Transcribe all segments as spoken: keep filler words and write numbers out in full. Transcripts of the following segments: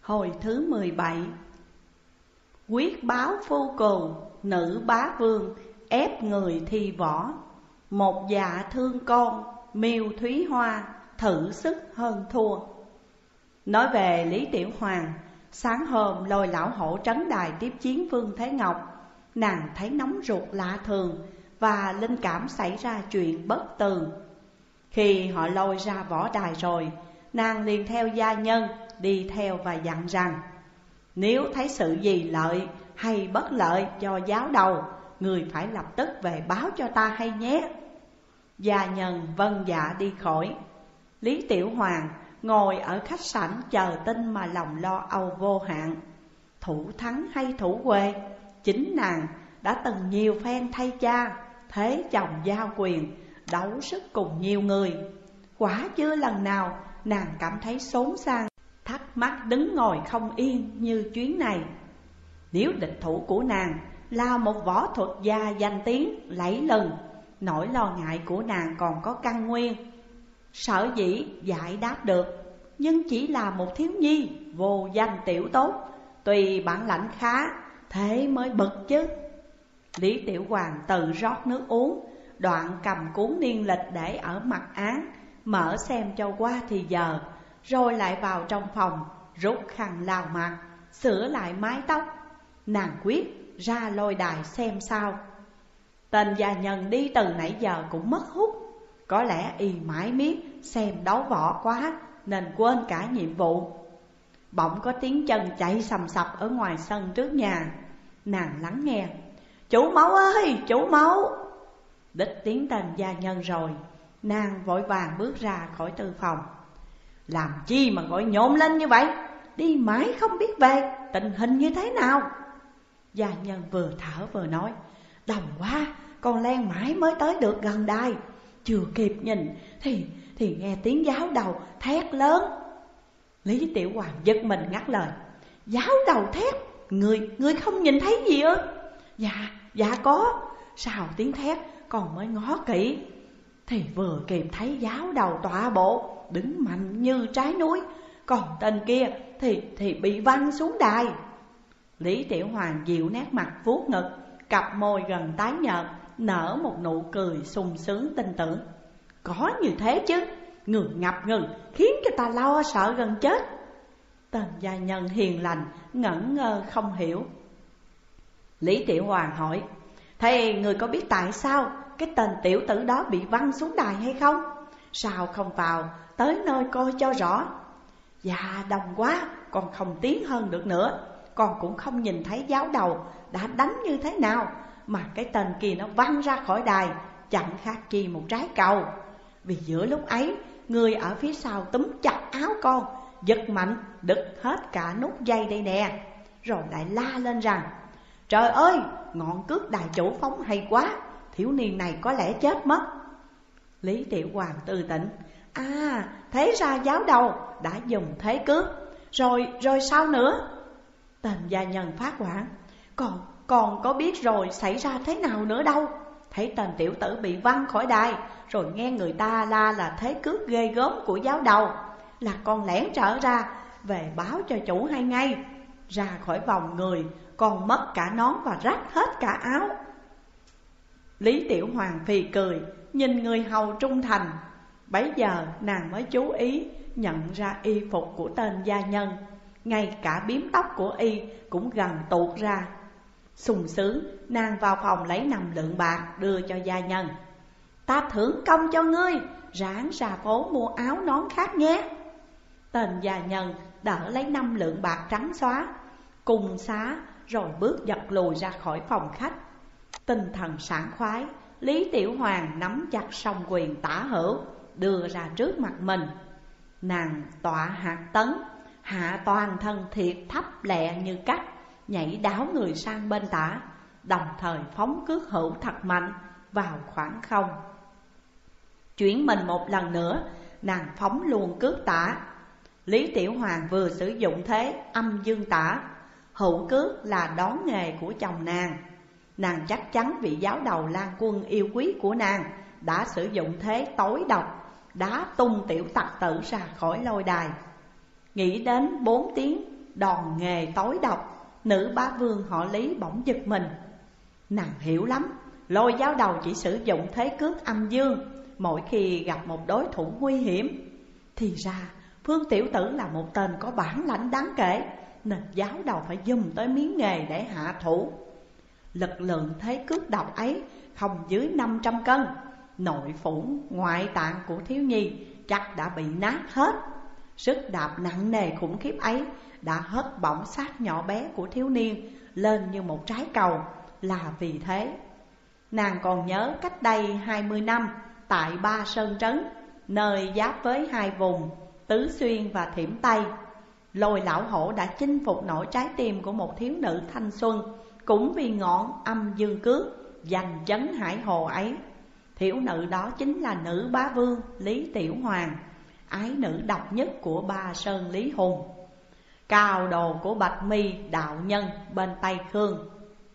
Hồi thứ mười bảy. Quyết báo phu cù, nữ bá vương, ép người thi võ. Một dạ thương con, miêu thúy hoa, thử sức hơn thua. Nói về Lý Tiểu Hoàng, sáng hôm lôi lão hổ trấn đài tiếp chiến Vương Thế Ngọc, nàng thấy nóng ruột lạ thường và linh cảm xảy ra chuyện bất tường. Khi họ lôi ra võ đài rồi, nàng liền theo gia nhân đi theo và dặn rằng: nếu thấy sự gì lợi hay bất lợi cho giáo đầu, người phải lập tức về báo cho ta hay nhé. Gia nhân vâng dạ đi khỏi. Lý Tiểu Hoàng ngồi ở khách sảnh chờ tin mà lòng lo âu vô hạn. Thủ thắng hay thủ quê, chính nàng đã từng nhiều phen thay cha, thế chồng giao quyền, đấu sức cùng nhiều người. Quả chưa lần nào nàng cảm thấy xốn sang, thắc mắc đứng ngồi không yên như chuyến này. Nếu địch thủ của nàng là một võ thuật gia danh tiếng lẫy lừng, nỗi lo ngại của nàng còn có căn nguyên. Sở dĩ giải đáp được, nhưng chỉ là một thiếu nhi vô danh tiểu tốt, tùy bản lãnh khá, thế mới bực chứ. Lý Tiểu Hoàng tự rót nước uống, đoạn cầm cuốn niên lịch để ở mặt án, mở xem cho qua thì giờ, rồi lại vào trong phòng, rút khăn lau mặt, sửa lại mái tóc. Nàng quyết ra lôi đài xem sao. Tên gia nhân đi từ nãy giờ cũng mất hút, có lẽ y mãi miết xem đấu võ quá nên quên cả nhiệm vụ. Bỗng có tiếng chân chạy sầm sập ở ngoài sân trước nhà. Nàng lắng nghe: chủ mẫu ơi, chủ mẫu! Đích tiếng tên gia nhân rồi, nàng vội vàng bước ra khỏi tư phòng. Làm chi mà gọi nhộn lên như vậy? Đi mãi không biết về, tình hình như thế nào? Gia nhân vừa thở vừa nói: đồng quá, con len mãi mới tới được gần đài, chưa kịp nhìn thì thì nghe tiếng giáo đầu thét lớn. Lý Tiểu Hoàng giật mình ngắt lời: giáo đầu thét? Người, người không nhìn thấy gì ư? Dạ, dạ có. Sau tiếng thét còn mới ngó kỹ thì vừa kịp thấy giáo đầu tọa bộ đứng mạnh như trái núi, còn tên kia thì thì bị văng xuống đài. Lý Tiểu Hoàng dịu nét mặt vuốt ngực, cặp môi gần tái nhợt, nở một nụ cười sung sướng tin tưởng. Có như thế chứ, người ngập ngừng khiến cho ta lo sợ gần chết. Tên gia nhân hiền lành ngẩn ngơ không hiểu. Lý Tiểu Hoàng hỏi: thế người có biết tại sao cái tên tiểu tử đó bị văng xuống đài hay không? Sao không vào tới nơi coi cho rõ? Dạ đồng quá, con không tiến hơn được nữa. Con cũng không nhìn thấy giáo đầu đã đánh như thế nào, mà cái tên kia nó văng ra khỏi đài chẳng khác chi một trái cầu. Vì giữa lúc ấy, người ở phía sau túm chặt áo con, giật mạnh đứt hết cả nút dây đây nè, rồi lại la lên rằng: trời ơi, ngọn cước đài chủ phóng hay quá, thiếu niên này có lẽ chết mất. Lý Tiểu Hoàng tư tỉnh: à, thế ra giáo đầu đã dùng thế cước. Rồi, rồi sao nữa? Tên gia nhân phát hoảng: Còn, còn có biết rồi xảy ra thế nào nữa đâu. Thấy tên tiểu tử bị văng khỏi đài, rồi nghe người ta la là thế cước ghê gớm của giáo đầu, là con lẻn trở ra về báo cho chủ hay ngay. Ra khỏi vòng người, còn mất cả nón và rách hết cả áo. Lý Tiểu Hoàng phì cười, nhìn người hầu trung thành. Bấy giờ nàng mới chú ý nhận ra y phục của tên gia nhân, ngay cả bím tóc của y cũng gần tuột ra. Sung sướng, nàng vào phòng lấy năm lượng bạc đưa cho gia nhân. Ta thưởng công cho ngươi, ráng ra phố mua áo nón khác nhé. Tên gia nhân đỡ lấy năm lượng bạc trắng xóa, cùng xá rồi bước giật lùi ra khỏi phòng khách. Tinh thần sảng khoái, Lý Tiểu Hoàng nắm chặt song quyền tả hữu đưa ra trước mặt mình. Nàng tọa hạt tấn, hạ toàn thân thiệt thấp lẹ như cắt, nhảy đáo người sang bên tả, đồng thời phóng cước hữu thật mạnh vào khoảng không. Chuyển mình một lần nữa, nàng phóng luôn cước tả. Lý Tiểu Hoàng vừa sử dụng thế âm dương tả, hữu cước là đón nghề của chồng nàng. Nàng chắc chắn vị giáo đầu Lan Quân yêu quý của nàng đã sử dụng thế tối độc, đá tung tiểu tặc tử ra khỏi lôi đài. Nghĩ đến bốn tiếng đòn nghề tối độc. Nữ bá vương họ Lý bỗng giật mình. Nàng hiểu lắm, Lôi giáo đầu chỉ sử dụng thế cước âm dương mỗi khi gặp một đối thủ nguy hiểm. Thì ra Phương tiểu tử là một tên có bản lãnh đáng kể, nên giáo đầu phải dùng tới miếng nghề để hạ thủ. Lực lượng thế cước độc ấy không dưới năm trăm cân. Nội phủ ngoại tạng của thiếu nhi chắc đã bị nát hết. Sức đạp nặng nề khủng khiếp ấy đã hất bổng xác nhỏ bé của thiếu niên lên như một trái cầu. Là vì thế nàng còn nhớ cách đây hai mươi năm, tại Ba Sơn Trấn, nơi giáp với hai vùng Tứ Xuyên và Thiểm Tây, Lôi lão hổ đã chinh phục nổi trái tim của một thiếu nữ thanh xuân, cũng vì ngọn âm dương cước giành chấn hải hồ ấy. Thiếu nữ đó chính là nữ bá vương Lý Tiểu Hoàng, ái nữ độc nhất của Ba Sơn Lý Hùng, cao đồ của Bạch Mi đạo nhân bên Tây Khương.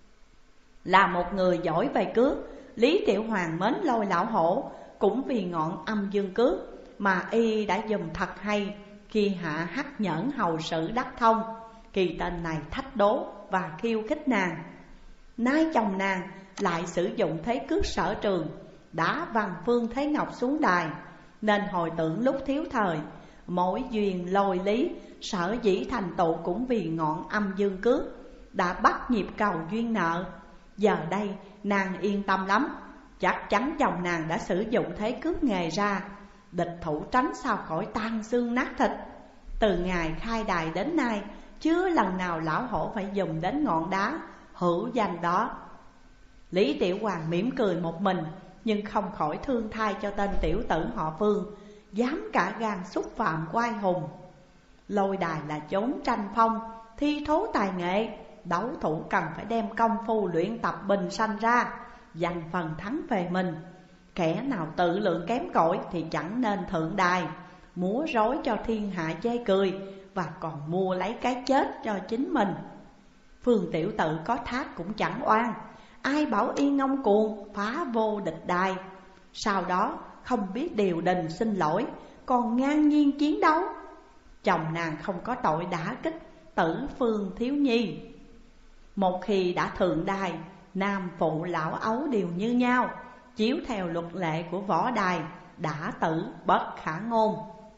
Là một người giỏi về cước, Lý Tiểu Hoàng mến Lôi lão hổ cũng vì ngọn âm dương cước mà y đã dùng thật hay khi hạ Hắc Nhẫn hầu sử đắc thông. Kỳ tên này thách đố và khiêu khích nàng. Nay chồng nàng lại sử dụng thế cước sở trường, đã Văn Phương Thế Ngọc xuống đài, nên hồi tưởng lúc thiếu thời, mỗi duyên Lôi Lý sở dĩ thành tựu cũng vì ngọn âm dương cước, đã bắt nhịp cầu duyên nợ. Giờ đây nàng yên tâm lắm, chắc chắn chồng nàng đã sử dụng thế cước nghề ra, địch thủ tránh sao khỏi tan xương nát thịt. Từ ngày khai đài đến nay, chưa lần nào lão hổ phải dùng đến ngọn đá hữu danh đó. Lý Tiểu Hoàng mỉm cười một mình, nhưng không khỏi thương thai cho tên tiểu tử họ Phương, dám cả gan xúc phạm oai hùng. Lôi đài là chốn tranh phong, thi thố tài nghệ, đấu thủ cần phải đem công phu luyện tập bình sanh ra, giành phần thắng về mình. Kẻ nào tự lượng kém cỏi thì chẳng nên thượng đài, múa rối cho thiên hạ chê cười, và còn mua lấy cái chết cho chính mình. Phương tiểu tử có thác cũng chẳng oan, ai bảo y ngông cuồng phá vô địch đài, sau đó không biết điều đình xin lỗi, còn ngang nhiên chiến đấu. Chồng nàng không có tội đả kích tử Phương thiếu nhi. Một khi đã thượng đài, nam phụ lão ấu đều như nhau, chiếu theo luật lệ của võ đài, đã tử bất khả ngôn.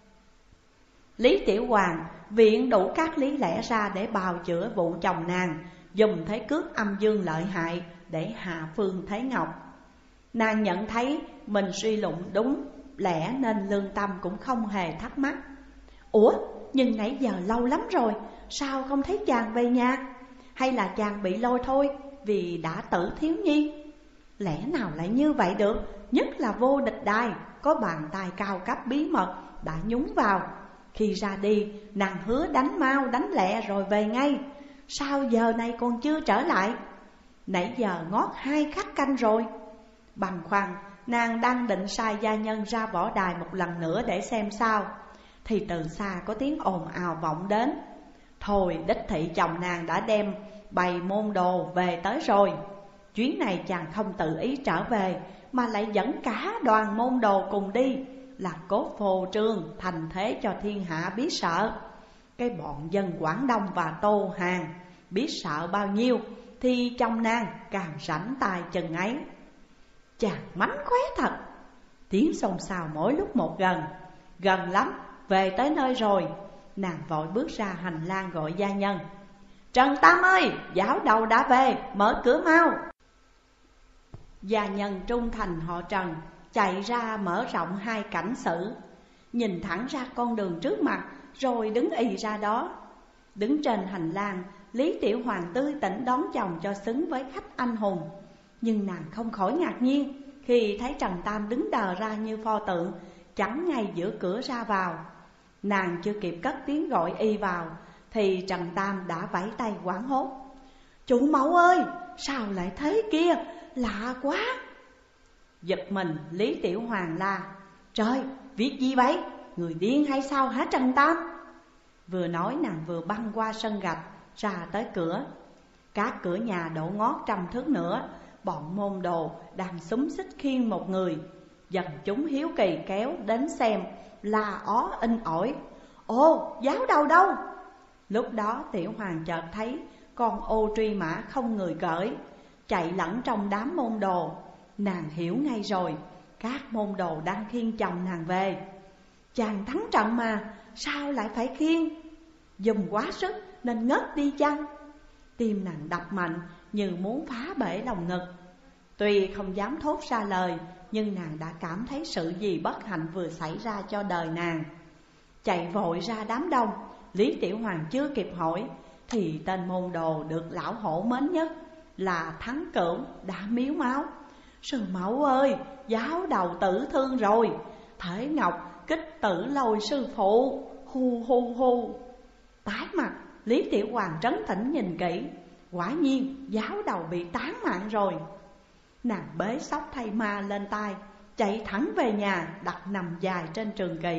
Lý Tiểu Hoàng viện đủ các lý lẽ ra để bào chữa vụ chồng nàng dùng thế cước âm dương lợi hại để hạ Phương Thế Ngọc. Nàng nhận thấy mình suy luận đúng lẽ nên lương tâm cũng không hề thắc mắc. Ủa, nhưng nãy giờ lâu lắm rồi, sao không thấy chàng về nhà? Hay là chàng bị lôi thôi vì đã tử thiếu nhi? Lẽ nào lại như vậy được? Nhất là vô địch đài có bàn tay cao cấp bí mật đã nhúng vào. Khi ra đi, nàng hứa đánh mau đánh lẹ rồi về ngay. Sao giờ này còn chưa trở lại? Nãy giờ ngót hai khắc canh rồi. Băn khoăn, nàng đang định sai gia nhân ra võ đài một lần nữa để xem sao, thì từ xa có tiếng ồn ào vọng đến. Thôi đích thị chồng nàng đã đem bày môn đồ về tới rồi. Chuyến này chàng không tự ý trở về, mà lại dẫn cả đoàn môn đồ cùng đi, là cốt phô trương thành thế cho thiên hạ biết sợ. Cái bọn dân Quảng Đông và Tô Hàn biết sợ bao nhiêu, thì chồng nàng càng rảnh tay chừng ấy. Chàng mánh khóe thật. Tiếng xôn xao mỗi lúc một gần. Gần lắm, về tới nơi rồi. Nàng vội bước ra hành lang gọi gia nhân. Trần Tam ơi, giáo đầu đã về, mở cửa mau. Gia nhân trung thành họ Trần chạy ra mở rộng hai cảnh sử, nhìn thẳng ra con đường trước mặt, rồi đứng ì ra đó. Đứng trên hành lang, Lý Tiểu Hoàng tươi tỉnh đón chồng cho xứng với khách anh hùng. Nhưng nàng không khỏi ngạc nhiên khi thấy Trần Tam đứng đờ ra như pho tượng, chắn ngay giữa cửa ra vào. Nàng chưa kịp cất tiếng gọi y vào, thì Trần Tam đã vẫy tay hoảng hốt. Chủ mẫu ơi, sao lại thế kia, lạ quá. Giật mình, Lý Tiểu Hoàng la. Trời, việc gì vậy? Người điên hay sao hả Trần Tam? Vừa nói nàng vừa băng qua sân gạch ra tới cửa. Các cửa nhà đổ ngót trăm thước nữa, bọn môn đồ đang xúm xích khiêng một người. Dần chúng hiếu kỳ kéo đến xem, la ó in ỏi. Ồ, giáo đầu đâu? Lúc đó Tiểu Hoàng chợt thấy con ô truy mã không người cởi, chạy lẫn trong đám môn đồ. Nàng hiểu ngay rồi, các môn đồ đang khiêng chồng nàng về. Chàng thắng trận mà, sao lại phải khiêng? Dùng quá sức nên ngất đi chăng? Tim nàng đập mạnh như muốn phá bể lòng ngực. Tuy không dám thốt ra lời, nhưng nàng đã cảm thấy sự gì bất hạnh vừa xảy ra cho đời nàng. Chạy vội ra đám đông, Lý Tiểu Hoàng chưa kịp hỏi thì tên môn đồ được lão hổ mến nhất là Thắng Cửu đã miếu máu. Sư mẫu ơi, giáo đầu tử thương rồi, Thể Ngọc kích tử lôi sư phụ, hu hu hu. Tái mặt, Lý Tiểu Hoàng trấn tĩnh nhìn kỹ, quả nhiên giáo đầu bị tán mạng rồi. Nàng bế xóc thay ma lên tay, chạy thẳng về nhà đặt nằm dài trên trường kỷ.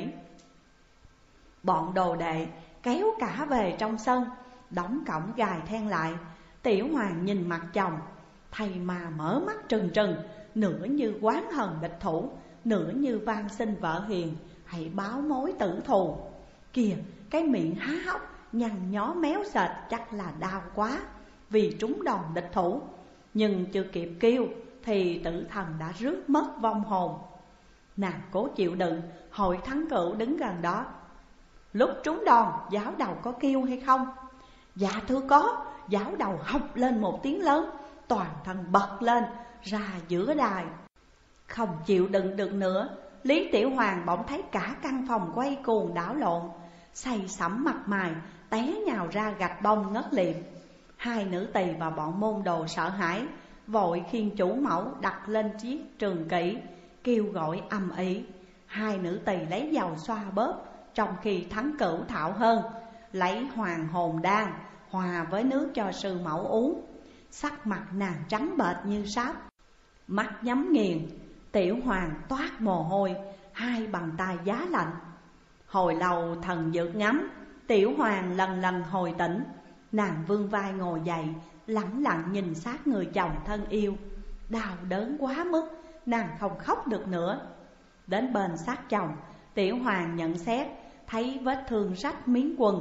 Bọn đồ đệ kéo cả về trong sân, đóng cổng gài then lại. Tiểu Hoàng nhìn mặt chồng, thầy mà mở mắt trừng trừng, nửa như oán hờn địch thủ, nửa như van xin vợ hiền hãy báo mối tử thù. Kìa, cái miệng há hốc nhăn nhó méo sệt chắc là đau quá vì trúng đòn địch thủ. Nhưng chưa kịp kêu thì tử thần đã rước mất vong hồn. Nàng cố chịu đựng hỏi Thắng Cửu đứng gần đó: lúc trúng đòn giáo đầu có kêu hay không? Dạ thưa có. Giáo đầu hộc lên một tiếng lớn, toàn thân bật lên ra giữa đài. Không chịu đựng được nữa, Lý Tiểu Hoàng bỗng thấy cả căn phòng quay cuồng đảo lộn, say sẩm mặt mày, té nhào ra gạch bông ngất liệm. Hai nữ tỳ và bọn môn đồ sợ hãi, vội khiêng chủ mẫu đặt lên chiếc trường kỷ, kêu gọi ầm ĩ. Hai nữ tỳ lấy dầu xoa bóp, trong khi Thắng Cửu thạo hơn, lấy hoàng hồn đan hòa với nước cho sư mẫu uống. Sắc mặt nàng trắng bệch như sáp, mắt nhắm nghiền. Tiểu Hoàng toát mồ hôi, hai bàn tay giá lạnh. Hồi lâu thần dược ngắm, Tiểu Hoàng lần lần hồi tỉnh. Nàng vươn vai ngồi dậy, lẳng lặng nhìn sát người chồng thân yêu. Đau đớn quá mức, nàng không khóc được nữa. Đến bên xác chồng, Tiểu Hoàng nhận xét thấy vết thương rách miếng quần,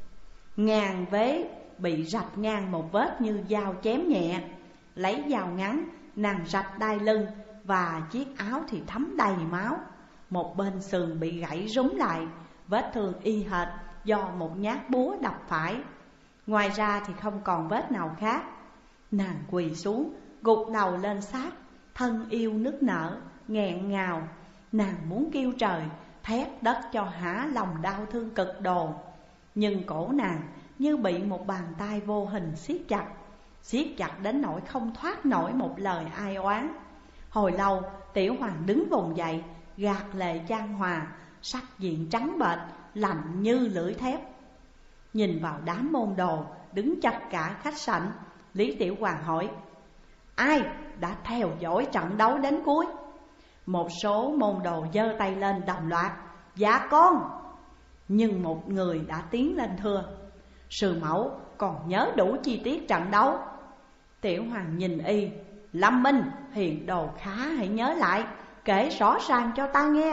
ngàn vế bị rạch ngang một vết như dao chém nhẹ. Lấy dao ngắn, nàng rạch đai lưng và chiếc áo thì thấm đầy máu. Một bên sườn bị gãy rúm lại, vết thương y hệt do một nhát búa đập phải. Ngoài ra thì không còn vết nào khác. Nàng quỳ xuống, gục đầu lên xác, thân yêu nức nở, nghẹn ngào. Nàng muốn kêu trời, thét đất cho hả lòng đau thương cực độ. Nhưng cổ nàng như bị một bàn tay vô hình siết chặt, siết chặt đến nỗi không thoát nổi một lời ai oán. Hồi lâu Tiểu Hoàng đứng vùng dậy, gạt lệ chan hòa, sắc diện trắng bệch, lạnh như lưỡi thép. Nhìn vào đám môn đồ đứng chật cả khách sảnh, Lý Tiểu Hoàng hỏi: ai đã theo dõi trận đấu đến cuối? Một số môn đồ giơ tay lên đồng loạt: dạ con. Nhưng một người đã tiến lên thưa: sư mẫu còn nhớ đủ chi tiết trận đấu? Tiểu Hoàng nhìn y: Lâm Minh, hiền đồ khá, hãy nhớ lại, kể rõ ràng cho ta nghe.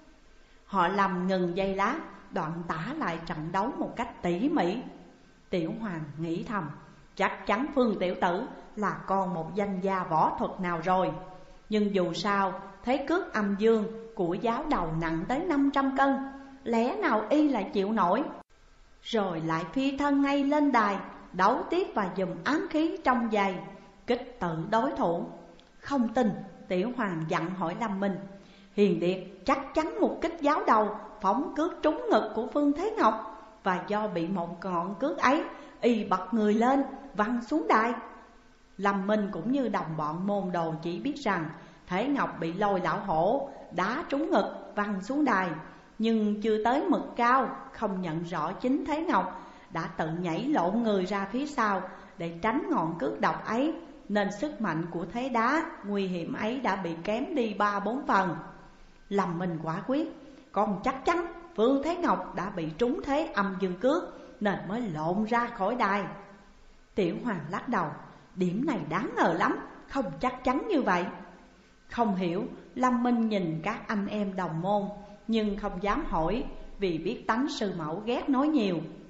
Họ Lâm ngừng giây lát, đoạn tả lại trận đấu một cách tỉ mỉ. Tiểu Hoàng nghĩ thầm, chắc chắn Phương tiểu tử là con một danh gia võ thuật nào rồi. Nhưng dù sao, thế cước âm dương của giáo đầu nặng tới năm trăm cân, lẽ nào y lại chịu nổi? Rồi lại phi thân ngay lên đài, đấu tiếp và dùng ám khí trong giày, kích tự đối thủ. Không tin, Tiểu Hoàng dặn hỏi Lâm Minh: Hiền Điệt chắc chắn một kích giáo đầu phóng cước trúng ngực của Phương Thế Ngọc, và do bị một ngọn cước ấy, y bật người lên, văng xuống đài. Lâm Minh cũng như đồng bọn môn đồ chỉ biết rằng Thế Ngọc bị lôi lão hổ đá trúng ngực, văng xuống đài, nhưng chưa tới mực cao, không nhận rõ chính Thế Ngọc đã tự nhảy lộn người ra phía sau để tránh ngọn cước độc ấy, nên sức mạnh của thế đá nguy hiểm ấy đã bị kém đi ba bốn phần. Lâm Minh quả quyết, còn chắc chắn Phương Thế Ngọc đã bị trúng thế âm dương cước nên mới lộn ra khỏi đài. Tiểu Hoàng lắc đầu: điểm này đáng ngờ lắm, không chắc chắn như vậy. Không hiểu, Lâm Minh nhìn các anh em đồng môn nhưng không dám hỏi, vì biết tánh sư mẫu ghét nói nhiều.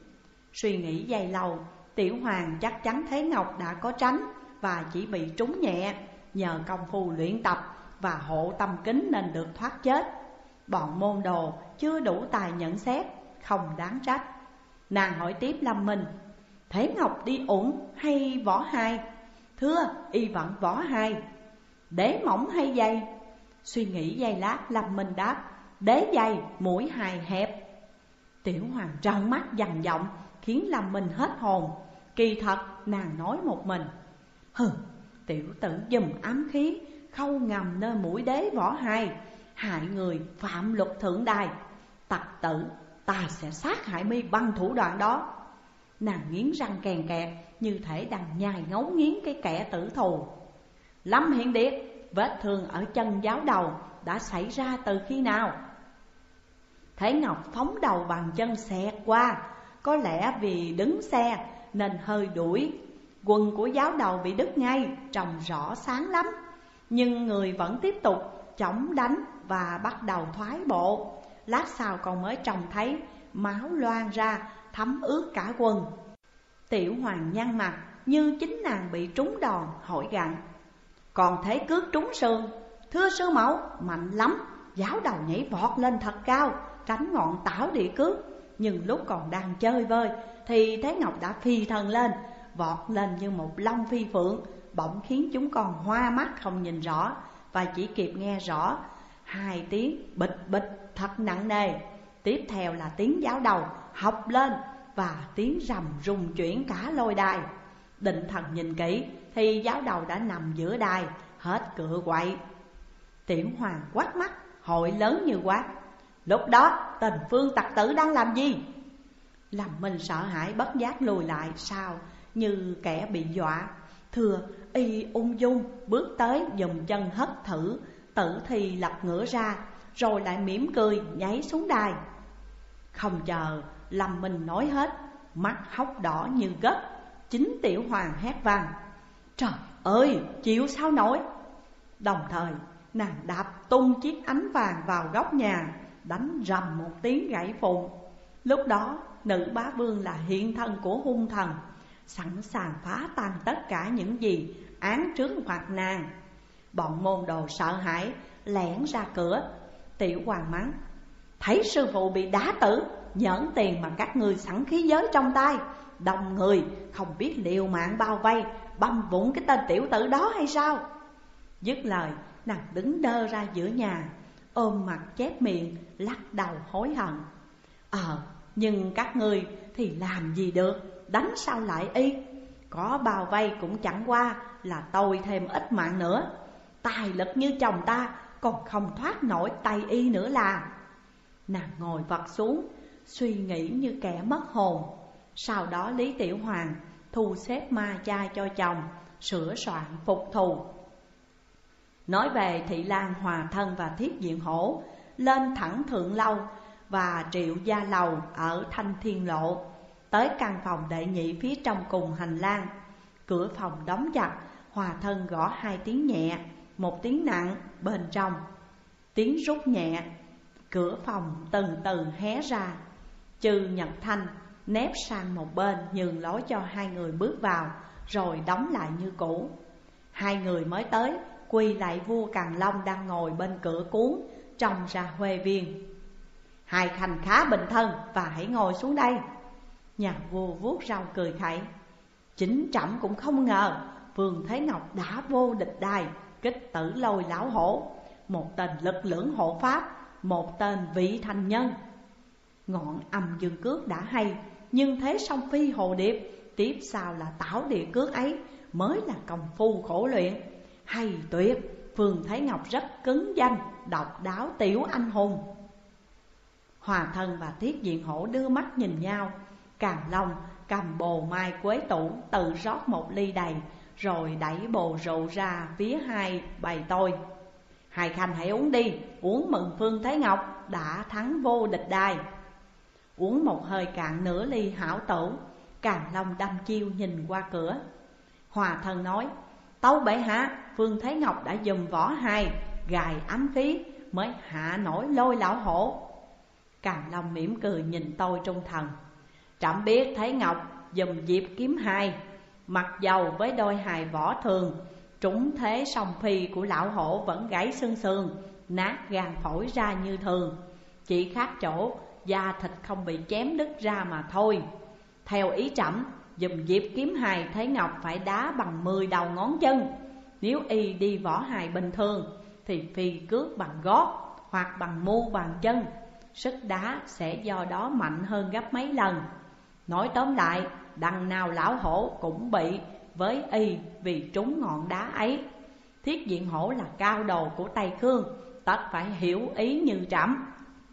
Suy nghĩ giây lâu, Tiểu Hoàng chắc chắn Thế Ngọc đã có tránh và chỉ bị trúng nhẹ, nhờ công phu luyện tập và hộ tâm kính nên được thoát chết. Bọn môn đồ chưa đủ tài nhận xét, không đáng trách. Nàng hỏi tiếp Lâm Minh: Thế Ngọc đi ủng hay võ hai? Thưa, y vận võ hai. Đế mỏng hay dày? Suy nghĩ giây lát, Lâm Minh đáp: đế dày, mũi hài hẹp. Tiểu Hoàng trợn mắt dằn giọng, khiến Lâm Minh hết hồn. Kỳ thật nàng nói một mình: hừ, tiểu tử dùm ám khí, khâu ngầm nơi mũi đế võ hai, hại người phạm luật thượng đài. Tặc tử, ta sẽ sát hại mi bằng thủ đoạn đó. Nàng nghiến răng kèn kẹt, như thể đang nhai ngấu nghiến cái kẻ tử thù. Lâm Hiền Điệt, vết thương ở chân giáo đầu đã xảy ra từ khi nào? Thế Ngọc phóng đầu bằng chân xẹt qua, có lẽ vì đứng xe nên hơi đuổi. Quần của giáo đầu bị đứt ngay, trông rõ sáng lắm. Nhưng người vẫn tiếp tục chống đánh và bắt đầu thoái bộ. Lát sau còn mới trông thấy máu loang ra, thấm ướt cả quần. Tiểu Hoàng nhăn mặt như chính nàng bị trúng đòn, hỏi gặng: còn thế cước trúng sườn? Thưa sư mẫu, mạnh lắm. Giáo đầu nhảy vọt lên thật cao, tránh ngọn tảo địa cước. Nhưng lúc còn đang chơi vơi thì Thế Ngọc đã phi thần lên, vọt lên như một long phi phượng, bỗng khiến chúng còn hoa mắt không nhìn rõ, và chỉ kịp nghe rõ hai tiếng bịch bịch thật nặng nề. Tiếp theo là tiếng giáo đầu học lên và tiếng rầm rung chuyển cả lôi đài. Định thần nhìn kỹ thì giáo đầu đã nằm giữa đài, hết cựa quậy. Tiểu Hoàng quát mắt, hội lớn như quát: lúc đó Tình Phương tặc tử đang làm gì? Lâm Minh sợ hãi bất giác lùi lại sau như kẻ bị dọa. Thưa, y ung dung bước tới dùng chân hất thử, tử thì lật ngửa ra, rồi lại mỉm cười nhảy xuống đài. Không chờ Lâm Minh nói hết, mắt hốc đỏ như gấc, chính Tiểu Hoàng hét vang: trời ơi, chịu sao nổi! Đồng thời nàng đạp tung chiếc ánh vàng vào góc nhà, đánh rầm một tiếng gãy phụn. Lúc đó nữ bá vương là hiện thân của hung thần, sẵn sàng phá tan tất cả những gì án trước mặt nàng. Bọn môn đồ sợ hãi lẻn ra cửa. Tiểu Hoàng mắng: thấy sư phụ bị đá tử, nhẫn tiền mà các ngươi sẵn khí giới trong tay, đông người không biết liều mạng bao vây băm vụn cái tên tiểu tử đó hay sao? Dứt lời, nàng đứng đơ ra giữa nhà, ôm mặt chép miệng, lắc đầu hối hận. Ờ, nhưng các ngươi thì làm gì được, đánh sao lại y? Có bao vây cũng chẳng qua là tôi thêm ít mạng nữa. Tài lực như chồng ta còn không thoát nổi tay y nữa là. Nàng ngồi vật xuống, suy nghĩ như kẻ mất hồn. Sau đó Lý Tiểu Hoàng thu xếp ma chay cho chồng, sửa soạn phục thù. Nói về Thị Lan, Hòa Thân và Thiết Diện Hổ, lên thẳng Thượng Lâu và Triệu Gia Lầu ở Thanh Thiên Lộ, tới căn phòng đệ nhị phía trong cùng hành lang. Cửa phòng đóng chặt, Hòa Thân gõ hai tiếng nhẹ, một tiếng nặng bên trong. Tiếng rút nhẹ, cửa phòng từng từ hé ra. Chư Nhật Thanh nép sang một bên nhường lối cho hai người bước vào, rồi đóng lại như cũ. Hai người mới tới quỳ lại vua Càn Long đang ngồi bên cửa cuốn, trông ra huê viên. Hai khanh khá bình thân và hãy ngồi xuống đây. Nhà vua vuốt râu cười khẩy: chính trẫm cũng không ngờ Vương Thế Ngọc đã vô địch đài, kích tử Lôi Lão Hổ, một tên lực lưỡng hộ pháp, một tên vị thành nhân. Ngọn âm dương cước đã hay, nhưng thế song phi hồ điệp, tiếp sau là tảo địa cước ấy mới là công phu khổ luyện. Hay tuyệt, Vương Thế Ngọc rất cứng danh, độc đáo tiểu anh hùng. Hòa Thân và Thiết Diện Hổ đưa mắt nhìn nhau. Càn Long cầm bồ mai quế tủ, tự rót một ly đầy, rồi đẩy bồ rượu ra phía hai bày tôi. Hai khanh hãy uống đi, uống mừng Vương Thế Ngọc đã thắng vô địch đài. Uống một hơi cạn nửa ly hảo tửu, Càn Long đăm chiêu nhìn qua cửa. Hòa Thân nói: tâu bệ hạ, Vương Thế Ngọc đã dùng võ hai gài ám khí mới hạ nổi Lôi Lão Hổ. Càn Long mỉm cười nhìn tôi trung thần: Trẫm biết Thế Ngọc dùm Diệp Kiếm Hài, mặc dầu với đôi hài võ thường, trúng thế song phi của lão hổ vẫn gãy xương sườn, nát gan phổi ra như thường. Chỉ khác chỗ da thịt không bị chém đứt ra mà thôi. Theo ý trẫm, dùm Diệp Kiếm Hài Thế Ngọc phải đá bằng mười đầu ngón chân. Nếu y đi võ hài bình thường thì phi cước bằng gót hoặc bằng mu bàn chân, sức đá sẽ do đó mạnh hơn gấp mấy lần. Nói tóm lại, đằng nào lão hổ cũng bị với y vì trúng ngọn đá ấy. Thiết Diện Hổ là cao đồ của Tây Khương, tất phải hiểu ý như trẫm.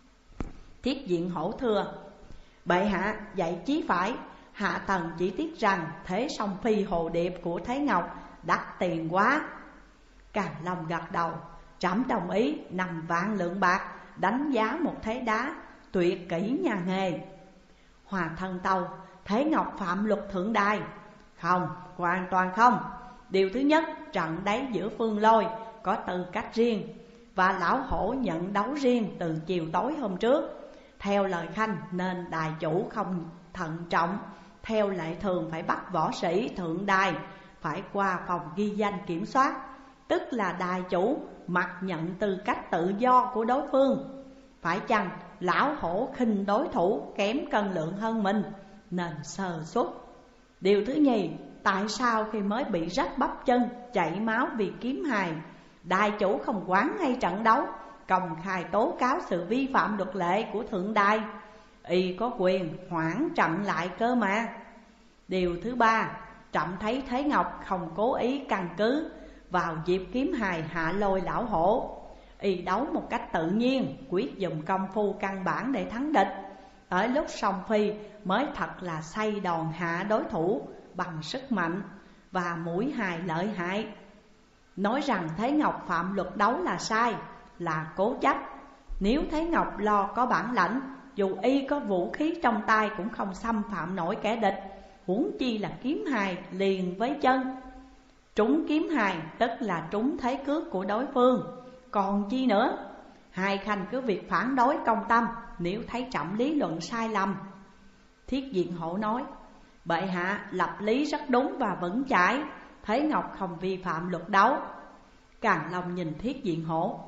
Thiết Diện Hổ thưa: bệ hạ dạy chí phải, hạ thần chỉ tiếc rằng thế song phi hồ điệp của Thế Ngọc đắt tiền quá. Càn Long gật đầu: trẫm đồng ý năm vạn lượng bạc đánh giá một thế đá, tuyệt kỹ nhà nghề. Hòa Thân Tâu: Thế Ngọc phạm luật thượng đài. Không, hoàn toàn không. Điều thứ nhất, trận đáy giữa Phương Lôi có tư cách riêng, và lão hổ nhận đấu riêng từ chiều tối hôm trước. Theo lời khanh nên đài chủ không thận trọng. Theo lệ thường phải bắt võ sĩ thượng đài phải qua phòng ghi danh kiểm soát, tức là đài chủ mặc nhận tư cách tự do của đối phương. Phải chăng lão hổ khinh đối thủ kém cân lượng hơn mình nên sơ suất? Điều thứ nhì, tại sao khi mới bị rách bắp chân, chảy máu vì kiếm hài, đài chủ không quản ngay trận đấu, công khai tố cáo sự vi phạm luật lệ của thượng đài? Y có quyền hoãn trận lại cơ mà. Điều thứ ba, trẫm thấy Thế Ngọc không cố ý căn cứ vào Diệp Kiếm Hài hạ lôi lão hổ. Y đấu một cách tự nhiên, quyết dùng công phu căn bản để thắng địch. Tới lúc song phi mới thật là xây đòn hạ đối thủ bằng sức mạnh và mũi hài lợi hại. Nói rằng Thế Ngọc phạm luật đấu là sai, là cố chấp. Nếu Thế Ngọc lo có bản lãnh, dù y có vũ khí trong tay cũng không xâm phạm nổi kẻ địch, huống chi là kiếm hài liền với chân. Trúng kiếm hài tức là trúng thế cước của đối phương, còn chi nữa. Hai khanh cứ việc phản đối công tâm nếu thấy trẫm lý luận sai lầm. Thiết Diện Hổ nói: bệ hạ lập lý rất đúng và vững chãi, Thế Ngọc không vi phạm luật đấu. Càn Long nhìn Thiết Diện Hổ: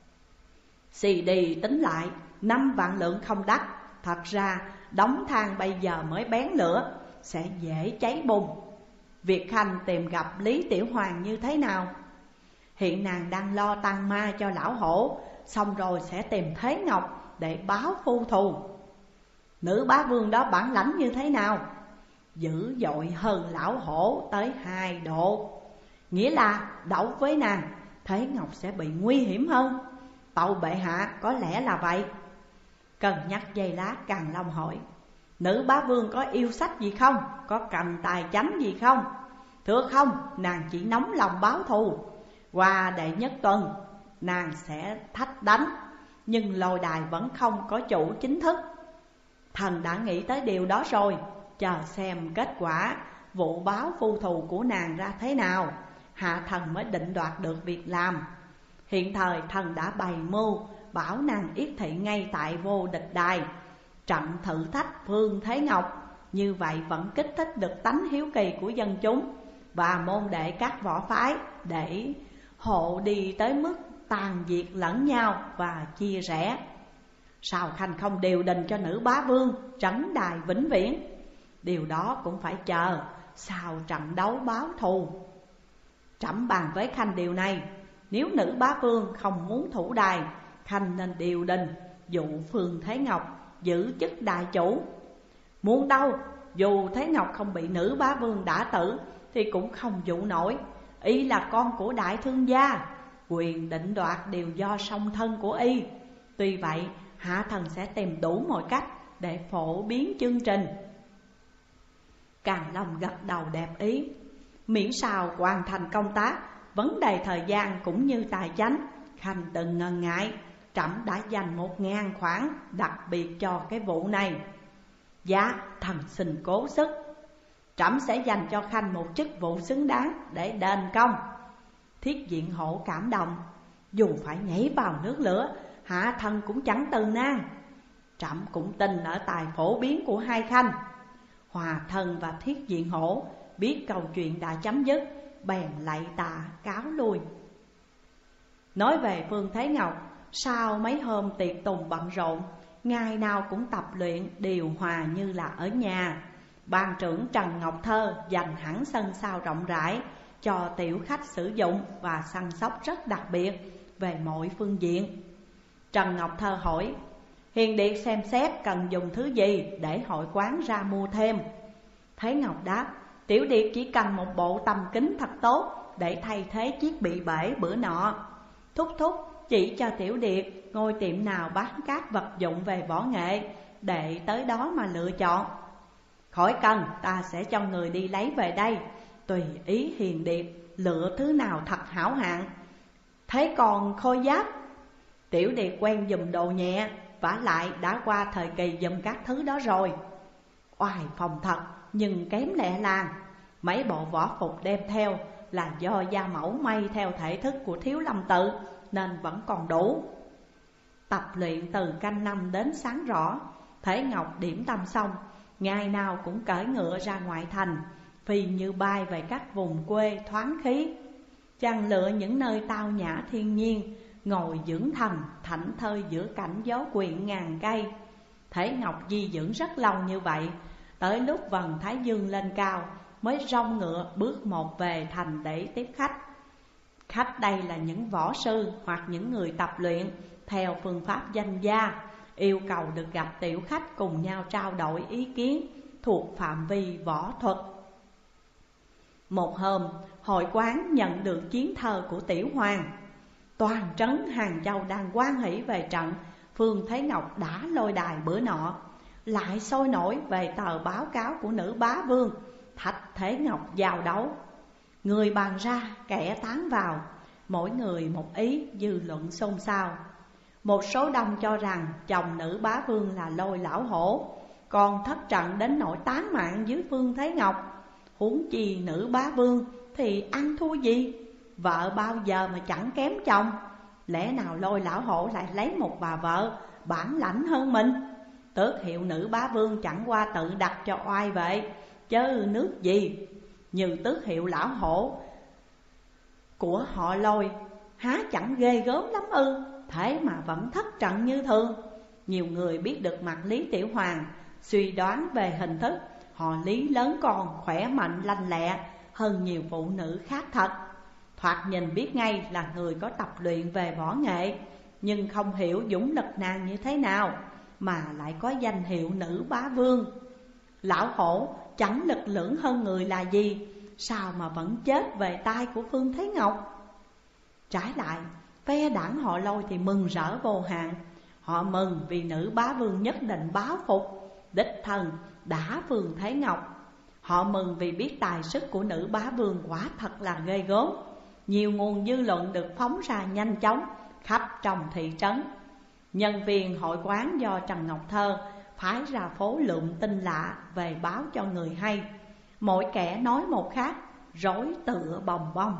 xì đi tính lại năm vạn lượng không đắt. Thật ra đóng than bây giờ mới bén lửa, sẽ dễ cháy bùng. Việc khanh tìm gặp Lý Tiểu Hoàng như thế nào? Hiện nàng đang lo tăng ma cho lão hổ, xong rồi sẽ tìm Thế Ngọc để báo phu thù. Nữ bá vương đó bản lãnh như thế nào? Dữ dội hơn lão hổ tới hai độ. Nghĩa là đấu với nàng, Thế Ngọc sẽ bị nguy hiểm hơn. Tâu bệ hạ có lẽ là vậy. Cần nhắc giây lát, Càn Long hỏi: nữ bá vương có yêu sách gì không? Có cầm tài chánh gì không? Thưa không, nàng chỉ nóng lòng báo thù. Qua đệ nhất tuần nàng sẽ thách đánh, nhưng lôi đài vẫn không có chủ chính thức. Thần đã nghĩ tới điều đó rồi, chờ xem kết quả vụ báo phu thù của nàng ra thế nào, hạ thần mới định đoạt được việc làm. Hiện thời thần đã bày mưu bảo nàng yết thị ngay tại vô địch đài, trận thử thách Phương Thế Ngọc. Như vậy vẫn kích thích được tánh hiếu kỳ của dân chúng và môn đệ các võ phái, để hộ đi tới mức tàn diệt lẫn nhau và chia rẽ. Sao khanh không điều đình cho nữ bá vương trấn đài vĩnh viễn? Điều đó cũng phải chờ sau trận đấu báo thù. Trẫm bàn với khanh điều này, nếu nữ bá vương không muốn thủ đài, khanh nên điều đình dụ Phương Thế Ngọc giữ chức đại chủ. Muốn đâu, dù Thế Ngọc không bị nữ bá vương đả tử thì cũng không dụ nổi. Y là con của đại thương gia, quyền định đoạt đều do song thân của y. Tuy vậy, hạ thần sẽ tìm đủ mọi cách để phổ biến chương trình. Càn Long gật đầu đẹp ý. Miễn sao hoàn thành công tác, vấn đề thời gian cũng như tài chánh, khanh đừng ngần ngại. Trẫm đã dành một ngàn khoản đặc biệt cho cái vụ này. Dạ, thần xin cố sức. Trẫm sẽ dành cho khanh một chức vụ xứng đáng để đền công. Thiết Diện Hổ cảm động: dù phải nhảy vào nước lửa, hạ thần cũng chẳng từ nan. Trẫm cũng tin ở tài phổ biến của hai khanh. Hòa Thân và Thiết Diện Hổ biết câu chuyện đã chấm dứt, bèn lạy tạ cáo lui. Nói về Phương Thế Ngọc, sau mấy hôm tiệc tùng bận rộn, ngày nào cũng tập luyện điều hòa như là ở nhà. Ban trưởng Trần Ngọc Thơ dành hẳn sân sau rộng rãi cho tiểu khách sử dụng và săn sóc rất đặc biệt về mọi phương diện. Trần Ngọc Thơ hỏi: Hiền Điệt xem xét cần dùng thứ gì để hội quán ra mua thêm? Thế Ngọc đáp: Tiểu Điệt chỉ cần một bộ tầm kính thật tốt để thay thế chiếc bị bể bữa nọ. Thúc thúc chỉ cho Tiểu Điệt ngôi tiệm nào bán các vật dụng về võ nghệ, để tới đó mà lựa chọn. Khỏi cần, ta sẽ cho người đi lấy về đây, tùy ý Hiền Điệt lựa thứ nào thật hảo hạng. Thế còn khôi giáp? Tiểu Điệt quen dùm đồ nhẹ, vả lại đã qua thời kỳ dùm các thứ đó rồi. Oai phòng thật nhưng kém lẹ làng. Mấy bộ võ phục đem theo là do gia mẫu may theo thể thức của Thiếu Lâm Tự, nên vẫn còn đủ. Tập luyện từ canh năm đến sáng rõ, Thế Ngọc điểm tâm xong, ngày nào cũng cởi ngựa ra ngoại thành, phi như bay về các vùng quê thoáng khí. Chàng lựa những nơi tao nhã thiên nhiên, ngồi dưỡng thần thảnh thơi giữa cảnh gió quyện ngàn cây. Thế Ngọc di dưỡng rất lâu như vậy, tới lúc vầng thái dương lên cao mới rong ngựa bước một về thành để tiếp khách. Khách đây là những võ sư hoặc những người tập luyện theo phương pháp danh gia, yêu cầu được gặp tiểu khách cùng nhau trao đổi ý kiến thuộc phạm vi võ thuật. Một hôm, hội quán nhận được chiến thơ của Tiểu Hoàng. Toàn trấn Hàng Châu đang hoan hỷ về trận Phương Thế Ngọc đã lôi đài bữa nọ, lại sôi nổi về tờ báo cáo của nữ bá vương thạch Thế Ngọc giao đấu. Người bàn ra kẻ tán vào, mỗi người một ý, dư luận xôn xao. Một số đông cho rằng chồng nữ bá vương là Lôi Lão Hổ, còn thất trận đến nỗi tán mạng dưới Phương Thế Ngọc. Huống chi nữ bá vương thì ăn thua gì, vợ bao giờ mà chẳng kém chồng. Lẽ nào Lôi Lão Hổ lại lấy một bà vợ bản lãnh hơn mình? Tước hiệu nữ bá vương chẳng qua tự đặt cho oai vệ, chớ nước gì. Như tước hiệu Lão Hổ của họ Lôi, há chẳng ghê gớm lắm ư? Thế mà vẫn thất trận như thường. Nhiều người biết được mặt Lý Tiểu Hoàng, suy đoán về hình thức họ Lý lớn con, khỏe mạnh lanh lẹ hơn nhiều phụ nữ khác thật. Thoạt nhìn biết ngay là người có tập luyện về võ nghệ, nhưng không hiểu dũng lực nàng như thế nào mà lại có danh hiệu nữ bá vương. Lão Hổ chẳng lực lưỡng hơn người là gì, sao mà vẫn chết về tay của Phương Thế Ngọc? Trái lại, phe đảng họ Lôi thì mừng rỡ vô hạn. Họ mừng vì nữ bá vương nhất định báo phục, đích thân đã Phương Thế Ngọc. Họ mừng vì biết tài sức của nữ bá vương quả thật là ghê gớm. Nhiều nguồn dư luận được phóng ra nhanh chóng khắp trong thị trấn. Nhân viên hội quán do Trần Ngọc Thơ phái ra phố lượm tin lạ về báo cho người hay. Mỗi kẻ nói một khác, rối tựa bồng bông.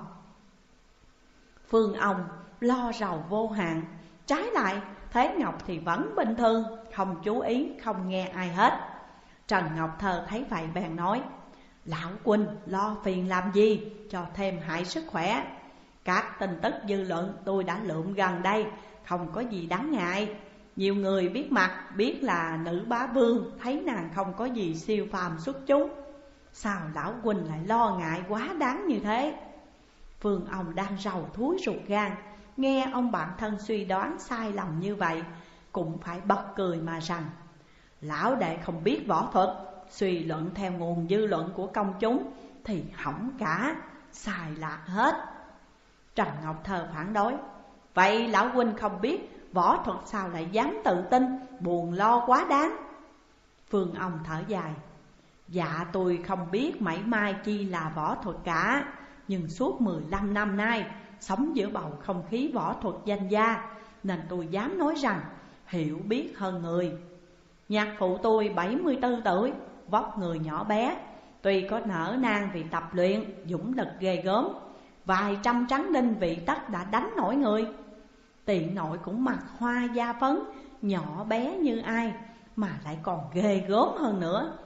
Phương ông lo rầu vô hạn. Trái lại, Thế Ngọc thì vẫn bình thường, không chú ý, không nghe ai hết. Trần Ngọc Thơ thấy vậy bèn nói: Lão huynh lo phiền làm gì cho thêm hại sức khỏe. Các tin tức dư luận tôi đã lượm gần đây, không có gì đáng ngại. Nhiều người biết mặt, biết là nữ bá vương, thấy nàng không có gì siêu phàm xuất chúng. Sao lão huynh lại lo ngại quá đáng như thế? Phương ông đang rầu thúi ruột gan, nghe ông bạn thân suy đoán sai lầm như vậy, cũng phải bật cười mà rằng: Lão đệ không biết võ thuật, suy luận theo nguồn dư luận của công chúng thì hỏng cả, sai lạc hết. Trần Ngọc Thơ phản đối: Vậy lão huynh không biết võ thuật sao lại dám tự tin, buồn lo quá đáng? Phương ông thở dài: Dạ tôi không biết mảy may chi là võ thuật cả, nhưng suốt mười lăm năm nay sống giữa bầu không khí võ thuật danh gia, nên tôi dám nói rằng hiểu biết hơn người. Nhạc phụ tôi bảy mươi tư tuổi, vóc người nhỏ bé, tuy có nở nang vì tập luyện, dũng lực ghê gớm, vài trăm trắng đinh vị tất đã đánh nổi người. Tiện nội cũng mặc hoa da phấn, nhỏ bé như ai, mà lại còn ghê gớm hơn nữa.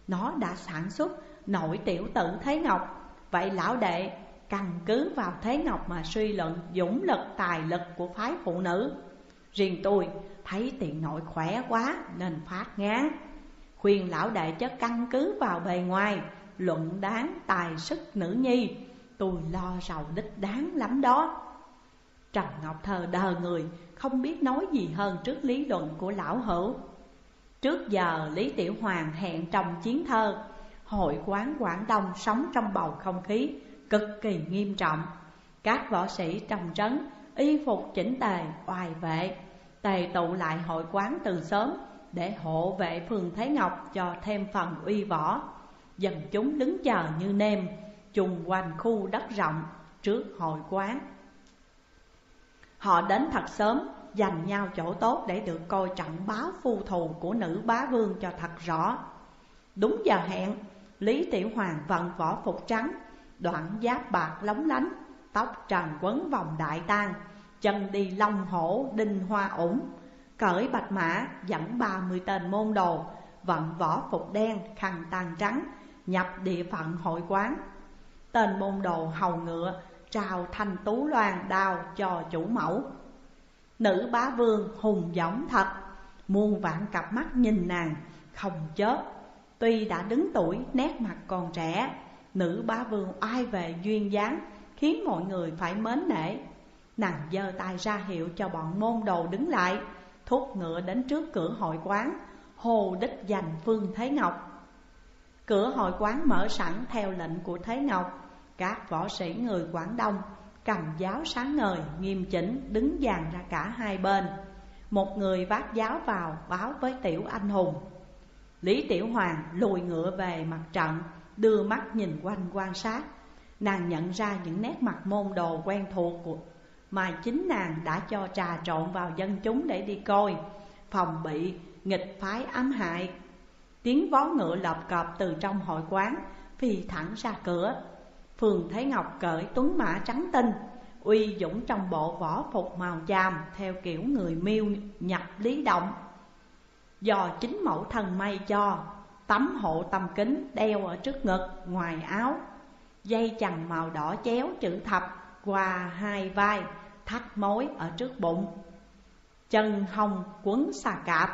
Nó đã sản xuất nội tiểu tử Thế Ngọc. Vậy lão đệ căn cứ vào Thế Ngọc mà suy luận dũng lực tài lực của phái phụ nữ. Riêng tôi thấy tiền nội khỏe quá nên phát ngán. Khuyên lão đệ chớ căn cứ vào bề ngoài luận đáng tài sức nữ nhi. Tôi lo rầu đích đáng lắm đó. Trần Ngọc Thơ đờ người, không biết nói gì hơn trước lý luận của lão hữu. Trước giờ Lý Tiểu Hoàng hẹn trong chiến thơ. Hội quán Quảng Đông sống trong bầu không khí cực kỳ nghiêm trọng. Các võ sĩ trong trấn y phục chỉnh tề oai vệ, tề tụ lại hội quán từ sớm để hộ vệ phường Thế Ngọc cho thêm phần uy võ. Dân chúng đứng chờ như nêm chung quanh khu đất rộng trước hội quán. Họ đến thật sớm, dành nhau chỗ tốt để được coi trận báo phu thù của nữ bá vương cho thật rõ. Đúng giờ hẹn, Lý Tiểu Hoàng vận võ phục trắng, đoạn giáp bạc lóng lánh, tóc trần quấn vòng đại tang, chân đi long hổ đinh hoa ủng, cởi bạch mã dẫn ba mươi tên môn đồ, vận võ phục đen khăn tang trắng, nhập địa phận hội quán. Tên môn đồ hầu ngựa trao thanh tú loan đao cho chủ mẫu. Nữ bá vương hùng dõng thật, muôn vạn cặp mắt nhìn nàng không chớp. Tuy đã đứng tuổi nét mặt còn trẻ, nữ bá vương oai vệ duyên dáng khiến mọi người phải mến nể. Nàng giơ tay ra hiệu cho bọn môn đồ đứng lại, thúc ngựa đến trước cửa hội quán, hồ đích danh Phương Thế Ngọc. Cửa hội quán mở sẵn theo lệnh của Thế Ngọc. Các võ sĩ người Quảng Đông cầm giáo sáng ngời nghiêm chỉnh đứng dàn ra cả hai bên. Một người vác giáo vào báo với Tiểu Anh Hùng. Lý Tiểu Hoàng lùi ngựa về mặt trận, đưa mắt nhìn quanh quan sát. Nàng nhận ra những nét mặt môn đồ quen thuộc của mà chính nàng đã cho trà trộn vào dân chúng để đi coi, phòng bị nghịch phái ám hại. Tiếng vó ngựa lợp cọp từ trong hội quán phi thẳng ra cửa. Phường Thế Ngọc cởi tuấn mã trắng tinh, uy dũng trong bộ võ phục màu chàm theo kiểu người Miêu nhập Lý Động. Do chính mẫu thần may cho, tấm hộ tầm kính đeo ở trước ngực ngoài áo, dây chằng màu đỏ chéo chữ thập qua hai vai, thắt mối ở trước bụng. Chân hông quấn xà cạp,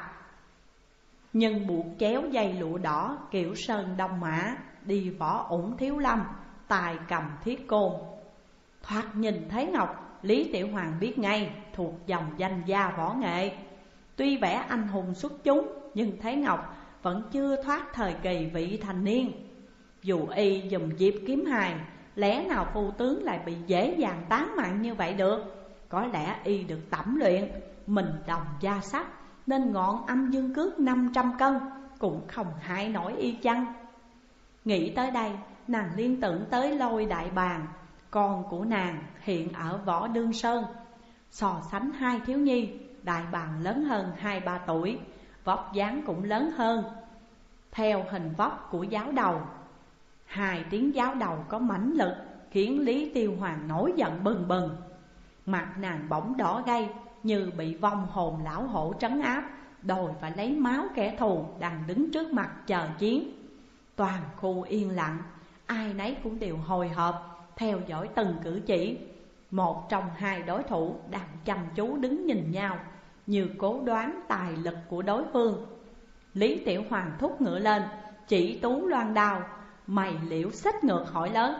nhưng buộc chéo dây lụa đỏ kiểu sơn đông mã, đi võ ủng thiếu lâm, tài cầm thiết côn. Thoạt nhìn thấy Ngọc, Lý Tiểu Hoàng biết ngay thuộc dòng danh gia võ nghệ. Tuy vẻ anh hùng xuất chúng, nhưng Thế Ngọc vẫn chưa thoát thời kỳ vị thành niên. Dù y dùng diệp kiếm hài, lẽ nào phu tướng lại bị dễ dàng tán mạng như vậy được? Có lẽ y được tẩm luyện, mình đồng gia sắc, nên ngọn âm dương cước năm trăm cân cũng không hại nổi y chăng? Nghĩ tới đây, nàng liên tưởng tới Lôi Đại Bàng, con của nàng hiện ở Võ Đương Sơn. So sánh hai thiếu nhi, Đại Bàng lớn hơn hai ba tuổi, vóc dáng cũng lớn hơn, theo hình vóc của giáo đầu. Hai tiếng giáo đầu có mãnh lực khiến Lý Tiêu Hoàng nổi giận bừng bừng. Mặt nàng bỗng đỏ gay như bị vong hồn lão hổ trấn áp, đòi phải lấy máu kẻ thù đang đứng trước mặt chờ chiến. Toàn khu yên lặng, ai nấy cũng đều hồi hộp theo dõi từng cử chỉ. Một trong hai đối thủ đang chăm chú đứng nhìn nhau, như cố đoán tài lực của đối phương. Lý Tiểu Hoàng thúc ngựa lên, chỉ tú loan đao, mày liễu xích ngược hỏi lớn.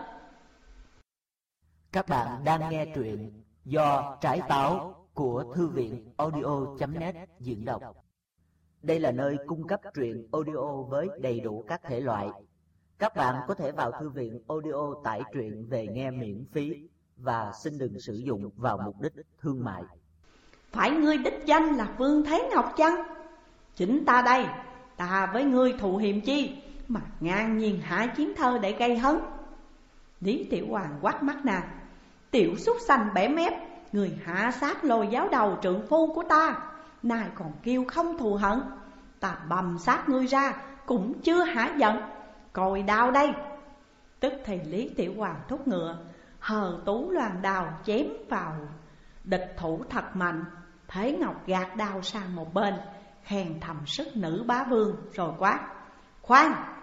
Các bạn đang nghe truyện do Trái Táo của Thư viện audio chấm net diễn đọc. Đây là nơi cung cấp truyện audio với đầy đủ các thể loại. Các bạn có thể vào thư viện audio tải truyện về nghe miễn phí và xin đừng sử dụng vào mục đích thương mại. Phải ngươi đích danh là Vương Thế Ngọc chăng? Chính ta đây, ta với ngươi thù hiềm chi mà ngang nhiên hạ chiến thơ để gây hấn? Lý Tiểu Hoàng quát mắt nàng. Tiểu súc sanh bẻ mép, người hạ sát Lôi giáo đầu trượng phu của ta, nay còn kêu không thù hận. Ta bầm sát ngươi ra cũng chưa hả giận, coi đao đây. Tức thì Lý Tiểu Hoàng thúc ngựa, hờ tú loan đao chém vào địch thủ thật mạnh. Thế Ngọc gạt đao sang một bên, khen thầm sức nữ bá vương rồi quát. Khoan,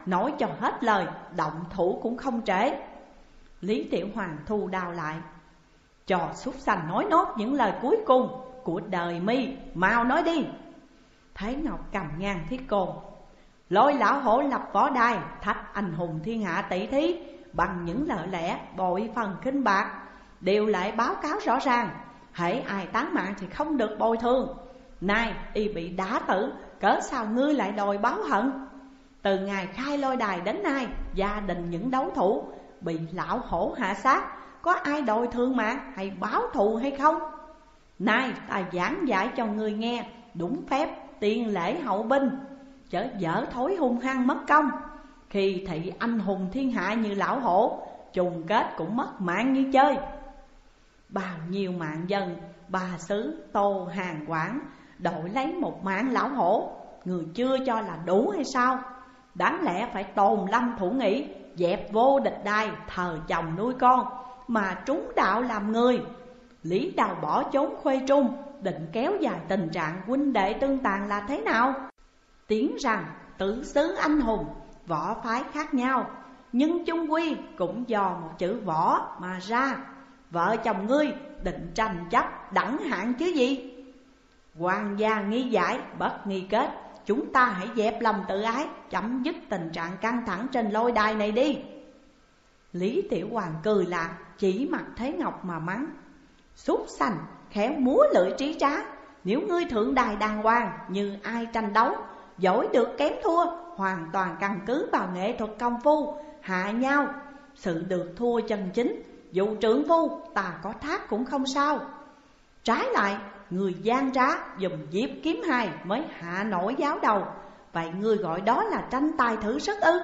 nói cho hết lời, động thủ cũng không trễ. Lý Tiểu Hoàng thu đao lại. Trò súc sanh nói nốt những lời cuối cùng của đời mi, mau nói đi. Thái Ngọc cầm ngang thiết côn. Lôi lão hổ lập võ đài, thách anh hùng thiên hạ tỷ thí, bằng những lợi lẽ bội phần khinh bạc, đều lại báo cáo rõ ràng. hễ ai tán mạng thì không được bồi thường. Nay y bị đá tử, cớ sao ngươi lại đòi báo hận? Từ ngày khai lôi đài đến nay, gia đình những đấu thủ bị lão hổ hạ sát, có ai đòi thương mạng hay báo thù hay không? Nay ta giảng giải cho ngươi nghe đúng phép tiên lễ hậu binh, chớ dở thối hung hăng mất công. Khi thị anh hùng thiên hạ như lão hổ, trùng kết cũng mất mạng như chơi. Bao nhiêu mạng dân, ba xứ Tô Hàn Quảng đổi lấy một mạng lão hổ, người chưa cho là đủ hay sao? Đáng lẽ phải tồn lâm thủ nghĩ, dẹp vô địch đai, thờ chồng nuôi con, mà trúng đạo làm người. Lý Đào bỏ trốn Khuê Trung, định kéo dài tình trạng huynh đệ tương tàn là thế nào? Tiếng rằng tứ xứ anh hùng, võ phái khác nhau, nhưng chung quy cũng do một chữ võ mà ra. Vợ chồng ngươi định tranh chấp đẳng hạng chứ gì? Hoàng gia nghi giải, bất nghi kết. Chúng ta hãy dẹp lòng tự ái, chấm dứt tình trạng căng thẳng trên lôi đài này đi. Lý Tiểu Hoàng cười lạc, chỉ mặt Thế Ngọc mà mắng. Súc sanh, khéo múa lưỡi trí trá. Nếu ngươi thượng đài đàng hoàng, như ai tranh đấu, giỏi được kém thua, hoàn toàn căn cứ vào nghệ thuật công phu, hạ nhau. Sự được thua chân chính, dù trượng phu ta có thác cũng không sao. Trái lại, người gian trá dùng diệp kiếm hai mới hạ nổi giáo đầu. Vậy ngươi gọi đó là tranh tài thử sức ư?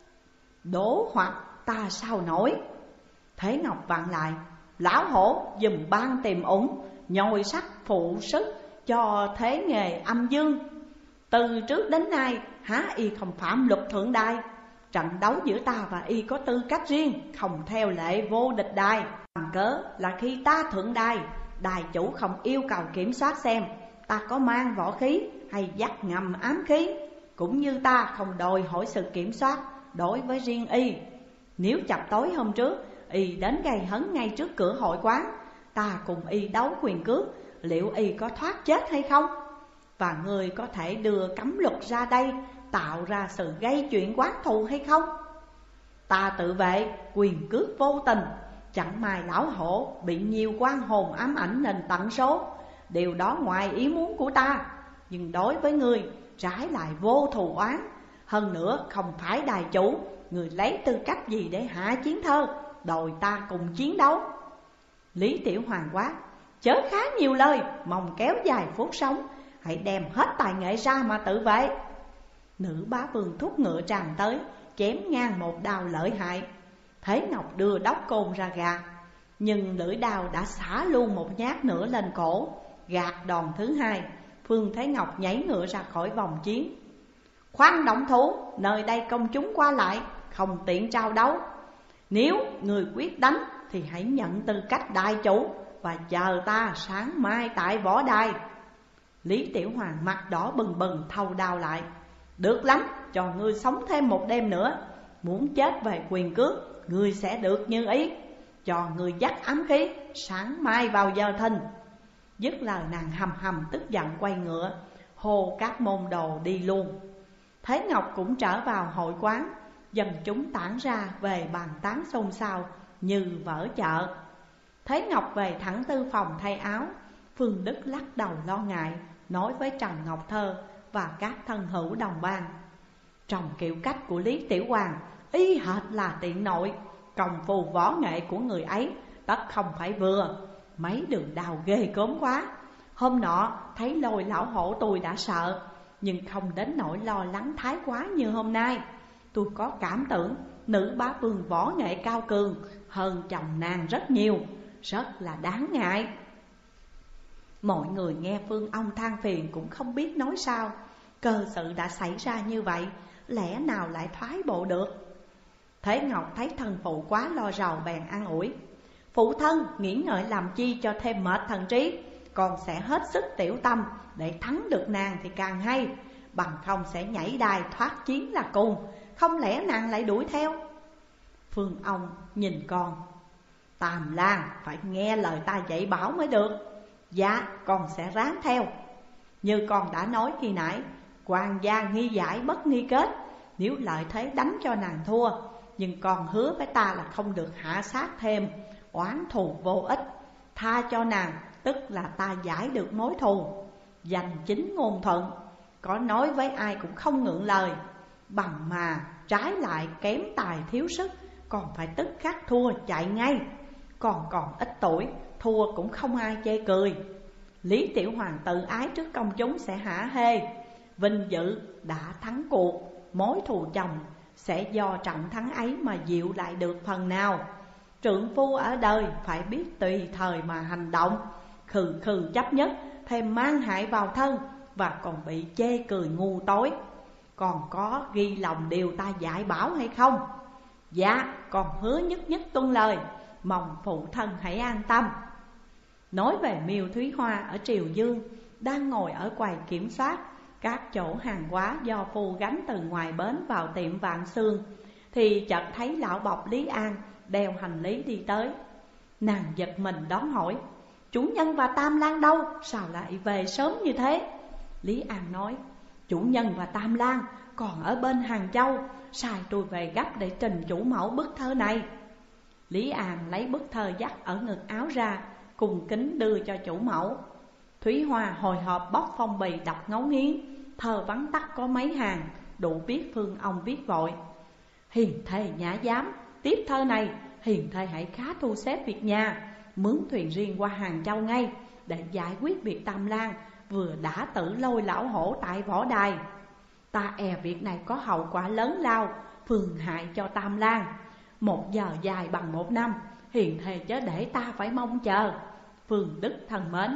Đố hoặc ta sao nổi. Thế Ngọc vặn lại. Lão hổ dùm ban tìm ủng, nhồi sắt phụ sức cho thế nghề âm dương. Từ trước đến nay há y không phạm luật thượng đài. Trận đấu giữa ta và y có tư cách riêng, không theo lệ vô địch đài. Bằng cớ là khi ta thượng đài, đài chủ không yêu cầu kiểm soát xem ta có mang võ khí hay dắt ngầm ám khí, cũng như ta không đòi hỏi sự kiểm soát đối với riêng y. Nếu chập tối hôm trước y đến gây hấn ngay trước cửa hội quán, ta cùng y đấu quyền cước, liệu y có thoát chết hay không? Và người có thể đưa cấm luật ra đây, tạo ra sự gây chuyện quán thù hay không? Ta tự vệ, quyền cước vô tình, chẳng may lão hổ bị nhiều quan hồn ám ảnh nên tận số. Điều đó ngoài ý muốn của ta, nhưng đối với người trái lại vô thù oán. Hơn nữa không phải đài chủ, người lấy tư cách gì để hạ chiến thơ, đòi ta cùng chiến đấu? Lý Tiểu Hoàng quát. Chớ khá nhiều lời, mong kéo dài phút sống, hãy đem hết tài nghệ ra mà tự vệ. Nữ bá vương thúc ngựa tràn tới, chém ngang một đao lợi hại. Thế Ngọc đưa đốc côn ra gạt, nhưng lưỡi đao đã xả luôn một nhát nữa lên cổ. Gạt đòn thứ hai, Phương Thế Ngọc nhảy ngựa ra khỏi vòng chiến. Khoan động thủ, nơi đây công chúng qua lại, không tiện trao đấu. Nếu người quyết đánh thì hãy nhận tư cách đại chủ và chờ ta sáng mai tại võ đài. Lý Tiểu Hoàng mặt đỏ bừng bừng thâu đao lại. Được lắm, cho ngươi sống thêm một đêm nữa. Muốn chết về quyền cước, ngươi sẽ được như ý. Cho ngươi dắt ám khí, sáng mai vào giờ thìn. Dứt lời nàng hầm hầm tức giận quay ngựa, hô các môn đồ đi luôn. Thế Ngọc cũng trở vào hội quán, dân chúng tản ra về bàn tán xôn xao như vỡ chợ. Thế Ngọc về thẳng tư phòng thay áo. Phương Đức lắc đầu lo ngại, nói với Trần Ngọc Thơ và các thân hữu đồng bang. Trong kiểu cách của Lý Tiểu Hoàng, y hệt là tiện nội. Công phu võ nghệ của người ấy tất không phải vừa. Mấy đường đào ghê gớm quá. Hôm nọ thấy lôi lão hổ tôi đã sợ, nhưng không đến nỗi lo lắng thái quá như hôm nay. Tôi có cảm tưởng nữ bá vương võ nghệ cao cường hơn chồng nàng rất nhiều, rất là đáng ngại. Mọi người nghe Phương Ông than phiền cũng không biết nói sao. Cơ sự đã xảy ra như vậy, lẽ nào lại thoái bộ được? Thế Ngọc thấy thân phụ quá lo rầu bèn an ủi. Phụ thân nghĩ ngợi làm chi cho thêm mệt thần trí, con sẽ hết sức tiểu tâm để thắng được nàng thì càng hay. Bằng không sẽ nhảy đài thoát chiến là cùng, không lẽ nàng lại đuổi theo? Phương Ông nhìn con: Tam Lang phải nghe lời ta dạy bảo mới được. Dạ, con sẽ ráng theo. Như con đã nói khi nãy, quan gia nghi giải bất nghi kết. Nếu lợi thế đánh cho nàng thua, nhưng con hứa với ta là không được hạ sát thêm, oán thù vô ích. Tha cho nàng, tức là ta giải được mối thù. Dành chính ngôn thuận, có nói với ai cũng không ngượng lời. Bằng mà trái lại kém tài thiếu sức, còn phải tức khắc thua chạy ngay. Còn còn ít tuổi, thua cũng không ai chê cười. Lý Tiểu Hoàng tự ái trước công chúng sẽ hả hê. Vinh dự đã thắng cuộc, mối thù chồng sẽ do trận thắng ấy mà dịu lại được phần nào. Trượng phu ở đời phải biết tùy thời mà hành động. Khừ khừ chấp nhất, thêm mang hại vào thân, và còn bị chê cười ngu tối. Còn có ghi lòng điều ta dạy bảo hay không? Dạ, còn hứa nhất nhất tuân lời, mong phụ thân hãy an tâm. Nói về Miêu Thúy Hoa ở Triều Dương, đang ngồi ở quầy kiểm soát các chỗ hàng hóa do phu gánh từ ngoài bến vào tiệm Vạn Xương, thì chợt thấy lão bộc Lý An đeo hành lý đi tới. Nàng giật mình đón hỏi: Chủ nhân và Tam Lang đâu? Sao lại về sớm như thế? Lý An nói: Chủ nhân và Tam Lang còn ở bên Hàng Châu, sai tôi về gấp để trình chủ mẫu bức thơ này. Lý An lấy bức thơ dắt ở ngực áo ra, cùng kính đưa cho chủ mẫu. Thúy Hoa hồi hộp bóc phong bì đọc ngấu nghiến. Thơ vắn tắt có mấy hàng, đủ biết Phương Ông viết vội: Hiền thê nhã giám, tiếp thơ này hiền thê hãy khá thu xếp việc nhà, mướn thuyền riêng qua Hàng Châu ngay, để giải quyết việc Tam Lang vừa đã tử lôi lão hổ tại võ đài. Ta e việc này có hậu quả lớn lao, phương hại cho Tam Lang. Một giờ dài bằng một năm, hiền thề chớ để ta phải mong chờ. Phương Đức thân mến.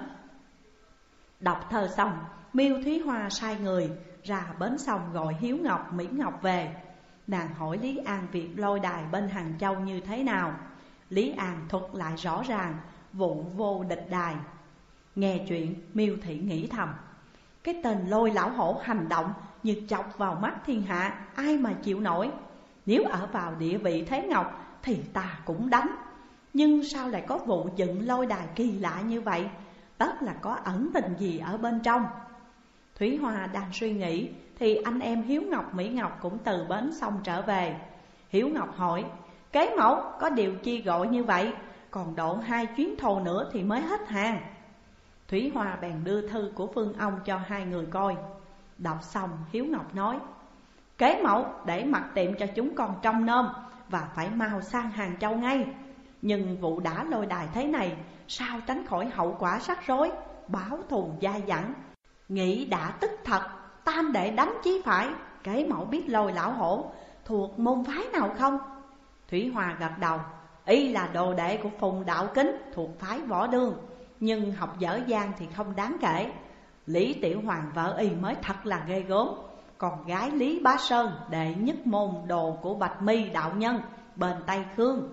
Đọc thơ xong, Miêu Thúy Hoa sai người ra bến sông gọi Hiếu Ngọc, Mỹ Ngọc về. Nàng hỏi Lý An việc lôi đài bên Hàng Châu như thế nào. Lý An thuật lại rõ ràng vụ vô địch đài. Nghe chuyện, Miêu Thị nghĩ thầm: Cái tên lôi lão hổ hành động như chọc vào mắt thiên hạ, ai mà chịu nổi. Nếu ở vào địa vị Thế Ngọc thì ta cũng đánh. Nhưng sao lại có vụ dựng lôi đài kỳ lạ như vậy? Tất là có ẩn tình gì ở bên trong. Thúy Hoa đang suy nghĩ thì anh em Hiếu Ngọc, Mỹ Ngọc cũng từ bến sông trở về. Hiếu Ngọc hỏi: Kế mẫu có điều chi gọi như vậy? Còn độ hai chuyến thồ nữa thì mới hết hàng. Thúy Hoa bèn đưa thư của Phương Ông cho hai người coi. Đọc xong, Hiếu Ngọc nói: Kế mẫu để mặc tiệm cho chúng con trông nom, và phải mau sang Hàng Châu ngay. Nhưng vụ đã lôi đài thế này, sao tránh khỏi hậu quả rắc rối, báo thù dai dẳng. Nghĩ đã tức thật, tam đệ đánh chí phải. Kế mẫu biết lôi lão hổ thuộc môn phái nào không? Thúy Hoa gật đầu: Y là đồ đệ của Phùng Đạo Kính, thuộc phái Võ Đương, nhưng học dở dang thì không đáng kể. Lý Tiểu Hoàng vợ Y mới thật là ghê gớm. Còn gái Lý Bá Sơn, đệ nhất môn đồ của Bạch Mi đạo nhân bên Tây Khương.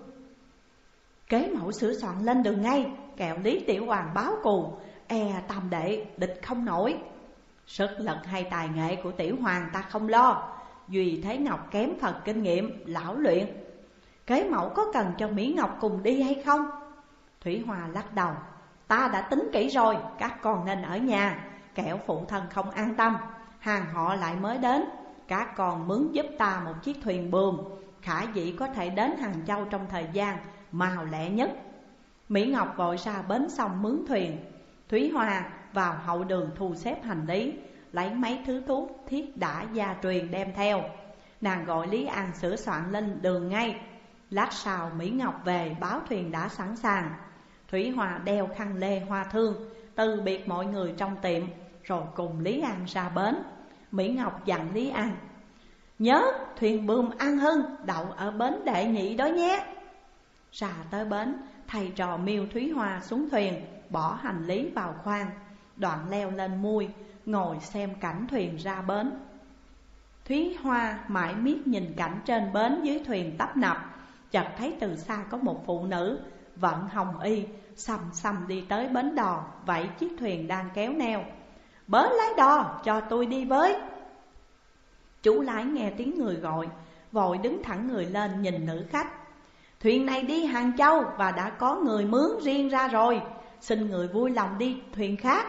Kế mẫu sửa soạn lên đường ngay, kẹo Lý Tiểu Hoàng báo cù, e tam đệ địch không nổi. Sức lực hay tài nghệ của Tiểu Hoàng ta không lo, duy Thế Ngọc kém phần kinh nghiệm, lão luyện. Kế mẫu có cần cho Mỹ Ngọc cùng đi hay không? Thúy Hoa lắc đầu: Ta đã tính kỹ rồi, các con nên ở nhà, kẻo phụ thân không an tâm. Hàng họ lại mới đến, các con mướn giúp ta một chiếc thuyền buồm, khả dĩ có thể đến Hàng Châu trong thời gian mau lẹ nhất. Mỹ Ngọc vội ra bến sông mướn thuyền. Thúy Hoa vào hậu đường thu xếp hành lý, lấy mấy thứ thuốc thiết đã gia truyền đem theo. Nàng gọi Lý An sửa soạn lên đường ngay. Lát sau Mỹ Ngọc về báo thuyền đã sẵn sàng. Thúy Hoa đeo khăn lê hoa thương, từ biệt mọi người trong tiệm, rồi cùng Lý An ra bến. Mỹ Ngọc dặn Lý An: Nhớ thuyền buồm An Hưng đậu ở bến Đệ Nhị đó nhé. Ra tới bến, thầy trò Miêu Thúy Hoa xuống thuyền, bỏ hành lý vào khoang, đoạn leo lên mui, ngồi xem cảnh thuyền ra bến. Thúy Hoa mãi miết nhìn cảnh trên bến dưới thuyền tấp nập, chợt thấy từ xa có một phụ nữ vận hồng y xăm xăm đi tới bến đò, vẫy chiếc thuyền đang kéo neo: Bến lái đò, cho tôi đi với. Chú lái nghe tiếng người gọi, vội đứng thẳng người lên nhìn nữ khách. Thuyền này đi Hàng Châu và đã có người mướn riêng ra rồi, xin người vui lòng đi thuyền khác.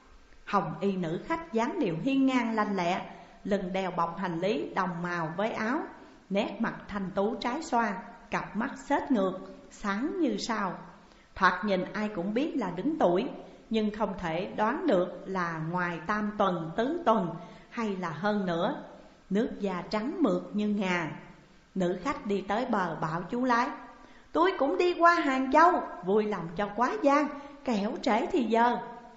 Hồng y nữ khách dáng điệu hiên ngang lanh lẹ, lưng đeo bọc hành lý đồng màu với áo, nét mặt thanh tú trái xoan, cặp mắt xếch ngược, sáng như sao. Thoạt nhìn ai cũng biết là đứng tuổi, nhưng không thể đoán được là ngoài tam tuần, tứ tuần hay là hơn nữa. Nước da trắng mượt như ngà. Nữ khách đi tới bờ bảo chú lái: tôi cũng đi qua Hàng Châu, vui lòng cho quá gian, kẻo trễ thì giờ.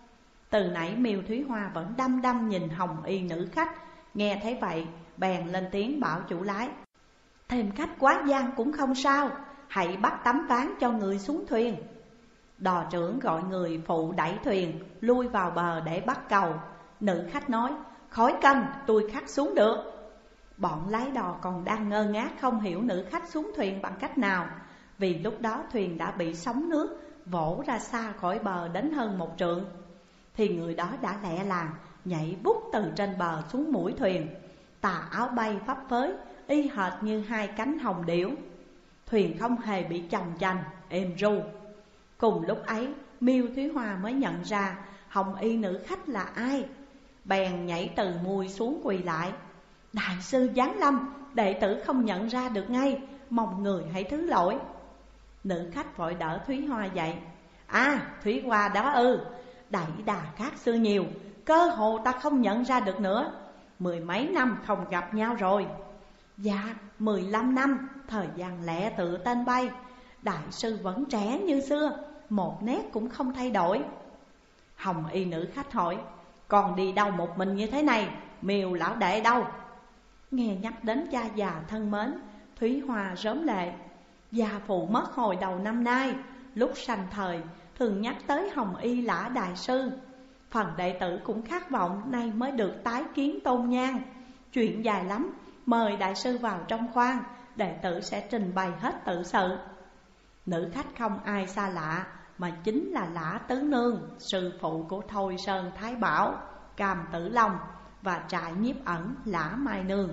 Từ nãy Miêu Thúy Hoa vẫn đăm đăm nhìn hồng y nữ khách, nghe thấy vậy bèn lên tiếng bảo chủ lái: thêm khách quá gian cũng không sao, hãy bắt tấm ván cho người xuống thuyền. Đò trưởng gọi người phụ đẩy thuyền lui vào bờ để bắt cầu. Nữ khách nói: khỏi cần, tôi khắc xuống được. Bọn lái đò còn đang ngơ ngác không hiểu nữ khách xuống thuyền bằng cách nào, vì lúc đó thuyền đã bị sóng nước vỗ ra xa khỏi bờ đến hơn một trượng. Thì người đó đã lẹ làng nhảy vút từ trên bờ xuống mũi thuyền, tà áo bay phấp phới y hệt như hai cánh hồng điểu. Thuyền không hề bị chồng chành, êm ru. Cùng lúc ấy Miêu Thúy Hoa mới nhận ra hồng y nữ khách là ai, bèn nhảy từ mui xuống quỳ lại: đại sư giáng lâm, đệ tử không nhận ra được ngay, mong người hãy thứ lỗi. Nữ khách vội đỡ Thúy Hoa dậy: à, Thúy Hoa đó ư, đẩy đà khác xưa nhiều, cơ hồ ta không nhận ra được nữa. Mười mấy năm không gặp nhau rồi. Dạ, mười lăm năm, thời gian lẹ tự tên bay. Đại sư vẫn trẻ như xưa, một nét cũng không thay đổi. Hồng y nữ khách hỏi: còn đi đâu một mình như thế này, Miêu lão đệ đâu? Nghe nhắc đến cha già thân mến, Thúy Hoa rớm lệ. Gia phụ mất hồi đầu năm nay, lúc sanh thời thường nhắc tới hồng y lã đại sư. Phần đệ tử cũng khát vọng nay mới được tái kiến tôn nhan. Chuyện dài lắm, mời đại sư vào trong khoang, đệ tử sẽ trình bày hết tự sự. Nữ khách không ai xa lạ, mà chính là Lã Tứ Nương, sư phụ của Thôi Sơn Thái Bảo, Cam Tử Long và trại nhiếp ẩn Lã Mai Nương.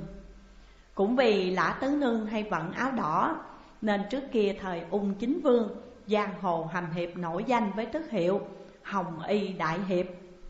Cũng vì Lã Tứ Nương hay vận áo đỏ, nên trước kia thời Ung Chính Vương, giang hồ hành hiệp nổi danh với tước hiệu Hồng Y Đại Hiệp.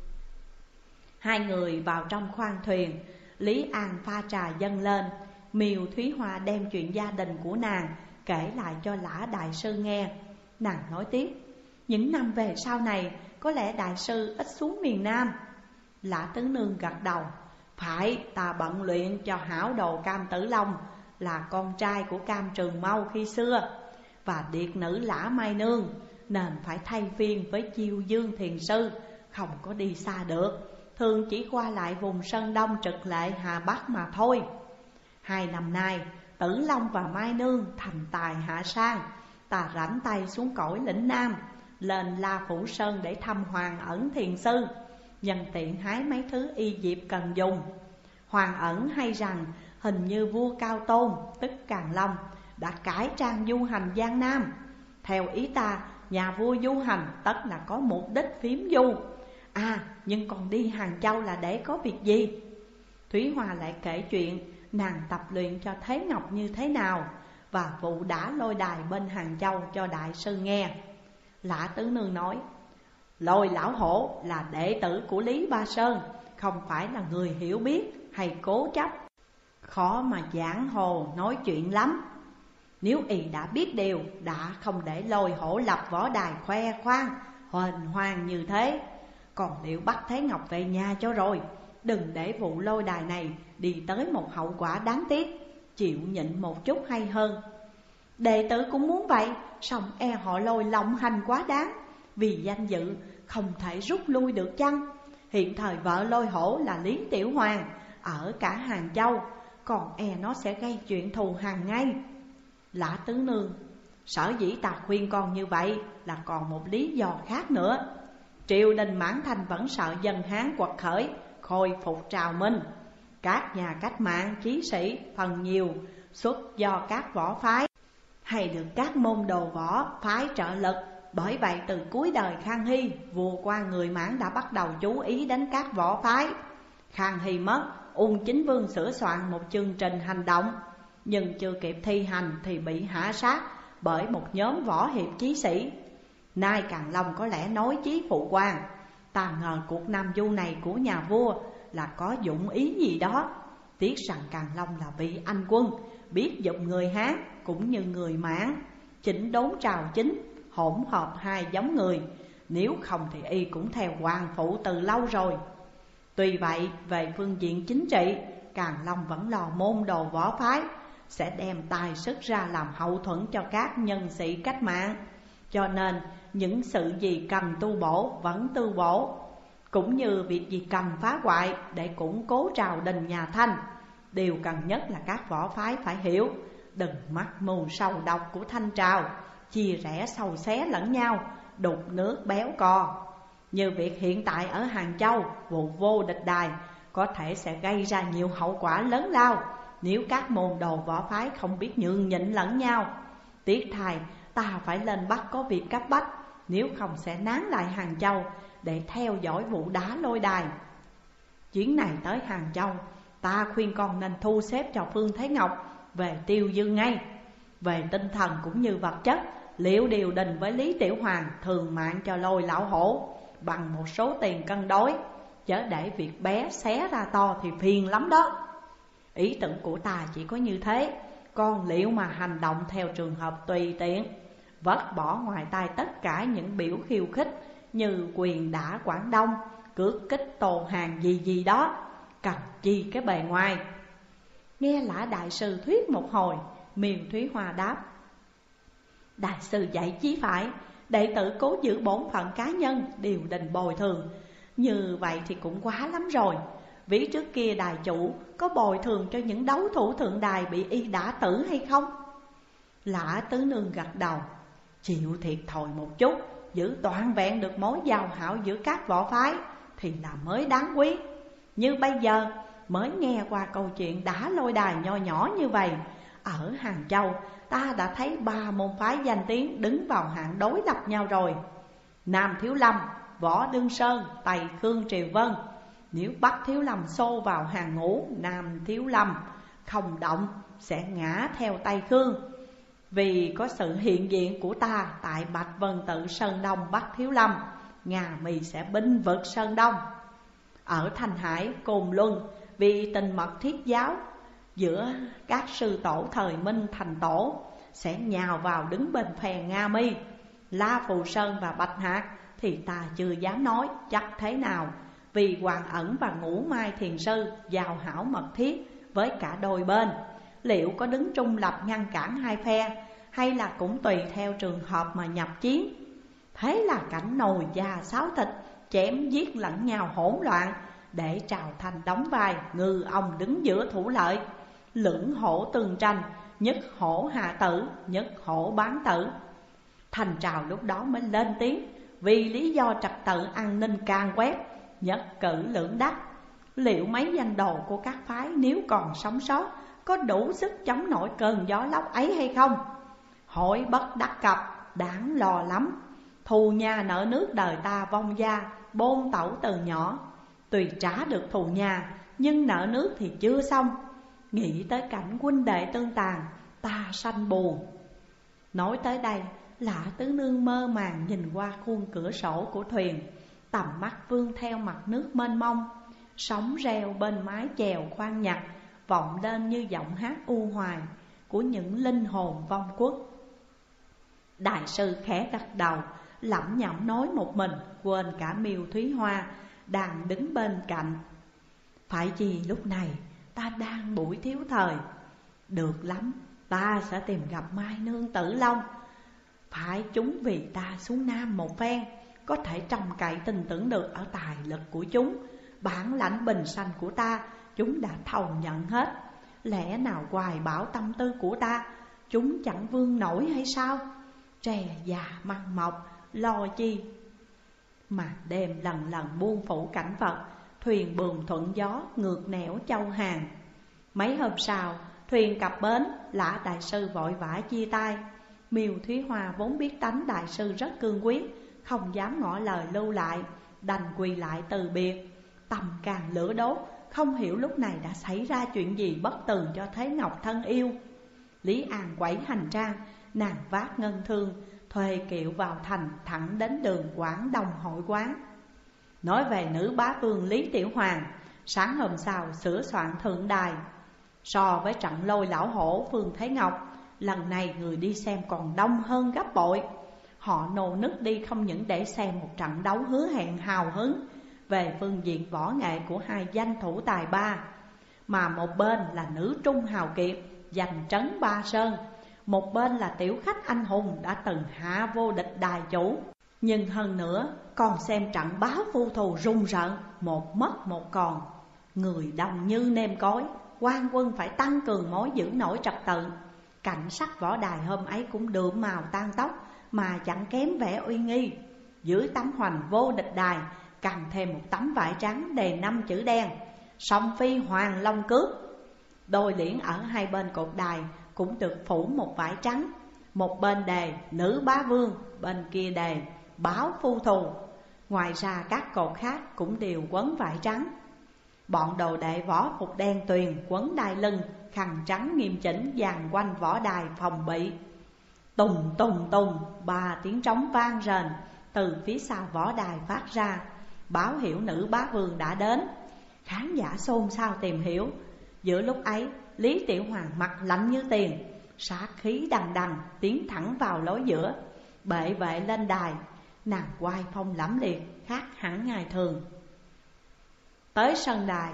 Hai người vào trong khoang thuyền, Lý An pha trà dâng lên. Miêu Thúy Hoa đem chuyện gia đình của nàng kể lại cho Lã đại sư nghe. Nàng nói tiếp: những năm về sau này, có lẽ đại sư ít xuống miền Nam. Lã Tứ Nương gật đầu: phải, ta bận luyện cho hảo đồ Cam Tử Long, là con trai của Cam Trường Mâu khi xưa, và điệt nữ Lã Mai Nương, nên phải thay phiên với Chiêu Dương thiền sư, không có đi xa được, thường chỉ qua lại vùng Sơn Đông Trực Lệ Hà Bắc mà thôi. Hai năm nay, Tử Long và Mai Nương thành tài hạ sang, ta rảnh tay xuống cõi lĩnh Nam, lên La Phủ Sơn để thăm Hoàng Ẩn thiền sư, nhân tiện hái mấy thứ y diệp cần dùng. Hoàng Ẩn hay rằng hình như vua Cao Tôn, tức Càn Long, đã cải trang du hành Giang Nam. Theo ý ta, nhà vua du hành tất là có mục đích phiếm du. À, nhưng còn đi Hàng Châu là để có việc gì? Thúy Hoa lại kể chuyện nàng tập luyện cho Thế Ngọc như thế nào, và vụ đã lôi đài bên Hàng Châu cho đại sư nghe. Lã Tứ Nương nói: Lôi lão hổ là đệ tử của Lý Ba Sơn, không phải là người hiểu biết hay cố chấp, khó mà giảng hồ nói chuyện lắm. Nếu y đã biết điều, đã không để lôi hổ lập võ đài khoe khoang huênh hoang như thế. Còn liệu bắt Thế Ngọc về nhà cho rồi, đừng để vụ lôi đài này đi tới một hậu quả đáng tiếc. Chịu nhịn một chút hay hơn. Đệ tử cũng muốn vậy, song e họ Lôi lộng hành quá đáng, vì danh dự không thể rút lui được chăng? Hiện thời vợ Lôi hổ là Lý Tiểu Hoàng ở cả Hàng Châu, còn e nó sẽ gây chuyện thù hằn ngay. Lã Tứ Nương: sở dĩ ta khuyên con như vậy là còn một lý do khác nữa. Triều đình Mãn Thành vẫn sợ dân Hán quật khởi, khôi phục trào minh. Các nhà cách mạng chí sĩ phần nhiều xuất do các võ phái, hay được các môn đồ võ phái trợ lực. Bởi vậy từ cuối đời Khang Hy, vua quan người Mãn đã bắt đầu chú ý đến các võ phái. Khang Hy mất, Ung Chính Vương sửa soạn một chương trình hành động. nhưng chưa kịp thi hành thì bị hạ sát bởi một nhóm võ hiệp chí sĩ. Nay Càn Long có lẽ nói chí phụ quan, ta ngờ cuộc Nam Du này của nhà vua là có dụng ý gì đó. Tiếc rằng Càn Long là vị anh quân, biết dùng người Hán cũng như người Mãn, chỉnh đốn trào chính, hỗn hợp hai giống người. Nếu không thì y cũng theo hoàng phụ từ lâu rồi. Tuy vậy, về phương diện chính trị, Càn Long vẫn lo môn đồ võ phái, sẽ đem tài sức ra làm hậu thuẫn cho các nhân sĩ cách mạng. Cho nên những sự gì cần tu bổ vẫn tu bổ, cũng như việc gì cần phá hoại để củng cố triều đình nhà Thanh. Điều cần nhất là các võ phái phải hiểu, đừng mắc mưu sâu độc của Thanh trào, chia rẽ sâu xé lẫn nhau, đục nước béo co. Như việc hiện tại ở Hàng Châu, vụ vô địch đài có thể sẽ gây ra nhiều hậu quả lớn lao nếu các môn đồ võ phái không biết nhường nhịn lẫn nhau. Tiếc thay, ta phải lên Bắc có việc cấp bách, nếu không sẽ nán lại Hàng Châu để theo dõi vụ đá lôi đài. Chuyến này tới Hàng Châu, ta khuyên con nên thu xếp cho Phương Thế Ngọc về Tiêu Dương ngay. Về tinh thần cũng như vật chất, liệu điều đình với Lý Tiểu Hoàng thường mạng cho Lôi Lão Hổ bằng một số tiền cân đối, chớ để việc bé xé ra to thì phiền lắm đó. Ý tưởng của ta chỉ có như thế, còn liệu mà hành động theo trường hợp tùy tiện, vứt bỏ ngoài tai tất cả những biểu khiêu khích như quyền đả Quảng Đông, cướp kích Tô Hàng gì gì đó, cần chi cái bề ngoài. Nghe Lã đại sư thuyết một hồi, Miêu Thúy Hoa đáp: đại sư dạy chí phải, đệ tử cố giữ bổn phận cá nhân, điều đình bồi thường. Như vậy thì cũng quá lắm rồi. Ví trước kia đài chủ có bồi thường cho những đấu thủ thượng đài bị y đả tử hay không? Lã tứ nương gật đầu: chịu thiệt thòi một chút, giữ toàn vẹn được mối giao hảo giữa các võ phái thì là mới đáng quý. Như bây giờ mới nghe qua câu chuyện đá lôi đài nho nhỏ như vậy, ở Hàng Châu ta đã thấy ba môn phái danh tiếng đứng vào hạng đối lập nhau rồi: Nam Thiếu Lâm, Võ Đương Sơn, Tây Khương Triều Vân. Nếu Bắc Thiếu Lâm xô vào hàng ngũ Nam Thiếu Lâm không động, sẽ ngã theo Tây Khương. Vì có sự hiện diện của ta tại Bạch Vân Tự Sơn Đông Bắc Thiếu Lâm, Nga Mì sẽ binh vực Sơn Đông. Ở Thanh Hải, Cồn Luân, vì tình mật thiết giáo giữa các sư tổ thời Minh thành tổ, sẽ nhào vào đứng bên phe Nga Mi. La Phù Sơn và Bạch Hạc thì ta chưa dám nói chắc thế nào, vì Hoàng Ẩn và Ngũ Mai Thiền Sư giao hảo mật thiết với cả đôi bên. Liệu có đứng trung lập ngăn cản hai phe, hay là cũng tùy theo trường hợp mà nhập chiến? Thế là cảnh nồi da sáo thịt, chém giết lẫn nhau hỗn loạn, để Trào Thanh đóng vai ngư ông đứng giữa thủ lợi. Lưỡng hổ tương tranh, nhất hổ hạ tử, nhất hổ bán tử. Thành Trào lúc đó mới lên tiếng, vì lý do trật tự an ninh can quét, nhất cử lưỡng đắc. Liệu mấy danh đồ của các phái nếu còn sống sót có đủ sức chống nổi cơn gió lốc ấy hay không? Hỏi bất đắc cập, đáng lo lắm. Thù nhà nợ nước đời ta vong gia, bôn tẩu từ nhỏ. Tuy trả được thù nhà, nhưng nợ nước thì chưa xong. Nghĩ tới cảnh huynh đệ tương tàn, ta sanh buồn. Nói tới đây, Lã tứ nương mơ màng nhìn qua khuôn cửa sổ của thuyền, tầm mắt vươn theo mặt nước mênh mông. Sóng reo bên mái chèo khoan nhặt vọng lên như giọng hát u hoài của những linh hồn vong quốc. Đại sư khẽ gật đầu, lẩm nhẩm nói một mình, quên cả Miêu Thúy Hoa đang đứng bên cạnh. Phải chi lúc này ta đang buổi thiếu thời? Được lắm, ta sẽ tìm gặp Mai Nương Tử Long. Phải chúng vì ta xuống Nam một phen, có thể trông cậy tin tưởng được ở tài lực của chúng. Bản lãnh bình sanh của ta chúng đã thầu nhận hết. Lẽ nào hoài bảo tâm tư của ta chúng chẳng vương nổi hay sao? Tre già măng mọc lo chi? Màn đêm lần lần buông phủ cảnh vật, thuyền buồm thuận gió ngược nẻo châu Hàn. Mấy hôm sau thuyền cập bến, Lã đại sư vội vã chia tay. Miêu Thúy Hoa vốn biết tánh đại sư rất cương quyết, không dám ngỏ lời lưu lại, đành quỳ lại từ biệt. Tâm càng lửa đốt, không hiểu lúc này đã xảy ra chuyện gì bất tường cho Thế Ngọc thân yêu. Lý An quẩy hành trang, nàng vác ngân thương, thuê kiệu vào thành thẳng đến đường Quảng Đông hội quán. Nói về nữ bá vương Lý Tiểu Hoàng, sáng hôm sau sửa soạn thượng đài. So với trận lôi lão hổ Phương Thế Ngọc, lần này người đi xem còn đông hơn gấp bội. Họ nô nức đi không những để xem một trận đấu hứa hẹn hào hứng về phương diện võ nghệ của hai danh thủ tài ba, mà một bên là nữ trung hào kiệt giành trấn Ba Sơn, một bên là tiểu khách anh hùng đã từng hạ vô địch đài chủ. Nhưng hơn nữa còn xem trận báo phu thù rùng rợn, một mất một còn. Người đông như nêm cối, quan quân phải tăng cường mối giữ nổi trật tự. Cảnh sắc võ đài hôm ấy cũng đượm màu tan tóc mà chẳng kém vẻ uy nghi. Dưới tấm hoành vô địch đài cầm thêm một tấm vải trắng đề năm chữ đen: Song Phi Hoàng Long Cước. Đôi liễn ở hai bên cột đài cũng được phủ một vải trắng, một bên đề nữ bá vương, bên kia đề báo phu thù. Ngoài ra các cột khác cũng đều quấn vải trắng. Bọn đồ đệ võ phục đen tuyền quấn đai lưng, khăn trắng nghiêm chỉnh dàn quanh võ đài phòng bị. Tùng tùng tùng, ba tiếng trống vang rền từ phía sau võ đài phát ra, báo hiệu nữ bá vương đã đến. Khán giả xôn xao tìm hiểu. Giữa lúc ấy, Lý Tiểu Hoàng mặt lạnh như tiền, sát khí đằng đằng tiến thẳng vào lối giữa. Bệ vệ lên đài, nàng oai phong lẫm liệt khác hẳn ngày thường. Tới sân đài,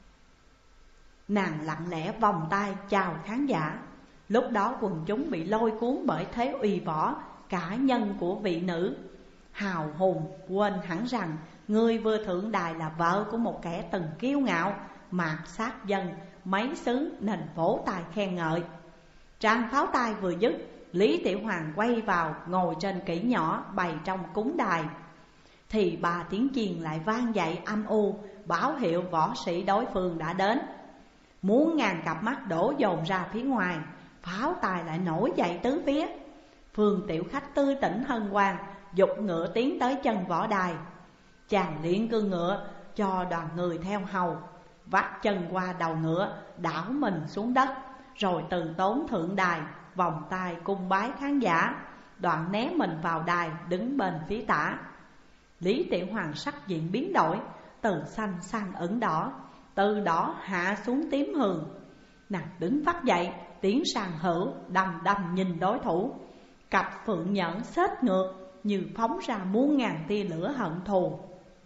nàng lặng lẽ vòng tay chào khán giả. Lúc đó quần chúng bị lôi cuốn bởi thế uy võ cả nhân của vị nữ hào hùng, quên hẳn rằng người vừa thượng đài là vợ của một kẻ từng kiêu ngạo mạt sát dân mấy xứ, nên vỗ tay khen ngợi. Tràng pháo tay vừa dứt, Lý Tiểu Hoàng quay vào ngồi trên kỷ nhỏ bày trong cúng đài, thì ba tiếng chiên lại vang dậy âm u, báo hiệu võ sĩ đối phương đã đến. Muốn ngàn cặp mắt đổ dồn ra phía ngoài, pháo tài lại nổi dậy tứ phía. Phương tiểu khách tươi tỉnh hân hoan, giục ngựa tiến tới chân võ đài. Chàng liền cương ngựa cho đoàn người theo hầu, vắt chân qua đầu ngựa, đảo mình xuống đất, rồi từ tốn thượng đài vòng tay cung bái khán giả, đoạn né mình vào đài đứng bên phía tả. Lý Tiểu Hoàng sắc diện biến đổi, từ xanh sang ửng đỏ, từ đỏ hạ xuống tím hường. Nàng đứng phát dậy, tiến sang hữu, đầm đầm nhìn đối thủ. Cặp phượng nhẫn xết ngược như phóng ra muôn ngàn tia lửa hận thù.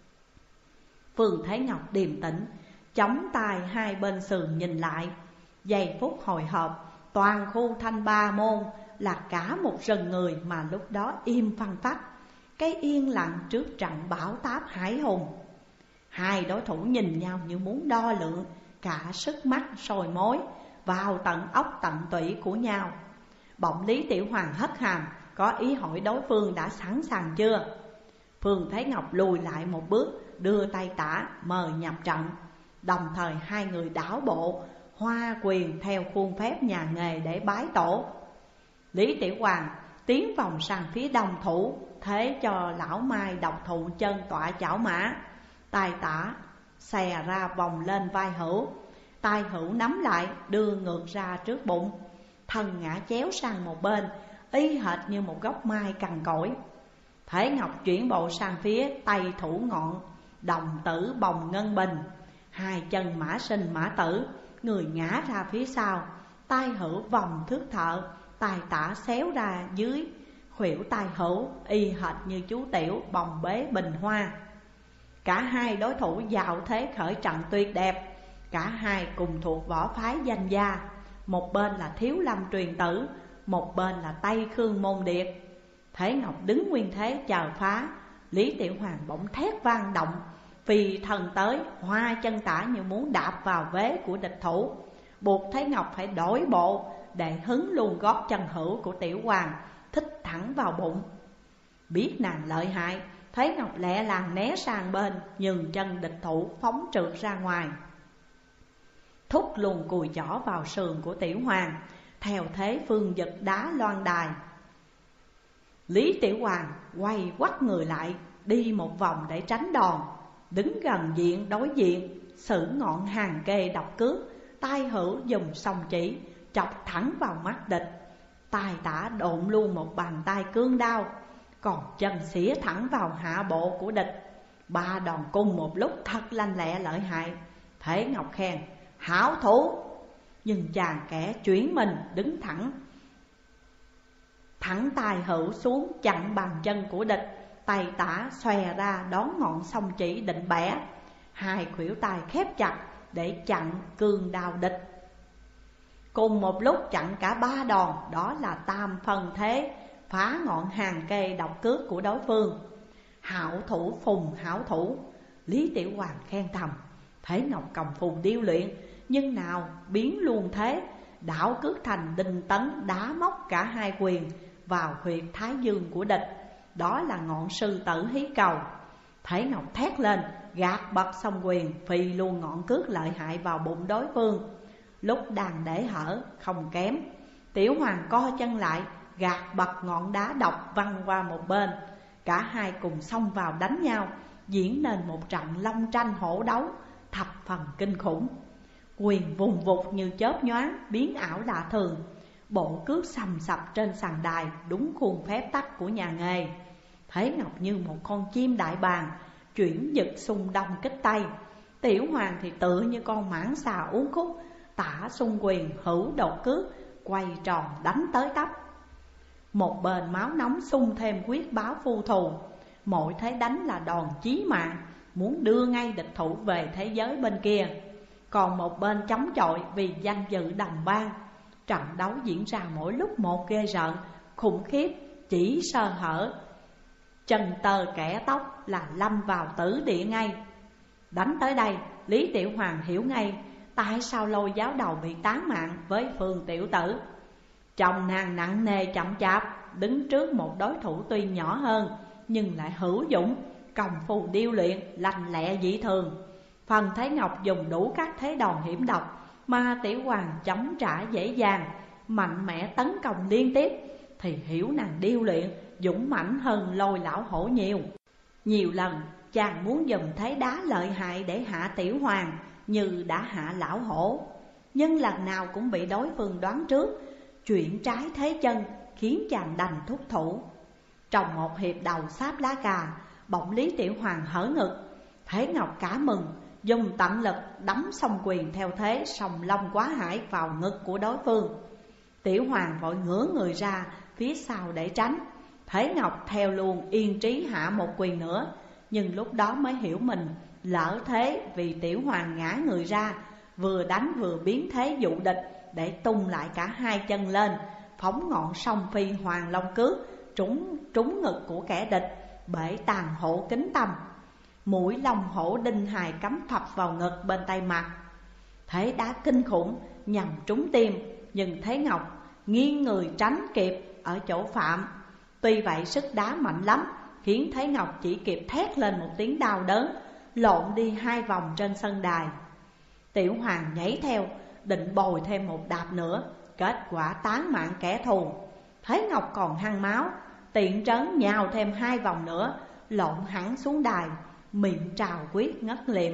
Phương Thế Ngọc điềm tĩnh, chống tay hai bên sườn nhìn lại. Giây phút hồi hộp, toàn khu Thanh Ba Môn là cả một rừng người mà lúc đó im phăng phắc, cái yên lặng trước trận bão táp hải hùng. Hai đối thủ nhìn nhau như muốn đo lượng cả sức mắt sôi mối vào tận óc tận tủy của nhau. Bỗng Lý Tiểu Hoàng hất hàm, có ý hỏi đối phương đã sẵn sàng chưa. Phương Thế Ngọc lùi lại một bước, đưa tay tả mời nhập trận. Đồng thời hai người đảo bộ hoa quyền theo khuôn phép nhà nghề để bái tổ. Lý Tiểu Hoàng tiến vòng sang phía đồng thủ, thế cho lão Mai độc thụ chân tọa chảo mã. Tay tả xè ra vòng lên vai hữu, tay hữu nắm lại đưa ngược ra trước bụng, thân ngã chéo sang một bên, y hệt như một gốc mai cằn cỗi. Thế Ngọc chuyển bộ sang phía tay thủ ngọn đồng tử bồng ngân bình, hai chân mã sinh mã tử, người ngã ra phía sau, tay hữu vòng thước thợ, tay tả xéo ra dưới khuỷu tay hữu, y hệt như chú tiểu bồng bế bình hoa. Cả hai đối thủ dạo thế khởi trận tuyệt đẹp, cả hai cùng thuộc võ phái danh gia. Một bên là Thiếu Lâm truyền tử, một bên là Tây Khương môn điệt. Thế Ngọc đứng nguyên thế chờ phá, Lý Tiểu Hoàng bỗng thét vang động, phi thần tới, hoa chân tả như muốn đạp vào vế của địch thủ, buộc Thế Ngọc phải đổi bộ để hứng luôn gót chân hữu của Tiểu Hoàng, thích thẳng vào bụng. Biết nàng lợi hại, Thế Ngọc lẹ làng né sang bên, nhường chân địch thủ phóng trượt ra ngoài, thúc luôn cùi chỏ vào sườn của Tiểu Hoàng, theo thế phương giật đá loan đài. Lý Tiểu Hoàng quay quắt người lại, đi một vòng để tránh đòn, đứng gần diện đối diện, sử ngọn hàng kê độc cước, tay hữu dùng song chỉ, chọc thẳng vào mắt địch. Tài Tả độn luôn một bàn tay cương đao, còn chân xỉa thẳng vào hạ bộ của địch. Ba đòn cung một lúc thật lanh lẹ lợi hại. Thế Ngọc khen hảo thủ, nhưng chàng kẻ chuyển mình đứng thẳng, thẳng tay hữu xuống chặn bàn chân của địch. Tay Tả xòe ra đón ngọn song chỉ định bẻ, hai khuỷu tay khép chặt để chặn cương đao địch. Cùng một lúc chặn cả ba đòn, đó là tam phân thế, phá ngọn hàng kê độc cước của đối phương. Hảo thủ phùng hảo thủ, Lý Tiểu Hoàng khen thầm. Thế Ngọc công phu điêu luyện, nhưng nào biến luôn thế, đảo cước thành đinh tấn, đá móc cả hai quyền vào huyệt thái dương của địch. Đó là ngọn sư tử hí cầu. Thế Ngọc thét lên, gạt bật song quyền, phi luôn ngọn cước lợi hại vào bụng đối phương. Lúc đàn để hở không kém, Tiểu Hoàng co chân lại, gạt bật ngọn đá độc văng qua một bên. Cả hai cùng xông vào đánh nhau, diễn nên một trận long tranh hổ đấu thập phần kinh khủng. Quyền vùng vụt như chớp nhoáng, biến ảo lạ thường. Bộ cước sầm sập trên sàn đài, đúng khuôn phép tắc của nhà nghề. Thế Ngọc như một con chim đại bàng, chuyển giật xung đông kích tay. Tiểu Hoàng thì tựa như con mãng xà uốn khúc, tả xung quyền hữu đột cước, quay tròn đánh tới tấp. Một bên máu nóng xung thêm quyết báo phu thù. Mỗi thế đánh là đòn chí mạng, muốn đưa ngay địch thủ về thế giới bên kia. Còn một bên chống chọi vì danh dự đồng bang. Trận đấu diễn ra mỗi lúc một ghê rợn, khủng khiếp, chỉ sơ hở chân tơ kẻ tóc là lâm vào tử địa ngay. Đánh tới đây, Lý Tiểu Hoàng hiểu ngay tại sao Lôi giáo đầu bị tán mạng với Phương tiểu tử. Chồng nàng nặng nề chậm chạp, đứng trước một đối thủ tuy nhỏ hơn nhưng lại hữu dũng, công phu điêu luyện, lành lẹ dị thường. Phần Thế Ngọc dùng đủ các thế đòn hiểm độc, mà Tiểu Hoàng chống trả dễ dàng, mạnh mẽ tấn công liên tiếp, thì hiểu nàng điêu luyện, dũng mãnh hơn Lôi lão hổ nhiều. Nhiều lần chàng muốn dùng thế đá lợi hại để hạ Tiểu Hoàng như đã hạ lão hổ, nhưng lần nào cũng bị đối phương đoán trước, chuyển trái thế chân, khiến chàng đành thúc thủ. Trong một hiệp đầu sáp lá cà, bỗng Lý Tiểu Hoàng hở ngực. Thế Ngọc cả mừng, dùng tận lực đấm song quyền theo thế song long quá hải vào ngực của đối phương. Tiểu Hoàng vội ngửa người ra phía sau để tránh. Thế Ngọc theo luôn yên trí hạ một quyền nữa, nhưng lúc đó mới hiểu mình lỡ thế, vì Tiểu Hoàng ngã người ra, vừa đánh vừa biến thế dụ địch để tung lại cả hai chân lên, phóng ngọn song phi hoàng long cước trúng trúng ngực của kẻ địch, bể tàn hổ kính tâm. Mũi long hổ đinh hài cắm phập vào ngực bên tay mặt. Thế đá kinh khủng nhằm trúng tim, nhưng Thế Ngọc nghiêng người tránh kịp ở chỗ phạm. Tuy vậy sức đá mạnh lắm, khiến Thế Ngọc chỉ kịp thét lên một tiếng đau đớn, lộn đi hai vòng trên sân đài. Tiểu Hoàng nhảy theo, định bồi thêm một đạp nữa, kết quả tán mạng kẻ thù. Thế Ngọc còn hăng máu, tiện trấn nhào thêm hai vòng nữa, lộn hẳn xuống đài, miệng trào quyết ngất liệm.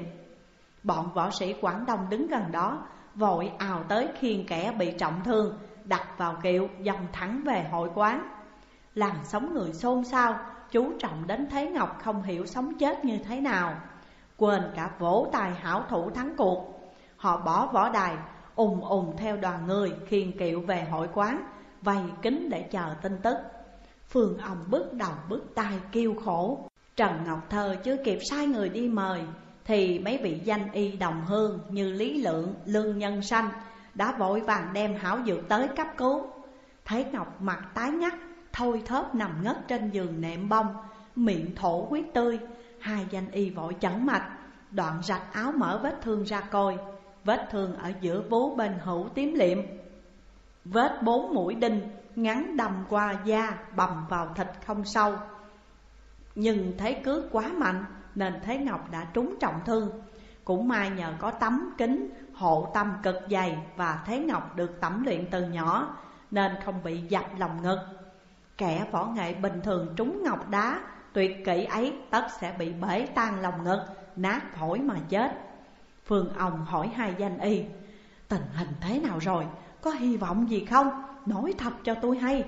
Bọn võ sĩ Quảng Đông đứng gần đó vội ào tới khiêng kẻ bị trọng thương, đặt vào kiệu dòng thẳng về hội quán. Làn sóng người xôn xao, chú trọng đến Thế Ngọc không hiểu sống chết như thế nào, quên cả vỗ tài hảo thủ thắng cuộc. Họ bỏ võ đài, ùng ùng theo đoàn người khiêng kiệu về hội quán, vây kín để chờ tin tức. Phương Ông bước đầu bước tay kêu khổ. Trần Ngọc Thơ chưa kịp sai người đi mời, thì mấy vị danh y đồng hương như Lý Lượng, Lương Nhân Sanh đã vội vàng đem hảo dược tới cấp cứu. Thấy Ngọc mặt tái ngắt, thôi thóp nằm ngất trên giường nệm bông, miệng thổ huyết tươi. Hai danh y vội chẩn mạch, đoạn rạch áo mở vết thương ra coi. Vết thương ở giữa vú bên hữu tím liệm, vết bốn mũi đinh ngắn đâm qua da bầm vào thịt không sâu. Nhưng thế cước quá mạnh nên Thế Ngọc đã trúng trọng thương. Cũng may nhờ có tấm kính hộ tâm cực dày và Thế Ngọc được tẩm luyện từ nhỏ, nên không bị dập lòng ngực. Kẻ võ nghệ bình thường trúng ngọc đá tuyệt kỹ ấy tất sẽ bị bể tan lòng ngực, nát phổi mà chết. Phương Ông hỏi hai danh y: tình hình thế nào rồi? có hy vọng gì không? Nói thật cho tôi hay.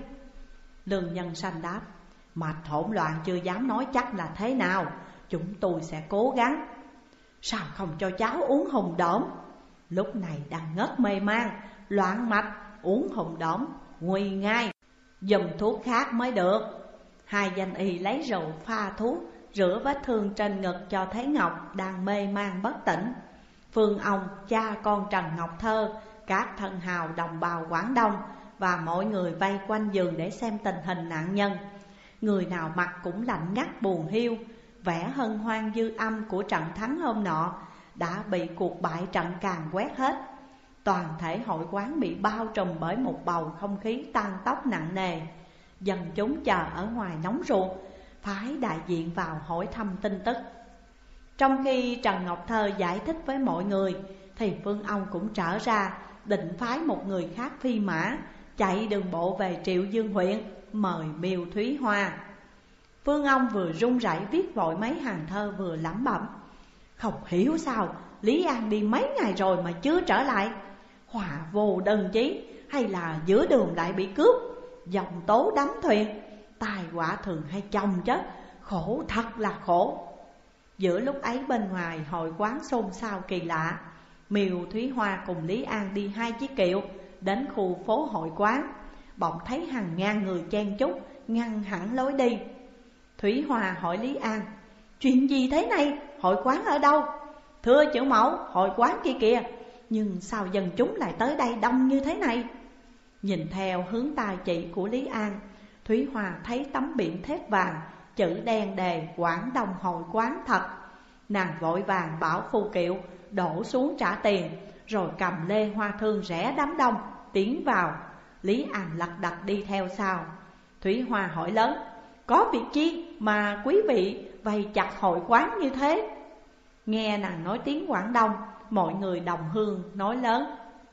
Lương Nhân Sanh đáp: Mạch hỗn loạn chưa dám nói chắc là thế nào, chúng tôi sẽ cố gắng. Sao không cho cháu uống hùng đổm? Lúc này đang ngất mê man, loạn mạch, uống hùng đổm nguy ngay, dùm thuốc khác mới được. Hai danh y lấy rượu pha thuốc, rửa vết thương trên ngực cho Thế Ngọc đang mê man bất tỉnh. Phương ông, cha con Trần Ngọc Thơ, các thân hào đồng bào Quảng Đông và mọi người vây quanh giường để xem tình hình nạn nhân. Người nào mặt cũng lạnh ngắt buồn hiu, vẻ hân hoan dư âm của trận thắng hôm nọ đã bị cuộc bại trận càn quét hết. Toàn thể hội quán bị bao trùm bởi một bầu không khí tan tóc nặng nề. Dân chúng chờ ở ngoài nóng ruột, phái đại diện vào hỏi thăm tin tức. Trong khi Trần Ngọc Thơ giải thích với mọi người thì Phương Ông cũng trở ra, định phái một người khác phi mã chạy đường bộ về Triệu Dương huyện mời Miêu Thúy Hoa. Phương Ông vừa run rẩy viết vội mấy hàng thơ vừa lẩm bẩm: Không hiểu sao Lý An đi mấy ngày rồi mà chưa trở lại. Họa vô đơn chí, hay là giữa đường lại bị cướp, dòng tố đắm thuyền, tai họa thường hay chồng chết, khổ thật là khổ. Giữa lúc ấy bên ngoài hội quán xôn xao kỳ lạ. Miêu Thúy Hoa cùng Lý An đi hai chiếc kiệu đến khu phố hội quán, bỗng thấy hàng ngàn người chen chúc ngăn hẳn lối đi. Thúy Hoa hỏi Lý An: Chuyện gì thế này, hội quán ở đâu? Thưa chủ mẫu, hội quán kia kìa, nhưng sao dân chúng lại tới đây đông như thế này? Nhìn theo hướng tay chỉ của Lý An, Thúy Hoa thấy tấm biển thép vàng, chữ đen đề Quảng Đông hội quán thật. Nàng vội vàng bảo phu kiệu đổ xuống trả tiền, rồi cầm lê hoa thương rẽ đám đông tiến vào. Lý An lật đật đi theo sau. Thúy Hoa hỏi lớn: Có việc chi mà quý vị vây chặt hội quán như thế? Nghe nàng nói tiếng Quảng Đông, mọi người đồng hương nói lớn: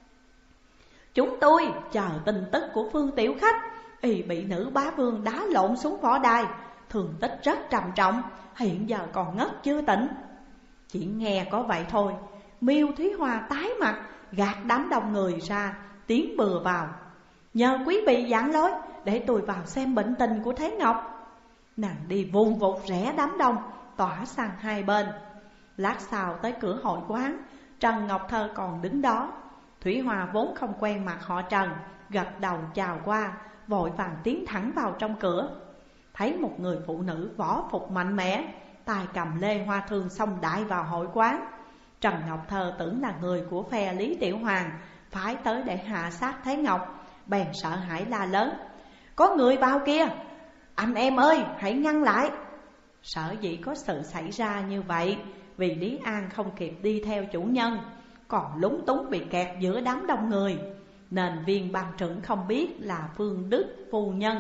Chúng tôi chờ tin tức của Phương tiểu khách, y bị nữ bá vương đá lộn xuống võ đài, thương tích rất trầm trọng, hiện giờ còn ngất chưa tỉnh. Chỉ nghe có vậy thôi, Miêu Thúy Hoa tái mặt, gạt đám đông người ra, tiến bừa vào: Nhờ quý vị giảng lối để tôi vào xem bệnh tình của Thế Ngọc. Nàng đi vun vụt rẽ đám đông, tỏa sang hai bên. Lát sau tới cửa hội quán, Trần Ngọc Thơ còn đứng đó. Thúy Hoa vốn không quen mặt họ Trần, gật đầu chào qua, vội vàng tiến thẳng vào trong cửa. Thấy một người phụ nữ võ phục mạnh mẽ, tay cầm lê hoa thương xông đại vào hội quán. Trần Ngọc Thơ tưởng là người của phe Lý Tiểu Hoàng phái tới để hạ sát Thế Ngọc, bèn sợ hãi la lớn: Có người vào kia, anh em ơi hãy ngăn lại. Sở dĩ có sự xảy ra như vậy vì Lý An không kịp đi theo chủ nhân, còn lúng túng bị kẹt giữa đám đông người, nên viên ban trưởng không biết là Phương Đức phu nhân.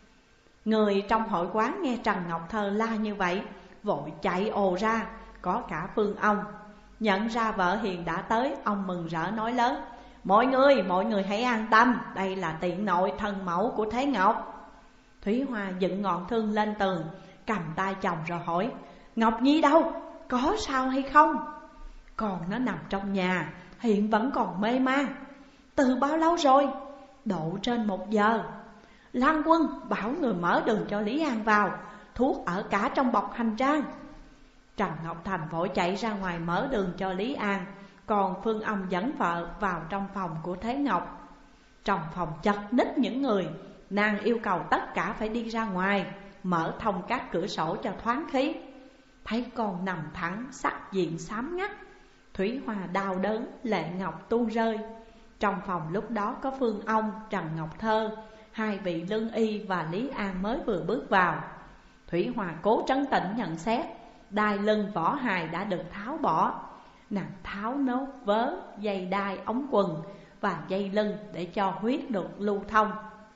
Người trong hội quán nghe Trần Ngọc Thơ la như vậy, vội chạy ồ ra, có cả Phương ông. Nhận ra vợ hiền đã tới, ông mừng rỡ nói lớn: Mọi người, mọi người hãy an tâm, đây là tiện nội thân mẫu của Thế Ngọc. Thúy Hoa dựng ngọn thương lên tường, cầm tay chồng rồi hỏi: Ngọc Nhi đâu? Có sao hay không? Còn nó nằm trong nhà, hiện vẫn còn mê man. Từ bao lâu rồi? Độ trên một giờ. Lan Quân bảo người mở đường cho Lý An vào, thuốc ở cả trong bọc hành trang. Trần Ngọc Thành vội chạy ra ngoài mở đường cho Lý An, còn Phương Ông dẫn vợ vào trong phòng của Thế Ngọc. Trong phòng chật ních những người, nàng yêu cầu tất cả phải đi ra ngoài, mở thông các cửa sổ cho thoáng khí. Thấy con nằm thẳng, sắc diện xám ngắt, Thúy Hoa đau đớn, lệ ngọc tuôn rơi. Trong phòng lúc đó có Phương Ông, Trần Ngọc Thơ, hai vị lương y và Lý An mới vừa bước vào. Thúy Hoa cố trấn tĩnh nhận xét, đai lưng võ hài đã được tháo bỏ. Nàng tháo nốt vớ, dây đai, ống quần và dây lưng để cho huyết được lưu thông.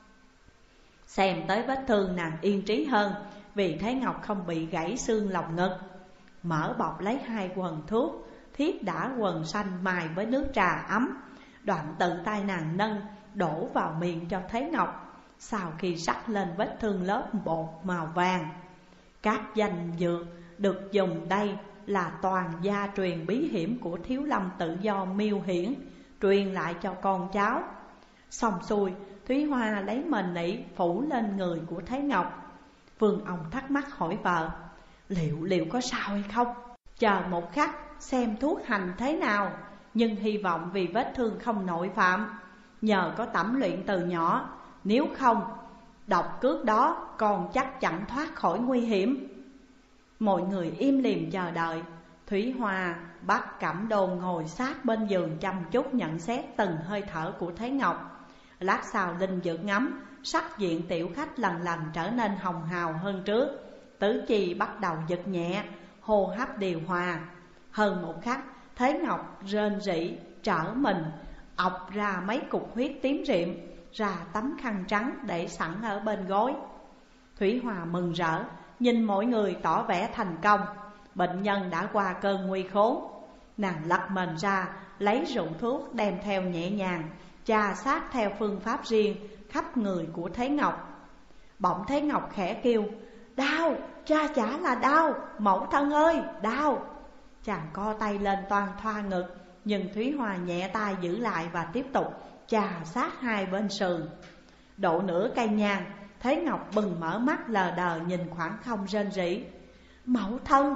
Xem tới vết thương nàng yên trí hơn, vì Thế Ngọc không bị gãy xương lồng ngực. Mở bọc lấy hai quần thuốc, thiết đã quần xanh mài với nước trà ấm, đoạn tự tay nàng nâng đổ vào miệng cho Thế Ngọc. Sau khi sắc lên vết thương lớp bột màu vàng. Các danh dược được dùng đây là toàn gia truyền bí hiểm của Thiếu Lâm Tự Do Miêu Hiển, truyền lại cho con cháu. Xong xuôi, Thúy Hoa lấy mền nỉ phủ lên người của Thế Ngọc. Vương ông thắc mắc hỏi vợ: Liệu liệu có sao hay không? Chờ một khắc xem thuốc hành thế nào, nhưng hy vọng vì vết thương không nội phạm, nhờ có tẩm luyện từ nhỏ, nếu không độc cước đó còn chắc chẳng thoát khỏi nguy hiểm. Mọi người im lìm chờ đợi. Thúy Hoa bắt Cẩm Đôn ngồi sát bên giường chăm chút nhận xét từng hơi thở của Thế Ngọc. Lát sau Linh Dược ngắm, sắc diện tiểu khách lần lần trở nên hồng hào hơn trước. Tứ chi bắt đầu giật nhẹ, hô hấp điều hòa. Hơn một khắc, Thế Ngọc rên rỉ, trở mình, ọc ra mấy cục huyết tím riệm, ra tấm khăn trắng để sẵn ở bên gối. Thúy Hoa mừng rỡ, nhìn mọi người tỏ vẻ thành công. Bệnh nhân đã qua cơn nguy khốn. Nàng lật mền ra, lấy rượu thuốc đem theo nhẹ nhàng, chà sát theo phương pháp riêng khắp người của Thế Ngọc. Bỗng Thế Ngọc khẽ kêu: Đau, cha chả là đau, mẫu thân ơi, đau. Chàng co tay lên toan thoa ngực, nhưng Thúy Hoa nhẹ tay giữ lại và tiếp tục chà sát hai bên sườn. Độ nửa cây nhang, Thế Ngọc bừng mở mắt lờ đờ nhìn khoảng không rên rỉ: Mẫu thân.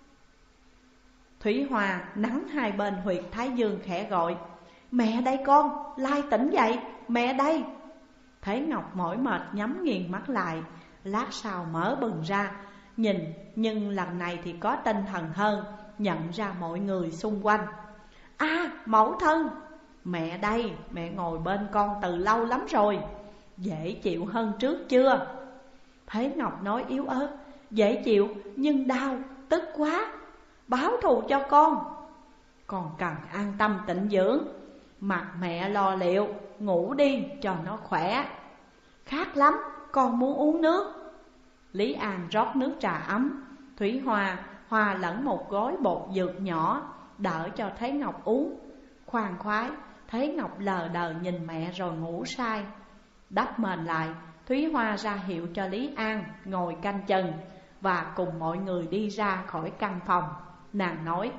Thúy Hoa nắn hai bên huyệt thái dương khẽ gọi: Mẹ đây con, lai tỉnh dậy, mẹ đây. Thế Ngọc mỏi mệt nhắm nghiền mắt lại, lát sau mở bừng ra, nhìn nhưng lần này thì có tinh thần hơn, nhận ra mọi người xung quanh. À, mẫu thân, mẹ đây, mẹ ngồi bên con từ lâu lắm rồi, dễ chịu hơn trước chưa? Thế Ngọc nói yếu ớt: Dễ chịu nhưng đau, tức quá, báo thù cho con. Còn cần an tâm tịnh dưỡng, mặc mẹ lo liệu, ngủ đi cho nó khỏe. Khát lắm, con muốn uống nước. Lý An rót nước trà ấm. Thúy Hoa hòa lẫn một gói bột dược nhỏ, đỡ cho Thế Ngọc uống. Khoan khoái, Thế Ngọc lờ đờ nhìn mẹ rồi ngủ say. Đắp mền lại, Thúy Hoa ra hiệu cho Lý An ngồi canh chừng và cùng mọi người đi ra khỏi căn phòng. Nàng nói: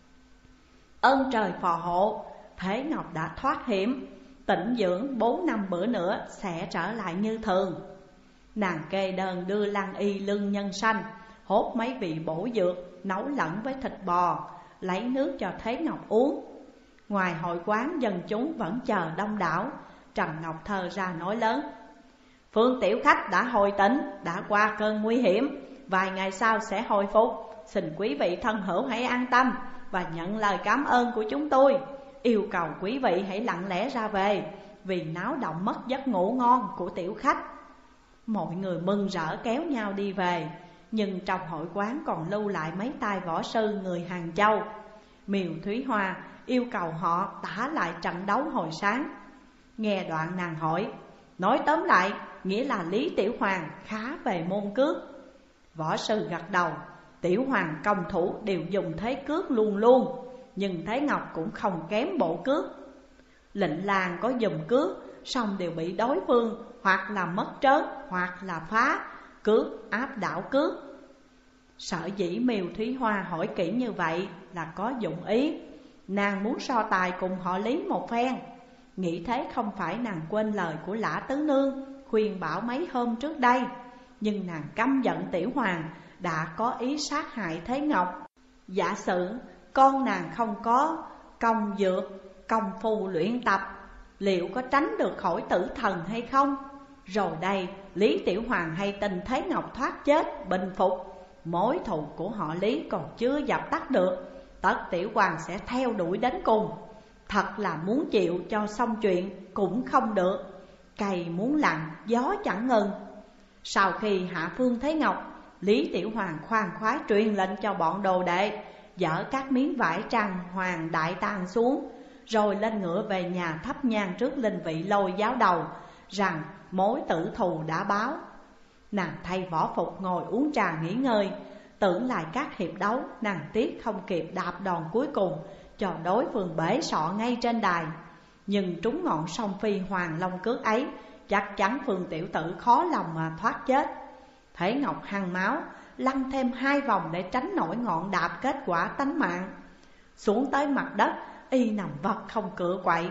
Ơn trời phò hộ, Thế Ngọc đã thoát hiểm, tĩnh dưỡng bốn năm bữa nữa sẽ trở lại như thường. Nàng kê đơn đưa lăng y lưng nhân sanh, hốt mấy vị bổ dược, nấu lẫn với thịt bò, lấy nước cho Thế Ngọc uống. Ngoài hội quán dân chúng vẫn chờ đông đảo. Trần Ngọc Thơ ra nói lớn: Phương tiểu khách đã hồi tỉnh, đã qua cơn nguy hiểm, vài ngày sau sẽ hồi phục. Xin quý vị thân hữu hãy an tâm và nhận lời cảm ơn của chúng tôi. Yêu cầu quý vị hãy lặng lẽ ra về, vì náo động mất giấc ngủ ngon của tiểu khách. Mọi người mừng rỡ kéo nhau đi về, nhưng trong hội quán còn lưu lại mấy tay võ sư người Hàng Châu. Miều Thúy Hoa yêu cầu họ tả lại trận đấu hồi sáng. Nghe đoạn nàng hỏi: Nói tóm lại, nghĩa là Lý Tiểu Hoàng khá về môn cước. Võ sư gật đầu: Tiểu Hoàng công thủ đều dùng thế cước luôn luôn, nhưng Thế Ngọc cũng không kém bộ cước. Lệnh Lang có dùng cước, song đều bị đối phương hoặc là mất trớn hoặc là phá cước áp đảo cước. Sở dĩ Miều Thúy Hoa hỏi kỹ như vậy là có dụng ý. Nàng muốn so tài cùng họ Lý một phen. Nghĩ thế không phải nàng quên lời của Lã Tứ Nương khuyên bảo mấy hôm trước đây, nhưng nàng căm giận Tiểu Hoàng đã có ý sát hại Thế Ngọc. Giả sử con nàng không có công dược, công phu luyện tập, liệu có tránh được khỏi tử thần hay không? Rồi đây Lý Tiểu Hoàng hay tin Thế Ngọc thoát chết bình phục, mối thù của họ Lý còn chưa dập tắt được, tất Tiểu Hoàng sẽ theo đuổi đến cùng. Thật là muốn chịu cho xong chuyện cũng không được, cày muốn lặng gió chẳng ngừng. Sau khi hạ phương Thế Ngọc, Lý Tiểu Hoàng khoan khoái truyền lệnh cho bọn đồ đệ dỡ các miếng vải trang hoàng đại tang xuống, rồi lên ngựa về nhà thắp nhang trước linh vị Lôi giáo đầu, rằng mối tử thù đã báo. Nàng thay võ phục ngồi uống trà nghỉ ngơi. Tưởng lại các hiệp đấu, nàng tiếc không kịp đạp đòn cuối cùng cho đối phương bể sọ ngay trên đài. Nhưng trúng ngọn song phi hoàng long cước ấy, chắc chắn Phương tiểu tử khó lòng mà thoát chết. Thế Ngọc hăng máu, lăn thêm hai vòng để tránh nổi ngọn đạp kết quả tánh mạng. Xuống tới mặt đất, y nằm vật không cựa quậy.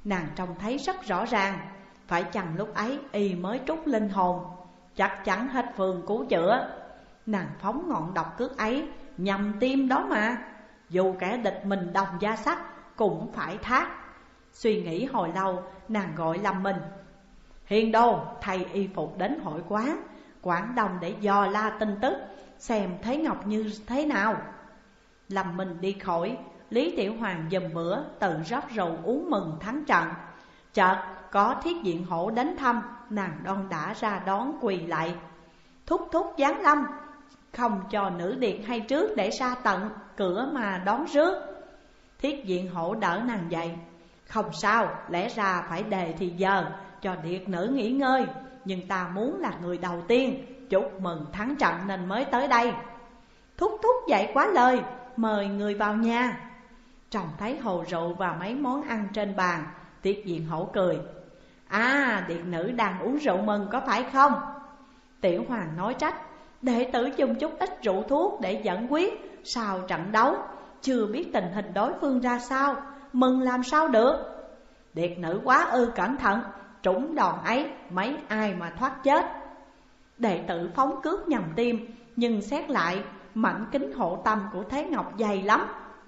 nàng trông thấy rất rõ ràng. Phải chăng lúc ấy y mới trút linh hồn, chắc chắn hết phương cứu chữa. Nàng phóng ngọn độc cước ấy nhằm tim đó mà, dù kẻ địch mình đồng gia sắc cũng phải thác. Suy nghĩ hồi lâu, nàng gọi Lâm Minh. Hiền Đô thay y phục đến hội quán Quảng Đông để dò la tin tức, xem Thế Ngọc như thế nào. Lâm Minh đi khỏi, Lý Tiểu Hoàng dùm bữa tự rót rượu uống mừng thắng trận. Chợt có Thiết Diện Hổ đến thăm, nàng đon đã ra đón quỳ lại. Thúc thúc giáng lâm, không cho nữ điệt hay trước để ra tận cửa mà đón rước. Thiết Diện Hổ đỡ nàng dậy. Không sao, lẽ ra phải đề thì giờ cho điệt nữ nghỉ ngơi, nhưng ta muốn là người đầu tiên chúc mừng thắng trận nên mới tới đây. Thúc thúc dậy quá lời, mời người vào nhà. Trông thấy hồ rượu và mấy món ăn trên bàn, Thiết Diện Hổ cười. À, điệt nữ đang uống rượu mừng có phải không? Tiểu Hoàng nói trách. Đệ tử dùng chút ít rượu thuốc để dẫn quyết sau trận đấu, chưa biết tình hình đối phương ra sao, mừng làm sao được. Điệt nữ quá ư cẩn thận, trúng đòn ấy mấy ai mà thoát chết. Đệ tử phóng cước nhằm tim, nhưng xét lại mảnh kính hộ tâm của Thế Ngọc dày lắm.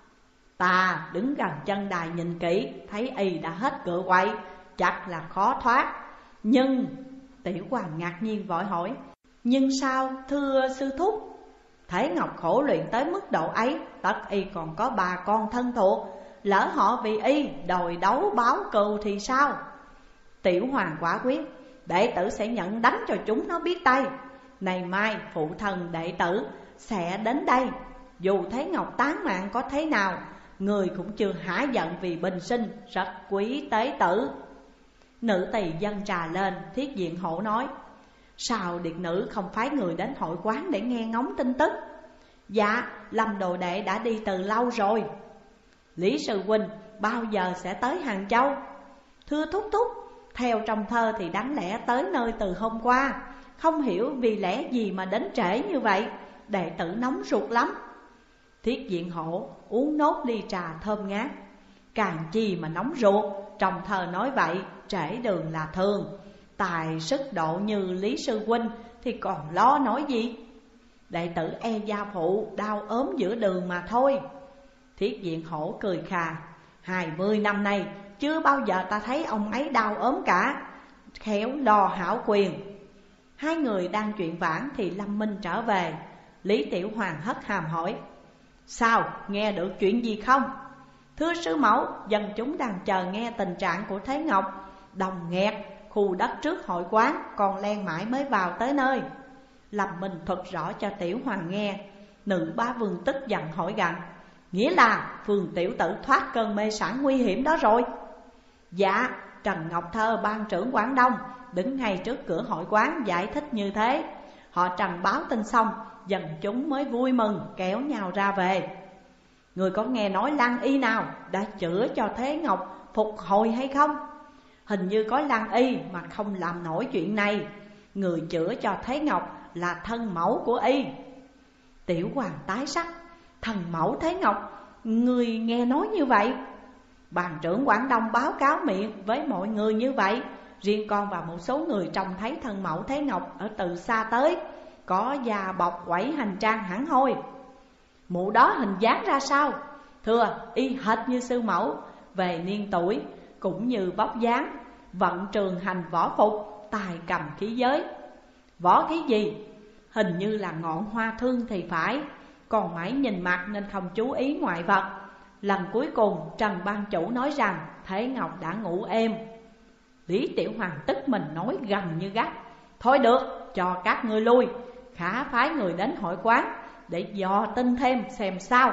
Ta đứng gần chân đài nhìn kỹ, thấy y đã hết cựa quậy, chắc là khó thoát. Nhưng Tiểu Hoàng ngạc nhiên vội hỏi. Nhưng sao thưa sư thúc? Thế Ngọc khổ luyện tới mức độ ấy, tất y còn có bà con thân thuộc, lỡ họ vì y đòi đấu báo cừu thì sao? Tiểu Hoàng quả quyết. Đệ tử sẽ nhận đánh cho chúng nó biết tay. Ngày mai phụ thần đệ tử sẽ đến đây. Dù Thế Ngọc tán mạng có thế nào, người cũng chưa hả giận vì bình sinh, rất quý tế tử. Nữ tỳ dâng trà lên, Thiết Diện Hổ nói. Sao điệt nữ không phái người đến hội quán để nghe ngóng tin tức? Dạ, Lâm đồ đệ đã đi từ lâu rồi. Lý sư huynh bao giờ sẽ tới Hàng Châu? Thưa thúc thúc, theo trong thơ thì đáng lẽ tới nơi từ hôm qua, không hiểu vì lẽ gì mà đến trễ như vậy. Đệ tử nóng ruột lắm. Thiết Diện Hổ uống nốt ly trà thơm ngát. Càng chi mà nóng ruột, trong thơ nói vậy, trễ đường là thường. Tài sức độ như Lý sư huynh thì còn lo nói gì? Đệ tử e gia phụ đau ốm giữa đường mà thôi. Thiết Diện Hổ cười khà. Hai mươi năm nay chưa bao giờ ta thấy ông ấy đau ốm cả, khéo lo hảo quyền. Hai người đang chuyện vãn thì Lâm Minh trở về. Lý Tiểu Hoàng hất hàm hỏi. Sao, nghe được chuyện gì không? Thưa sư mẫu, dân chúng đang chờ nghe tình trạng của Thế Ngọc. Đồng nghẹt, khu đất trước hội quán, còn len mãi mới vào tới nơi. Lâm Minh thuật rõ cho Tiểu Hoàng nghe. Nữ bá vương tức giận hỏi gặng. Nghĩa là Phương tiểu tử thoát cơn mê sản nguy hiểm đó rồi? Dạ, Trần Ngọc Thơ ban trưởng Quảng Đông đứng ngay trước cửa hội quán giải thích như thế. Họ Trần báo tin xong, dân chúng mới vui mừng kéo nhau ra về. Người có nghe nói lăng y nào đã chữa cho Thế Ngọc phục hồi hay không? Hình như có lăng y mà không làm nổi chuyện này. Người chữa cho Thế Ngọc là thân mẫu của y. Tiểu Hoàng tái sắc. Thần mẫu Thế Ngọc, người nghe nói như vậy? Bàn trưởng Quảng Đông báo cáo miệng với mọi người như vậy. Riêng con và một số người trông thấy thân mẫu Thế Ngọc ở từ xa tới, có da bọc quẩy hành trang hẳn hoi. Mụ đó hình dáng ra sao? Thưa, y hệt như sư mẫu, về niên tuổi cũng như bóc dáng, vận trường hành võ phục, tài cầm khí giới. Võ khí gì? Hình như là ngọn hoa thương thì phải. Còn mãi nhìn mặt nên không chú ý ngoại vật. Lần cuối cùng Trần ban chủ nói rằng Thế Ngọc đã ngủ êm. Lý Tiểu Hoàng tức mình nói gầm như gắt. Thôi được, cho các ngươi lui, khả phái người đến hội quán để dò tin thêm xem sao.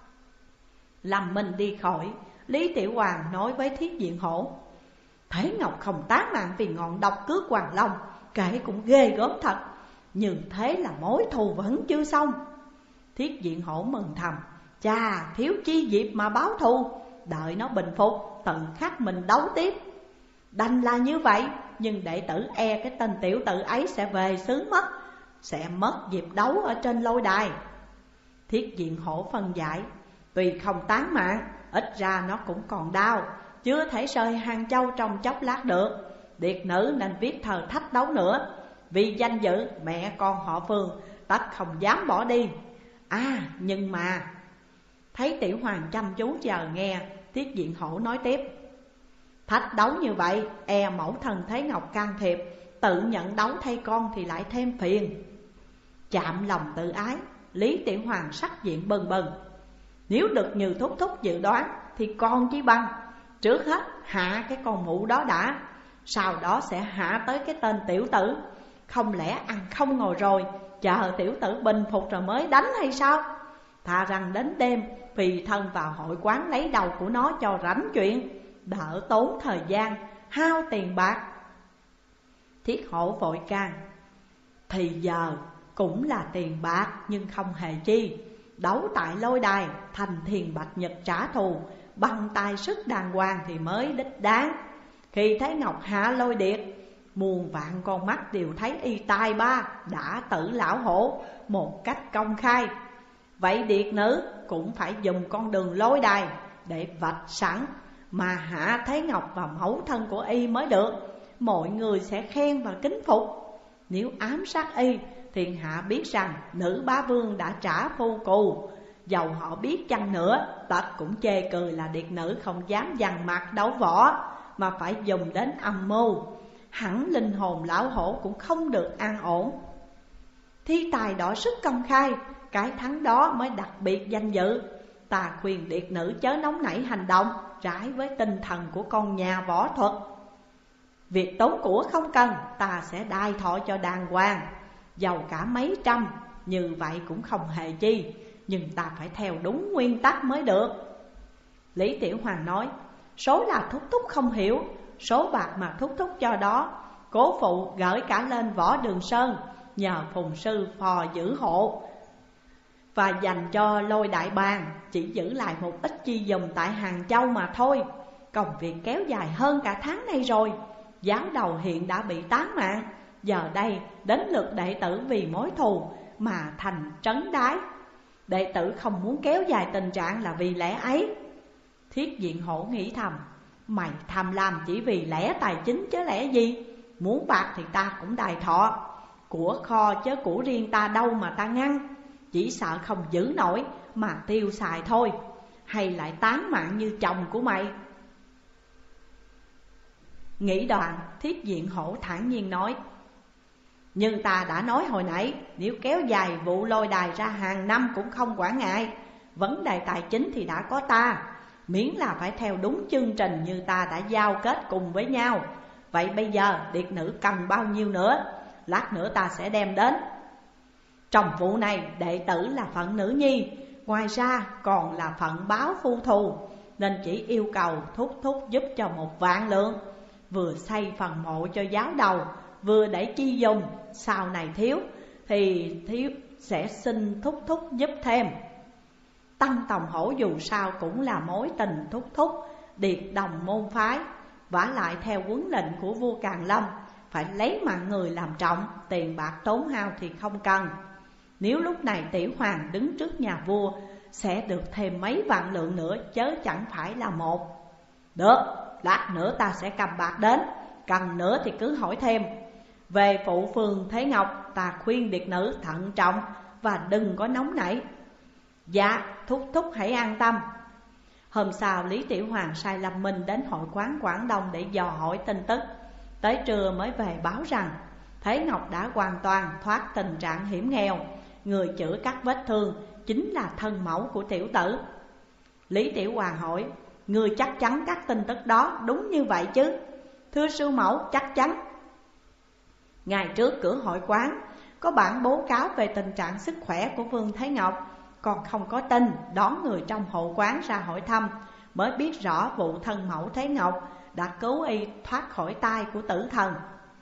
Lâm Minh đi khỏi, Lý Tiểu Hoàng nói với Thiết Diện Hổ. Thế Ngọc không tán mạng vì ngọn độc cước Hoàng Long, kể cũng ghê gớm thật. Như thế là mối thù vẫn chưa xong. Thiết Diện Hổ mừng thầm. Chà, thiếu chi dịp mà báo thù, đợi nó bình phục, tự khắc mình đấu tiếp. Đành là như vậy, nhưng đệ tử e cái tên tiểu tử ấy sẽ về xứ mất, sẽ mất dịp đấu ở trên lôi đài. Thiết Diện Hổ phân giải. Tuy không tán mạng, ít ra nó cũng còn đau, chưa thể sơi Hàng Châu trong chốc lát được. Điệt nữ nên viết thơ thách đấu nữa. Vì danh dự mẹ con họ Phương, tất không dám bỏ đi. À nhưng mà thấy Tiểu Hoàng chăm chú chờ nghe, Tiết Diện Hổ nói tiếp: thách đấu như vậy, e mẫu thân Thế Ngọc can thiệp, tự nhận đấu thay con thì lại thêm phiền. Chạm lòng tự ái, Lý Tiểu Hoàng sắc diện bừng bừng. Nếu được như thúc thúc dự đoán thì con chỉ bằng trước hết hạ cái con mụ đó đã, sau đó sẽ hạ tới cái tên tiểu tử. Không lẽ ăn không ngồi rồi chờ tiểu tử bình phục rồi mới đánh hay sao? Thà rằng đến đêm vì thân vào hội quán lấy đầu của nó cho rảnh chuyện, đỡ tốn thời gian, hao tiền bạc. Thiết Hổ vội can: thì giờ cũng là tiền bạc nhưng không hề chi. Đấu tại lôi đài, thành thiền bạch nhật trả thù, bằng tài sức đàng hoàng thì mới đích đáng. Khi Thế Ngọc hạ lôi điệt, muôn vạn con mắt đều thấy y tài ba đã tử lão hổ một cách công khai. Vậy điệt nữ cũng phải dùng con đường lôi đài để vạch sẵn mà hạ Thế Ngọc và mẫu thân của y mới được. Mọi người sẽ khen và kính phục. Nếu ám sát y, thiên hạ biết rằng nữ bá vương đã trả phu cù. Dầu họ biết chăng nữa, tất cũng chê cười là điệt nữ không dám dằn mặt đấu võ, mà phải dùng đến âm mưu. Hẳn linh hồn lão hổ cũng không được an ổn. Thi tài đỏ sức công khai, cái thắng đó mới đặc biệt danh dự. Ta khuyên điệt nữ chớ nóng nảy hành động trái với tinh thần của con nhà võ thuật. Việc tốn của không cần, ta sẽ đai thọ cho đàng hoàng. Dầu cả mấy trăm, như vậy cũng không hề chi, nhưng ta phải theo đúng nguyên tắc mới được. Lý Tiểu Hoàng nói: số là thúc thúc không hiểu, số bạc mà thúc thúc cho đó, cố phụ gửi cả lên Võ Đường Sơn, nhờ phùng sư phò giữ hộ, và dành cho lôi đại bàng, chỉ giữ lại một ít chi dùng tại Hàng Châu mà thôi. Công việc kéo dài hơn cả tháng nay rồi. Giáo đầu hiện đã bị tán mạng, giờ đây đến lượt đệ tử vì mối thù mà thành trấn đái. Đệ tử không muốn kéo dài tình trạng là vì lẽ ấy. Thiết Diện Hổ nghĩ thầm: mày tham lam chỉ vì lẽ tài chính chứ lẽ gì? Muốn bạc thì ta cũng đài thọ, của kho chứ của riêng ta đâu mà ta ngăn. Chỉ sợ không giữ nổi mà tiêu xài thôi, hay lại tán mạng như chồng của mày. Nghĩ đoạn, Thiết Diện Hổ thản nhiên nói: nhưng ta đã nói hồi nãy, nếu kéo dài vụ lôi đài ra hàng năm cũng không quản ngại. Vấn đề tài chính thì đã có ta, miễn là phải theo đúng chương trình như ta đã giao kết cùng với nhau. Vậy bây giờ điệt nữ cần bao nhiêu nữa, lát nữa ta sẽ đem đến. Trong vụ này đệ tử là phận nữ nhi, ngoài ra còn là phận báo phu thù, nên chỉ yêu cầu thúc thúc giúp cho một vạn lượng, vừa xây phần mộ cho giáo đầu, vừa để chi dùng. Sau này thiếu thì thiếu sẽ xin thúc thúc giúp thêm. Tăng Tòng Hổ dù sao cũng là mối tình thúc thúc, điệt đồng môn phái. Vả lại theo huấn lệnh của vua Càn Long, phải lấy mạng người làm trọng, tiền bạc tốn hao thì không cần. Nếu lúc này Tiểu Hoàng đứng trước nhà vua, sẽ được thêm mấy vạn lượng nữa, chớ chẳng phải là một. Được, lát nữa ta sẽ cầm bạc đến, cần nữa thì cứ hỏi thêm. Về phụ phường Thế Ngọc, ta khuyên điệt nữ thận trọng và đừng có nóng nảy. Dạ, thúc thúc hãy an tâm. Hôm sau Lý Tiểu Hoàng sai Lâm Minh đến hội quán Quảng Đông để dò hỏi tin tức. Tới trưa mới về báo rằng Thế Ngọc đã hoàn toàn thoát tình trạng hiểm nghèo. Người chữa các vết thương chính là thân mẫu của tiểu tử. Lý Tiểu Hoàng hỏi: người chắc chắn các tin tức đó đúng như vậy chứ? Thưa sư mẫu, chắc chắn. Ngày trước cửa hội quán có bản báo cáo về tình trạng sức khỏe của Vương Thế Ngọc, còn không có tin. Đón người trong hội quán ra hỏi thăm, mới biết rõ vụ thân mẫu Thế Ngọc đã cứu y thoát khỏi tay của tử thần.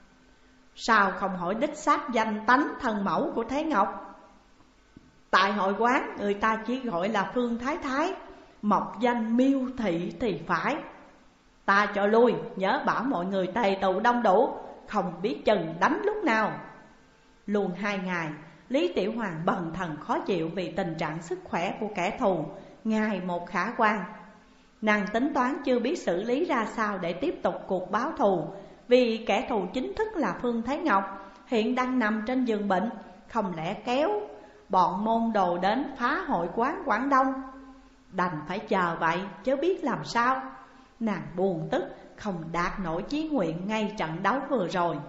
Sao không hỏi đích xác danh tánh thân mẫu của Thế Ngọc? Tại hội quán người ta chỉ gọi là Phương Thái Thái, mộc danh Miêu Thị thì phải. Ta cho lui, nhớ bảo mọi người tề tụ đông đủ, không biết chừng đánh lúc nào. Luôn hai ngày, Lý Tiểu Hoàng bần thần khó chịu vì tình trạng sức khỏe của kẻ thù ngày một khả quan. Nàng tính toán chưa biết xử lý ra sao để tiếp tục cuộc báo thù, vì kẻ thù chính thức là Phương Thế Ngọc hiện đang nằm trên giường bệnh, không lẽ kéo bọn môn đồ đến phá hội quán Quảng Đông. Đành phải chờ vậy chứ biết làm sao. Nàng buồn tức không đạt nổi chí nguyện ngay trận đấu vừa rồi.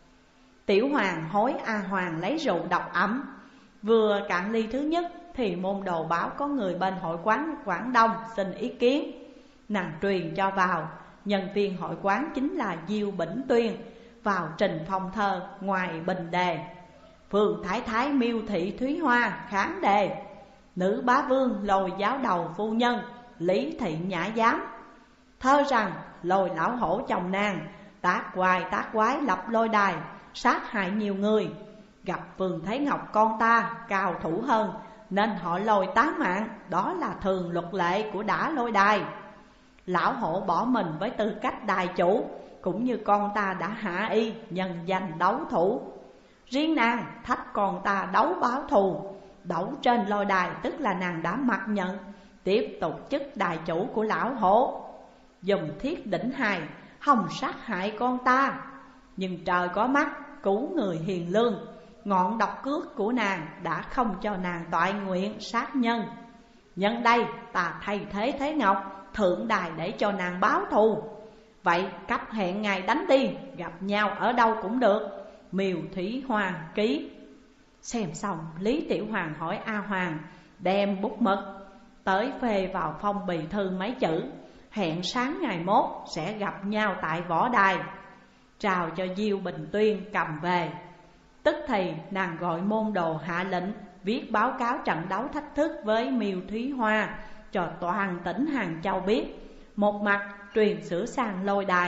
Tiểu Hoàng hối A Hoàng lấy rượu độc ẩm. Vừa cạn ly thứ nhất thì môn đồ báo có người bên hội quán Quảng Đông xin ý kiến. Nàng truyền cho vào. Nhân viên hội quán chính là Diêu Bỉnh Tuyên, vào trình phong thơ ngoài bình đề. Phương Thái Thái miêu thị Thúy Hoa kháng đề. Nữ bá vương lôi giáo đầu phu nhân Lý Thị Nhã Giám. Thơ rằng lôi lão hổ chồng nàng tác hoài tác quái lập lôi đài, sát hại nhiều người. Gặp Phương Thế Ngọc con ta cao thủ hơn nên họ lôi tá mạng, đó là thường luật lệ của đã lôi đài. Lão hổ bỏ mình với tư cách đài chủ, cũng như con ta đã hạ y nhân danh đấu thủ. Riêng nàng thách con ta đấu báo thù, đấu trên lôi đài tức là nàng đã mặc nhận tiếp tục chức đài chủ của lão hổ. Dùng thiết đỉnh hài hòng sát hại con ta, nhưng trời có mắt cứu người hiền lương. Ngọn độc cước của nàng đã không cho nàng toại nguyện sát nhân. Nhân đây ta thay thế Thế Ngọc thượng đài để cho nàng báo thù. Vậy cấp hẹn ngày đánh đi, gặp nhau ở đâu cũng được. Miều Thúy Hoa ký. Xem xong Lý Tiểu Hoàng hỏi A Hoàng đem bút mực tới phê vào phong bì thư mấy chữ: hẹn sáng ngày mốt sẽ gặp nhau tại võ đài. Trao cho Diêu Bình Tuyên cầm về. Tức thì nàng gọi môn đồ hạ lệnh viết báo cáo trận đấu thách thức với Miêu Thúy Hoa cho toàn tỉnh Hàng Châu biết. Một mặt truyền sửa sang lôi đài,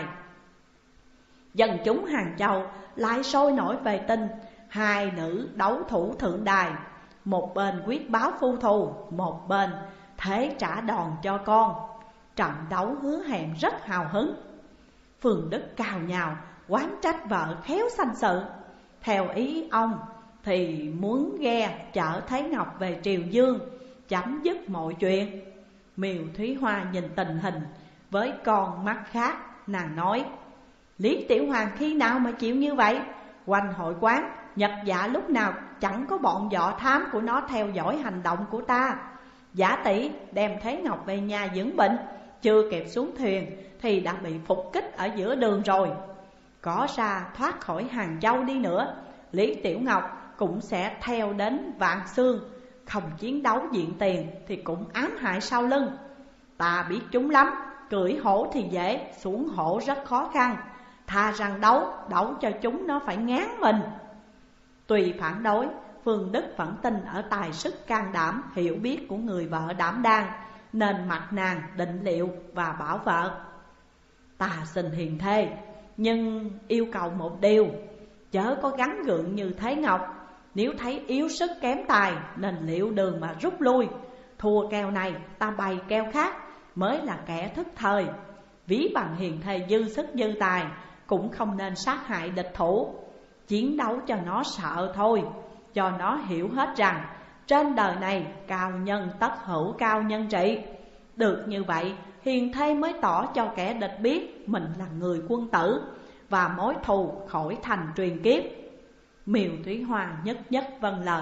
dân chúng Hàng Châu lại sôi nổi về tin hai nữ đấu thủ thượng đài. Một bên quyết báo phu thù, một bên thế trả đòn cho con. Trận đấu hứa hẹn rất hào hứng. Phương Đức cào nhào oán trách vợ khéo sanh sự. Theo ý ông thì muốn ghe chở Thế Ngọc về Triều Dương, chấm dứt mọi chuyện. Miều Thúy Hoa nhìn tình hình với con mắt khác, nàng nói: Lý Tiểu Hoàng khi nào mà chịu như vậy? Quanh hội quán nhật dạ lúc nào chẳng có bọn dọ thám của nó theo dõi hành động của ta. Giả tỷ đem Thế Ngọc về nhà dưỡng bệnh, chưa kịp xuống thuyền thì đã bị phục kích ở giữa đường rồi. Có ra thoát khỏi Hàng Châu đi nữa, Lý Tiểu Ngọc cũng sẽ theo đến Vạn Xương. Không chiến đấu diện tiền thì cũng ám hại sau lưng. Ta biết chúng lắm, cưỡi hổ thì dễ, xuống hổ rất khó khăn. Tha rằng đấu, đấu cho chúng nó phải ngán mình. Tùy phản đối, Phương Đức vẫn tin ở tài sức can đảm, hiểu biết của người vợ đảm đang, nên mặt nàng định liệu và bảo vợ: Ta xin hiền thê, nhưng yêu cầu một điều, chớ có gắn gượng như Thế Ngọc. Nếu thấy yếu sức kém tài nên liệu đường mà rút lui. Thua kèo này ta bày kèo khác, mới là kẻ thức thời. Ví bằng hiền thê dư sức dư tài, cũng không nên sát hại địch thủ. Chiến đấu cho nó sợ thôi, cho nó hiểu hết rằng trên đời này cao nhân tất hữu cao nhân trị. Được như vậy, hiền thê mới tỏ cho kẻ địch biết mình là người quân tử, và mối thù khỏi thành truyền kiếp. Miều Thúy Hoa nhất nhất vâng lời.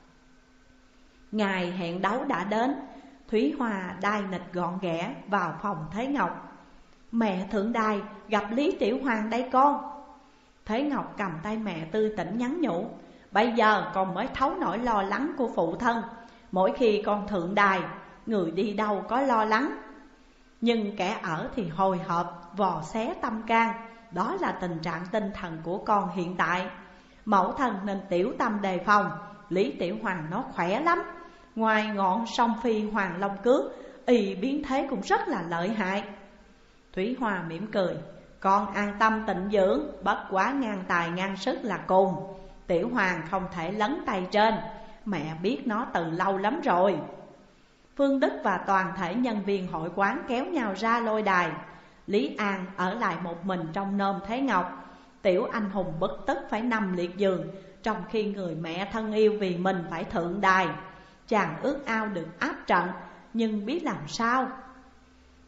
Ngày hẹn đấu đã đến, Thúy Hoa đai nịch gọn ghẽ vào phòng Thế Ngọc. Mẹ thượng đài gặp Lý Tiểu Hoàng đây con. Thế Ngọc cầm tay mẹ tươi tỉnh nhắn nhủ: Bây giờ con mới thấu nỗi lo lắng của phụ thân. Mỗi khi con thượng đài, người đi đâu có lo lắng, nhưng kẻ ở thì hồi hộp, vò xé tâm can. Đó là tình trạng tinh thần của con hiện tại. Mẫu thân nên tiểu tâm đề phòng. Lý Tiểu Hoàng nó khỏe lắm. Ngoài ngọn song phi hoàng long cước, y biến thế cũng rất là lợi hại. Thúy Hoa mỉm cười: Con an tâm tịnh dưỡng, bất quá ngang tài ngang sức là cùng. Tiểu Hoàng không thể lấn tay trên, mẹ biết nó từ lâu lắm rồi. Phương Đức và toàn thể nhân viên hội quán kéo nhau ra lôi đài. Lý An ở lại một mình trong nôm Thế Ngọc. Tiểu anh hùng bực tức phải nằm liệt giường, trong khi người mẹ thân yêu vì mình phải thượng đài. Chàng ước ao được áp trận, nhưng biết làm sao.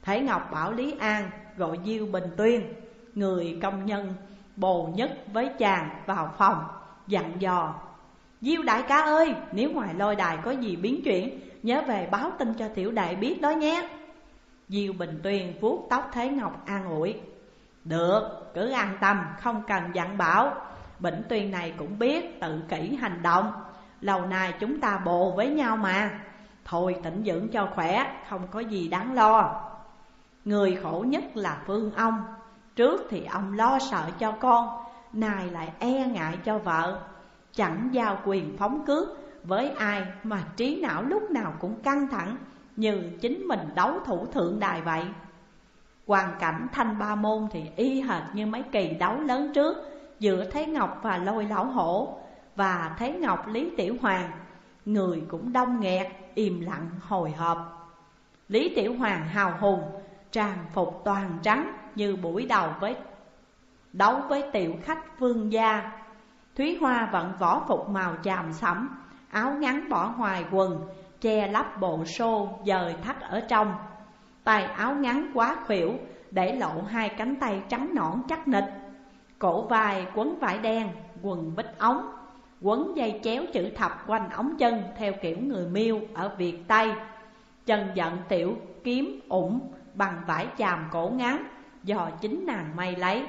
Thấy Ngọc bảo Lý An gọi Diêu Bình Tuyên, người công nhân bồ nhất với chàng, vào phòng dặn dò: Diêu đại ca ơi, nếu ngoài lôi đài có gì biến chuyển, nhớ về báo tin cho tiểu đệ biết đó nhé. Diêu Bình Tuyên vuốt tóc Thế Ngọc an ủi: Được, cứ an tâm, không cần dặn bảo. Bỉnh Tuyên này cũng biết tự kỷ hành động, lâu nay chúng ta bồ với nhau mà. Thôi tĩnh dưỡng cho khỏe, không có gì đáng lo. Người khổ nhất là Phương ông. Trước thì ông lo sợ cho con, nay lại e ngại cho vợ. Chẳng giao quyền phóng cướp với ai mà trí não lúc nào cũng căng thẳng, như chính mình đấu thủ thượng đài vậy. Hoàn cảnh Thanh Ba Môn thì y hệt như mấy kỳ đấu lớn trước giữa Thế Ngọc và Lôi Lão Hổ, và Thế Ngọc Lý Tiểu Hoàng. Người cũng đông nghẹt, im lặng hồi hộp. Lý Tiểu Hoàng hào hùng, trang phục toàn trắng như buổi đầu với đấu với tiểu khách vương gia. Thúy Hoa vận võ phục màu chàm sẫm, áo ngắn bỏ ngoài quần, che lấp bộ xô dời thắt ở trong. Tay áo ngắn quá khuỷu, để lộ hai cánh tay trắng nõn chắc nịch. Cổ vai quấn vải đen, quần bích ống, quấn dây chéo chữ thập quanh ống chân theo kiểu người Miêu ở Việt Tây. Chân giận tiểu kiếm ủng bằng vải chàm cổ ngắn do chính nàng may lấy.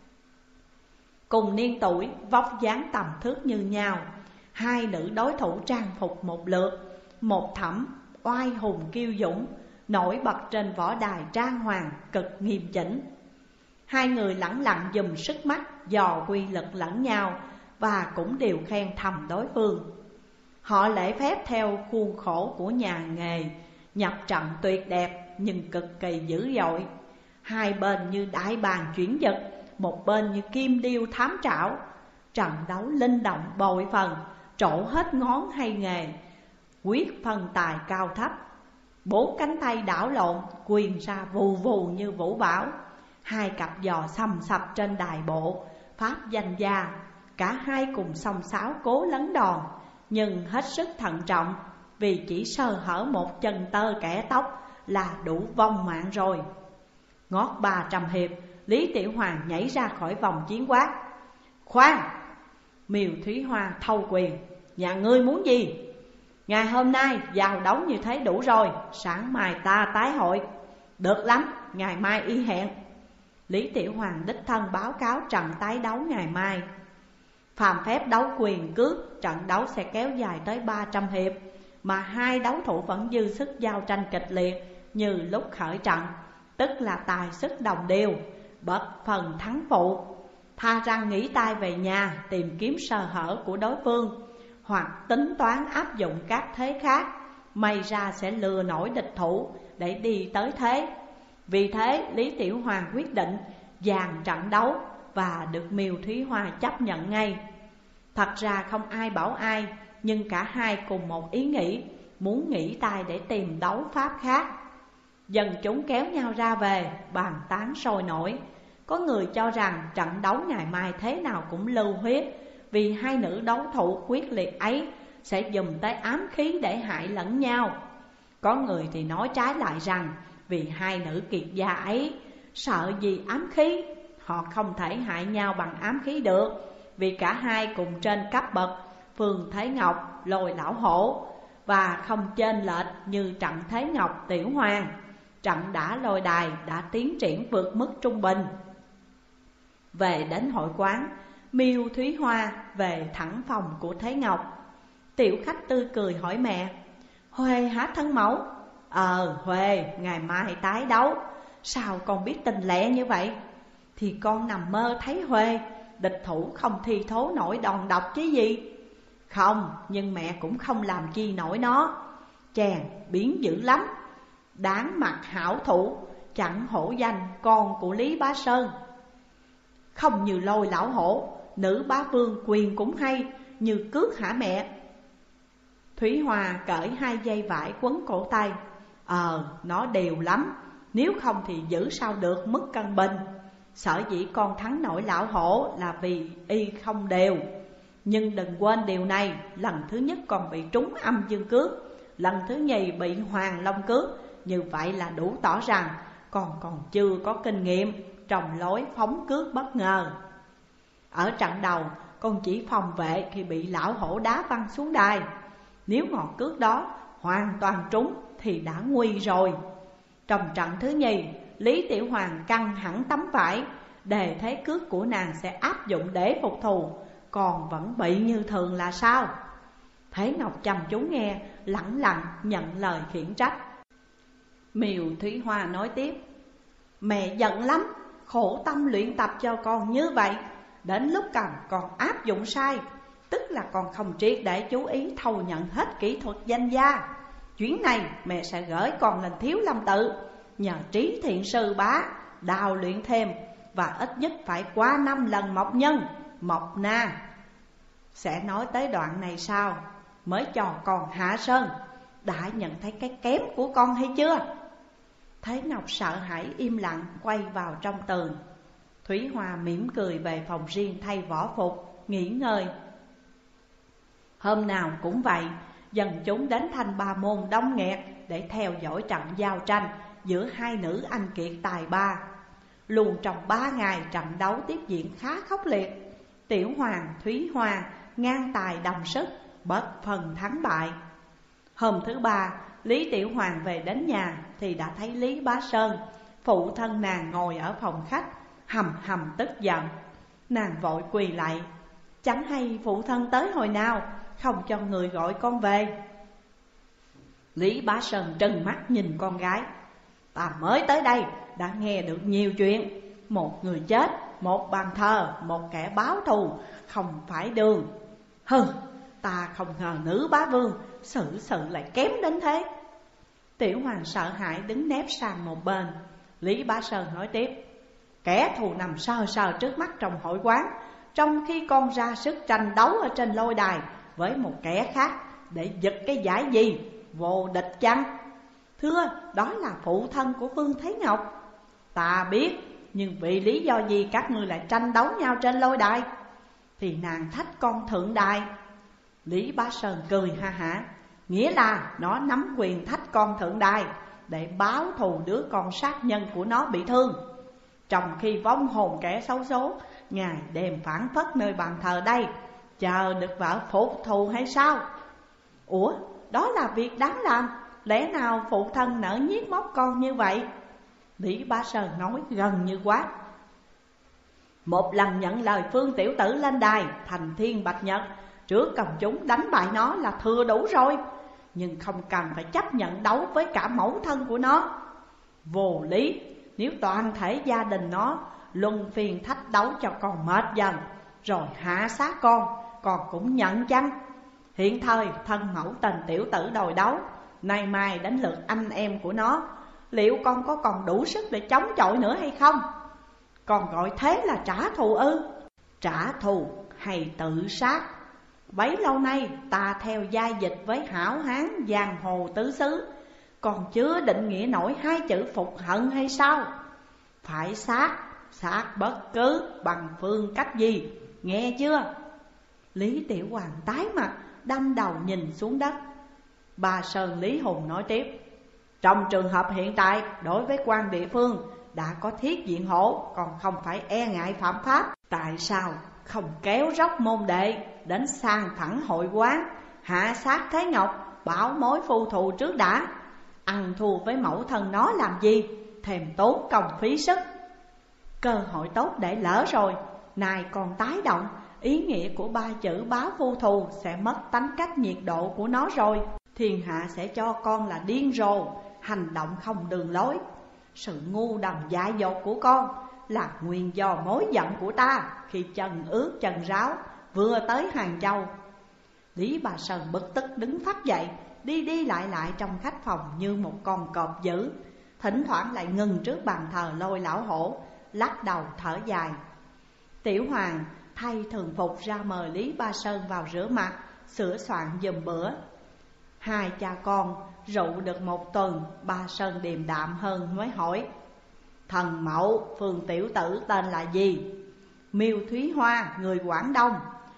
Cùng niên tuổi, vóc dáng tầm thước như nhau, hai nữ đối thủ trang phục một lượt. Một thẩm oai hùng kiêu dũng, nổi bật trên võ đài trang hoàng cực nghiêm chỉnh. Hai người lẳng lặng dùm sức mắt, dò quy lực lẫn nhau, và cũng đều khen thầm đối phương. Họ lễ phép theo khuôn khổ của nhà nghề, nhập trận tuyệt đẹp nhưng cực kỳ dữ dội. Hai bên như đại bàng chuyển giật, một bên như kim điêu thám trảo. Trận đấu linh động bội phần, trổ hết ngón hay nghề, quyết phân tài cao thấp. Bốn cánh tay đảo lộn, quyền ra vù vù như vũ bão. Hai cặp giò sầm sập trên đài bộ, pháp danh gia. Cả hai cùng song sáo cố lấn đòn, nhưng hết sức thận trọng, vì chỉ sơ hở một chân tơ kẻ tóc là đủ vong mạng rồi. Ngót ba trăm hiệp, Lý Tiểu Hoàng nhảy ra khỏi vòng chiến quát: Khoan! Miêu Thúy Hoa thâu quyền: Nhà ngươi muốn gì? Ngày hôm nay vào đấu như thế đủ rồi, sáng mai ta tái hội. Được lắm, ngày mai y hẹn. Lý Tiểu Hoàng đích thân báo cáo trận tái đấu ngày mai. Phàm phép đấu quyền cước, trận đấu sẽ kéo dài tới ba trăm hiệp, mà hai đấu thủ vẫn dư sức giao tranh kịch liệt như lúc khởi trận, tức là tài sức đồng đều, bất phần thắng phụ. Tha rằng nghỉ tay về nhà tìm kiếm sơ hở của đối phương, hoặc tính toán áp dụng các thế khác, may ra sẽ lừa nổi địch thủ để đi tới thế. Vì thế Lý Tiểu Hoàng quyết định dàn trận đấu, và được Miêu Thúy Hoa chấp nhận ngay. Thật ra không ai bảo ai, nhưng cả hai cùng một ý nghĩ, muốn nghỉ tay để tìm đấu pháp khác. Dân chúng kéo nhau ra về, bàn tán sôi nổi. Có người cho rằng trận đấu ngày mai thế nào cũng lưu huyết, vì hai nữ đấu thủ quyết liệt ấy sẽ dùng tới ám khí để hại lẫn nhau. Có người thì nói trái lại rằng vì hai nữ kiệt gia ấy sợ gì ám khí, họ không thể hại nhau bằng ám khí được, vì cả hai cùng trên cấp bậc Phương Thế Ngọc, Lôi Lão Hổ, và không chênh lệch như trận Thế Ngọc Tiểu Hoàng. Trận đã lôi đài đã tiến triển vượt mức trung bình. Về đến hội quán, Miêu Thúy Hoa về thẳng phòng của Thế Ngọc. Tiểu khách tươi cười hỏi mẹ: Huê hả thân mẫu? Ờ Huê, ngày mai tái đấu. Sao con biết tình lẹ như vậy? Thì con nằm mơ thấy Huê, địch thủ không thi thố nổi đòn độc chứ gì. Không, nhưng mẹ cũng không làm chi nổi nó. Chàng biến dữ lắm, đáng mặt hảo thủ, chẳng hổ danh con của Lý Bá Sơn. Không như Lôi Lão Hổ, nữ bá vương quyền cũng hay, như cước hả mẹ? Thúy Hoa cởi hai dây vải quấn cổ tay: Ờ, nó đều lắm, nếu không thì giữ sao được mất cân bình. Sở dĩ con thắng nổi Lão Hổ là vì y không đều. Nhưng đừng quên điều này, lần thứ nhất còn bị trúng âm dương cước, lần thứ nhì bị Hoàng Long cước. Như vậy là đủ tỏ rằng Con còn chưa có kinh nghiệm trong lối phóng cước bất ngờ. Ở trận đầu con chỉ phòng vệ khi bị lão hổ đá văng xuống đài. Nếu ngọn cước đó hoàn toàn trúng thì đã nguy rồi. Trong trận thứ nhì, Lý Tiểu Hoàng căng hẳn tấm vải, đề thế cước của nàng sẽ áp dụng để phục thù, còn vẫn bị như thường là sao? Thế Ngọc chăm chú nghe, lẳng lặng nhận lời khiển trách. Miều Thúy Hoa nói tiếp: Mẹ giận lắm, khổ tâm luyện tập cho con như vậy, đến lúc cần con áp dụng sai, tức là con không triệt để chú ý thâu nhận hết kỹ thuật danh gia. Chuyến này mẹ sẽ gửi con lên Thiếu Lâm Tự, nhờ Trí Thiện Sư Bá đào luyện thêm, và ít nhất phải qua năm lần mộc nhân, mộc na. Sẽ nói tới đoạn này sau mới cho con hạ sơn. Đã nhận thấy cái kém của con hay chưa? Thấy Ngọc sợ hãi im lặng quay vào trong tường. Thúy Hoa mỉm cười về phòng riêng thay võ phục, nghỉ ngơi. Hôm nào cũng vậy, dân chúng đến Thanh Ba Môn đông nghẹt để theo dõi trận giao tranh giữa hai nữ anh kiệt tài ba. Luôn trong ba ngày trận đấu tiếp diễn khá khốc liệt. Tiểu Hoàng, Thúy Hoa ngang tài đồng sức, bất phần thắng bại. Hôm thứ ba, Lý Tiểu Hoàng về đến nhà thì đã thấy Lý Bá Sơn, phụ thân nàng ngồi ở phòng khách, hầm hầm tức giận. Nàng vội quỳ lại: Chẳng hay phụ thân tới hồi nào, không cho người gọi con về. Lý Bá Sơn trừng mắt nhìn con gái: Ta mới tới đây đã nghe được nhiều chuyện. Một người chết, một bàn thờ, một kẻ báo thù, không phải đường. Hừ, ta không ngờ nữ bá vương xử sự lại kém đến thế. Tiểu Hoàng sợ hãi đứng nép sang một bên. Lý Bá Sơn nói tiếp: Kẻ thù nằm sờ sờ trước mắt trong hội quán, trong khi con ra sức tranh đấu ở trên lôi đài với một kẻ khác để giật cái giải gì vô địch chăng? Thưa, đó là phụ thân của Vương Thế Ngọc. Ta biết, nhưng vì lý do gì các ngươi lại tranh đấu nhau trên lôi đài? Thì nàng thách con thượng đài. Lý Bá Sơn cười ha hả: Nghĩa là nó nắm quyền thách con thượng đài để báo thù đứa con sát nhân của nó bị thương, trong khi vong hồn kẻ xấu số ngày đêm phản phất nơi bàn thờ đây, chờ được vợ phục thù hay sao? Ủa, đó là việc đáng làm, lẽ nào phụ thân nỡ nhiếc móc con như vậy? Lý Bá Sơn nói gần như quát: Một lần nhận lời Phương tiểu tử lên đài thành thiên bạch nhật trước công chúng đánh bại nó là thừa đủ rồi, nhưng không cần phải chấp nhận đấu với cả mẫu thân của nó. Vô lý, nếu toàn thể gia đình nó luân phiên thách đấu cho con mệt dần rồi hạ sát con, con cũng nhận chăng? Hiện thời thân mẫu tình tiểu tử đòi đấu, nay mai đến lượt anh em của nó, liệu con có còn đủ sức để chống chọi nữa hay không? Con gọi thế là trả thù ư? Trả thù hay tự sát? Bấy lâu nay ta theo giai dịch với hảo hán giang hồ tứ xứ, còn chưa định nghĩa nổi hai chữ phục hận hay sao? Phải sát, sát bất cứ bằng phương cách gì, nghe chưa? Lý Tiểu Hoàng tái mặt, đâm đầu nhìn xuống đất. Bà Sơn Lý Hùng nói tiếp: Trong trường hợp hiện tại, đối với quan địa phương đã có thiết diện hộ, còn không phải e ngại phạm pháp, tại sao không kéo róc môn đệ đến sang phẳng hội quán, hạ sát Thế Ngọc, bảo mối phu thù trước đã? Ăn thua với mẫu thân nó làm gì, thèm tốn công phí sức. Cơ hội tốt để lỡ rồi, này còn tái động, ý nghĩa của ba chữ báo phu thù sẽ mất tánh cách nhiệt độ của nó rồi. Thiên hạ sẽ cho con là điên rồ, hành động không đường lối. Sự ngu đần dại dột của con là nguyên do mối giận của ta khi chân ướt chân ráo vừa tới Hàng Châu. Lý Bà Sơn bực tức đứng phát dậy, đi đi lại lại trong khách phòng như một con cọp dữ. Thỉnh thoảng lại ngừng trước bàn thờ Lôi Lão Hổ, lắc đầu thở dài. Tiểu Hoàng thay thường phục ra mời Lý Ba Sơn vào rửa mặt, sửa soạn giùm bữa. Hai cha con rượu được một tuần, Ba Sơn điềm đạm hơn mới hỏi: Thần mẫu Phương tiểu tử tên là gì? Miêu Thúy Hoa, người Quảng Đông.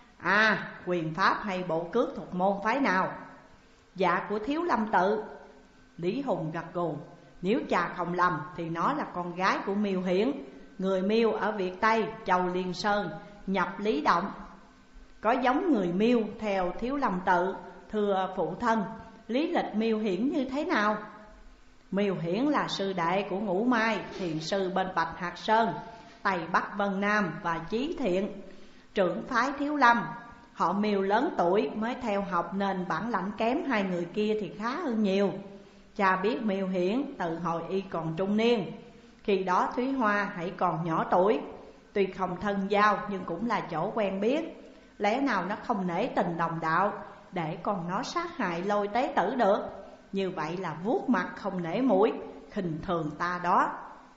À, quyền pháp hay bộ cước thuộc môn phái nào? Dạ của Thiếu Lâm Tự. Lý Hùng gật gù: Nếu cha không lầm thì nó là con gái của Miêu Hiển, người Miêu ở Việt Tây, Châu Liên Sơn, nhập Lý Động. Có giống người Miêu theo Thiếu Lâm Tự. Thưa phụ thân, lý lịch Miêu Hiển như thế nào? Miêu Hiển là sư đệ của Ngũ Mai, thiền sư bên Bạch Hạc Sơn, Tây Bắc Vân Nam và Chí Thiện, trưởng phái Thiếu Lâm. Họ Miêu lớn tuổi mới theo học nên bản lãnh kém hai người kia thì khá hơn nhiều. Cha biết Miêu Hiển từ hồi y còn trung niên, khi đó Thúy Hoa hãy còn nhỏ tuổi. Tuy không thân giao nhưng cũng là chỗ quen biết. Lẽ nào nó không nể tình đồng đạo để con nó sát hại Lôi Tế Tử được? Như vậy là vuốt mặt không nể mũi, khinh thường ta đó.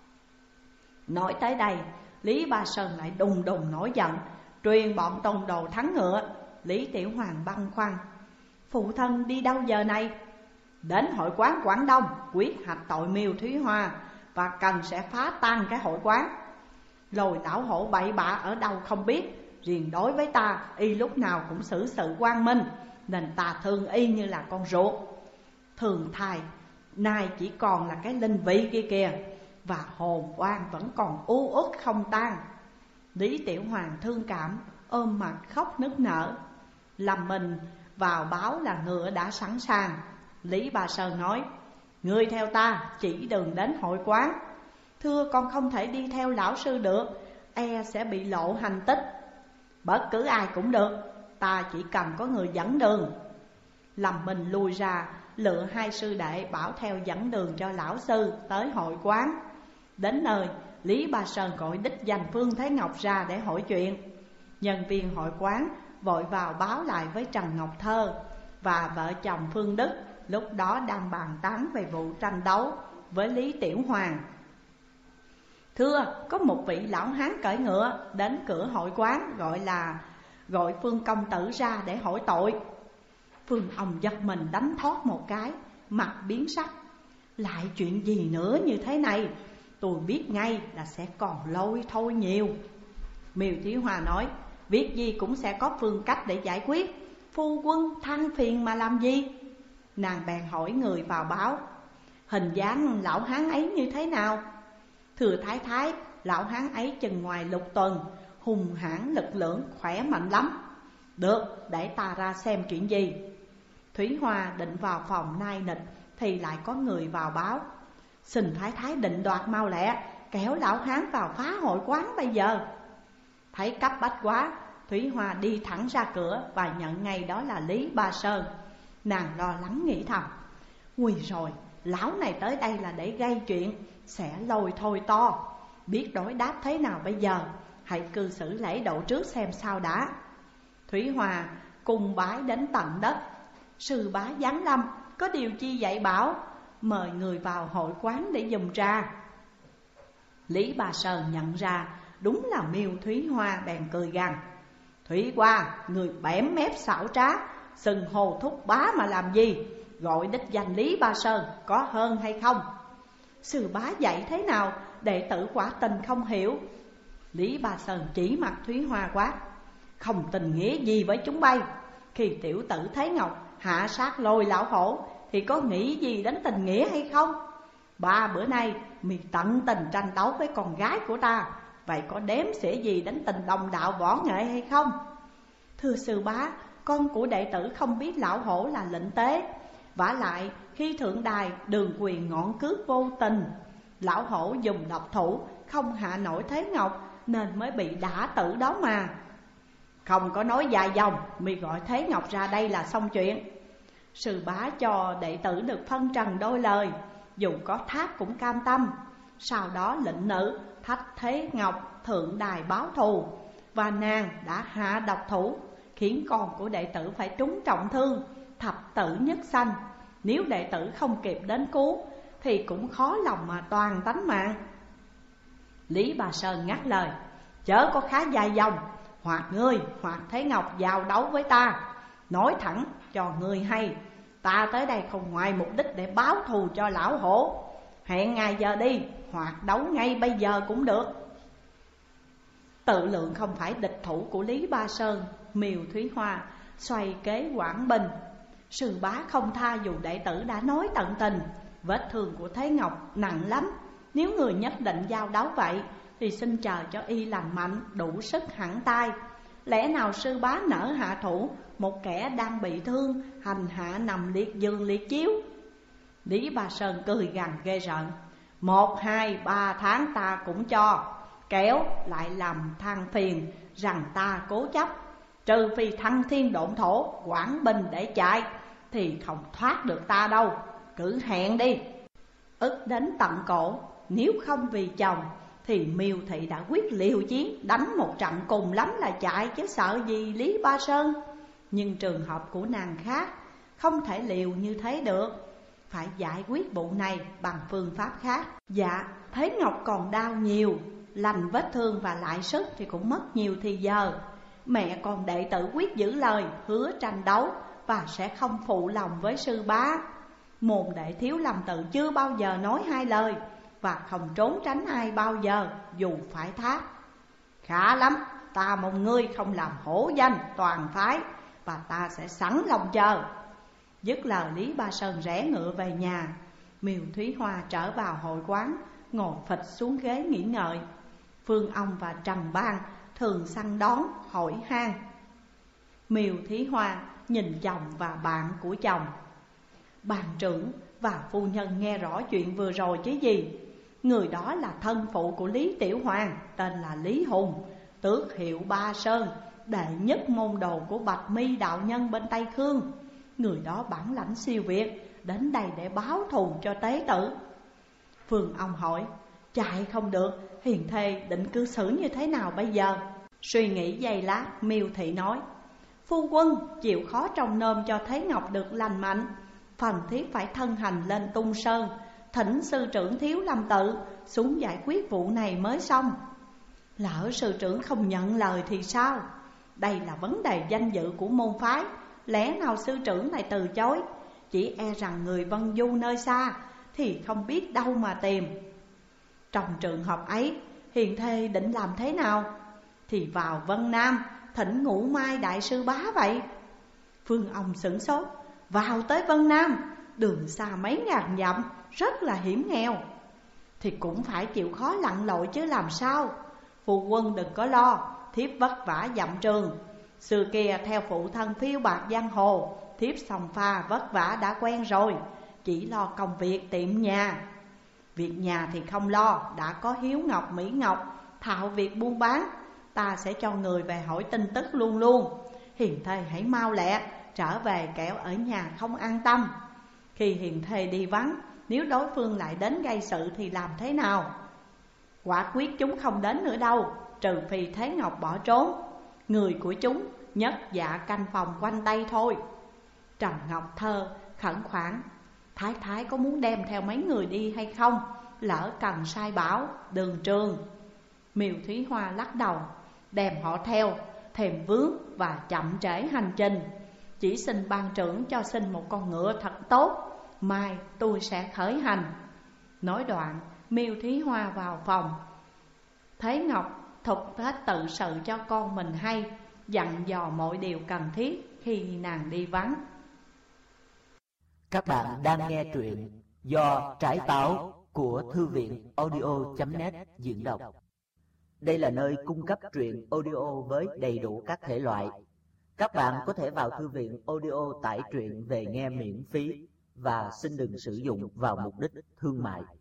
Nói tới đây, Lý Ba Sơn lại đùng đùng nổi giận, truyền bọn tôn đồ thắng ngựa. Lý Tiểu Hoàng băn khoăn: phụ thân đi đâu giờ này? Đến hội quán Quảng Đông quyết hạch tội Miêu Thúy Hoa, và cần sẽ phá tan cái hội quán. Lôi lão hổ bậy bạ ở đâu không biết, riêng đối với ta y lúc nào cũng xử sự quang minh, nên ta thương y như là con ruột. Thường thai nay chỉ còn là cái linh vị kia kìa, và hồn oan vẫn còn u uất không tan. Lý Tiểu Hoàng thương cảm, ôm mặt khóc nức nở. Lâm Minh vào báo là ngựa đã sẵn sàng. Lý Ba Sơn nói: ngươi theo ta chỉ đường đến hội quán. Thưa con không thể đi theo lão sư được, e sẽ bị lộ hành tích. Bất cứ ai cũng được, ta chỉ cần có người dẫn đường. Lâm Minh lui ra, lựa hai sư đệ bảo theo dẫn đường cho lão sư tới hội quán. Đến nơi, Lý Ba Sơn gọi đích danh Phương Thế Ngọc ra để hỏi chuyện. Nhân viên hội quán vội vào báo lại với Trần Ngọc Thơ và vợ chồng Phương Đức lúc đó đang bàn tán về vụ tranh đấu với Lý Tiểu Hoàng. Thưa, có một vị lão hán cưỡi ngựa đến cửa hội quán, gọi là gọi Phương công tử ra để hỏi tội. Phương ông giật mình đánh thoát một cái, mặt biến sắc. Lại chuyện gì nữa như thế này? Tôi biết ngay là sẽ còn lôi thôi nhiều. Miêu Thúy Hoa nói: việc gì cũng sẽ có phương cách để giải quyết, phu quân than phiền mà làm gì? Nàng bèn hỏi người vào báo: hình dáng lão hán ấy như thế nào? Thưa thái thái, lão hán ấy chừng ngoài lục tuần, hùng hãn lực lưỡng, khỏe mạnh lắm. Được, để ta ra xem chuyện gì. Thúy Hoa định vào phòng nai nịch thì lại có người vào báo: xin thái thái định đoạt mau lẹ, kéo lão hán vào phá hội quán bây giờ. Thấy cấp bách quá, Thúy Hoa đi thẳng ra cửa và nhận ngay đó là Lý Ba Sơn. Nàng lo lắng nghĩ thầm: nguy rồi, lão này tới đây là để gây chuyện, sẽ lôi thôi to. Biết đối đáp thế nào bây giờ, hãy cư xử lễ độ trước xem sao đã. Thúy Hoa cùng bái đến tận đất: sư bá giáng lâm, có điều chi dạy bảo, mời người vào hội quán để dùng trà. Lý Ba Sơn nhận ra đúng là Miêu Thúy Hoa, bèn cười gằn: Thúy Hoa, người bẽm mép xảo trá, sừng hồ thúc bá mà làm gì? Gọi đích danh Lý Ba Sơn có hơn hay không? Sư bá dạy thế nào, đệ tử quả tình không hiểu. Lý Ba Sơn chỉ mặt Thúy Hoa quát: không tình nghĩa gì với chúng bay. Khi tiểu tử Thế Ngọc hạ sát Lôi lão hổ thì có nghĩ gì đến tình nghĩa hay không? Ba bữa nay mi tận tình tranh đấu với con gái của ta, vậy có đếm xỉa gì đến tình đồng đạo võ nghệ hay không? Thưa sư bá, con của đệ tử không biết lão hổ là lệnh tế. Vả lại khi thượng đài Đường Quyền ngọn cước vô tình, lão hổ dùng độc thủ không hạ nổi Thế Ngọc nên mới bị đả tử đó mà. Không có nói dài dòng, mi gọi Thế Ngọc ra đây là xong chuyện. Sư bá cho đệ tử được phân trần đôi lời, dù có thác cũng cam tâm. Sau đó lệnh nữ thách Thế Ngọc thượng đài báo thù, và nàng đã hạ độc thủ, khiến con của đệ tử phải trúng trọng thương, thập tử nhất sanh. Nếu đệ tử không kịp đến cứu thì cũng khó lòng mà toàn tánh mạng. Lý Bà Sơn ngắt lời: chớ có khá dài dòng, hoặc ngươi hoặc Thế Ngọc giao đấu với ta. Nói thẳng cho ngươi hay, ta tới đây không ngoài mục đích để báo thù cho lão hổ. Hẹn ngày giờ đi, hoặc đấu ngay bây giờ cũng được. Tự lượng không phải địch thủ của Lý Ba Sơn, Miêu Thúy Hoa xoay kế Quảng Bình. Sư bá không tha dù đệ tử đã nói tận tình, Vết thương của Thế Ngọc nặng lắm, nếu người nhất định giao đấu vậy thì xin chờ cho y lành mạnh đủ sức hẳn tay. Lẽ nào sư bá nỡ hạ thủ một kẻ đang bị thương, hành hạ nằm liệt giường liệt chiếu? Lý Ba Sơn cười gằn ghê rợn: Một hai ba tháng ta cũng cho, kéo lại làm than phiền rằng ta cố chấp. Trừ phi thăng thiên độn thổ, quảng bình để chạy, thì không thoát được ta đâu, cứ hẹn đi. Ức đến tận cổ, nếu không vì chồng thì Miêu Thị đã quyết liều chiến, đánh một trận cùng lắm là chạy, chứ sợ gì Lý Ba Sơn. Nhưng trường hợp của nàng khác, không thể liều như thế được, phải giải quyết vụ này bằng phương pháp khác. Dạ, Thế Ngọc còn đau nhiều, lành vết thương và lại sức thì cũng mất nhiều thì giờ. Mẹ còn đệ tử quyết giữ lời, hứa tranh đấu và sẽ không phụ lòng với sư bá. Môn đệ Thiếu Lâm Tự chưa bao giờ nói hai lời, và không trốn tránh ai bao giờ dù phải thác. Khá lắm, ta mong ngươi không làm hổ danh toàn phái, và ta sẽ sẵn lòng chờ. Dứt lời, Lý Ba Sơn rẽ ngựa về nhà. Miêu Thúy Hoa trở vào hội quán, ngồi phịch xuống ghế nghỉ ngợi. Phương Ông và Trầm Bang thường săn đón hỏi han. Miêu Thúy Hoa nhìn chồng và bạn của chồng. Bàn trưởng và phu nhân nghe rõ chuyện vừa rồi chứ gì. Người đó là thân phụ của Lý Tiểu Hoàng, tên là Lý Hùng, tước hiệu Ba Sơn, đệ nhất môn đồ của Bạch Mi đạo nhân bên Tây Khương. Người đó bản lãnh siêu việt, đến đây để báo thù cho tế tử. Phương Ông hỏi: chạy không được, hiền thê định cư xử như thế nào bây giờ? Suy nghĩ giây lát, Miêu Thị nói: phu quân chịu khó trông nom cho Thế Ngọc được lành mạnh, phần thiết phải thân hành lên Tung Sơn, thỉnh sư trưởng Thiếu Lâm Tự xuống giải quyết vụ này mới xong. Lỡ sư trưởng không nhận lời thì sao? Đây là vấn đề danh dự của môn phái, lẽ nào sư trưởng lại từ chối? Chỉ e rằng người Vân Du nơi xa thì không biết đâu mà tìm. Trong trường hợp ấy, hiền thê định làm thế nào? Thì vào Vân Nam thỉnh Ngũ Mai đại sư bá vậy. Phương Ông sửng sốt: vào tới Vân Nam, đường xa mấy ngàn dặm, rất là hiểm nghèo. Thì cũng phải chịu khó lặn lội chứ làm sao. Phụ quân đừng có lo, thiếp vất vả dặm trường. Xưa kia theo phụ thân phiêu bạc giang hồ, thiếp sòng pha vất vả đã quen rồi, chỉ lo công việc tiệm nhà. Việc nhà thì không lo, đã có Hiếu Ngọc, Mỹ Ngọc thạo việc buôn bán. Ta sẽ cho người về hỏi tin tức luôn luôn. Hiền thê hãy mau lẹ trở về, kẻo ở nhà không an tâm. Khi hiền thê đi vắng, nếu đối phương lại đến gây sự thì làm thế nào? Quả quyết chúng không đến nữa đâu, trừ phi Thế Ngọc bỏ trốn. Người của chúng nhất dạ canh phòng quanh đây thôi. Trầm Ngọc Thơ khẩn khoản: thái thái có muốn đem theo mấy người đi hay không? Lỡ cần sai bảo đường trường. Miêu Thúy Hoa lắc đầu: đem họ theo, thèm vướng và chậm trễ hành trình. Chỉ xin ban trưởng cho xin một con ngựa thật tốt, mai tôi sẽ khởi hành. Nói đoạn, Miêu Thúy Hoa vào phòng. Thế Ngọc thuật hết tự sự cho con mình hay, dặn dò mọi điều cần thiết khi nàng đi vắng. Các bạn đang nghe truyện do Trái Táo của Thư viện audio chấm net diễn đọc. Đây là nơi cung cấp truyện audio với đầy đủ các thể loại. Các bạn có thể vào thư viện audio tải truyện về nghe miễn phí và xin đừng sử dụng vào mục đích thương mại.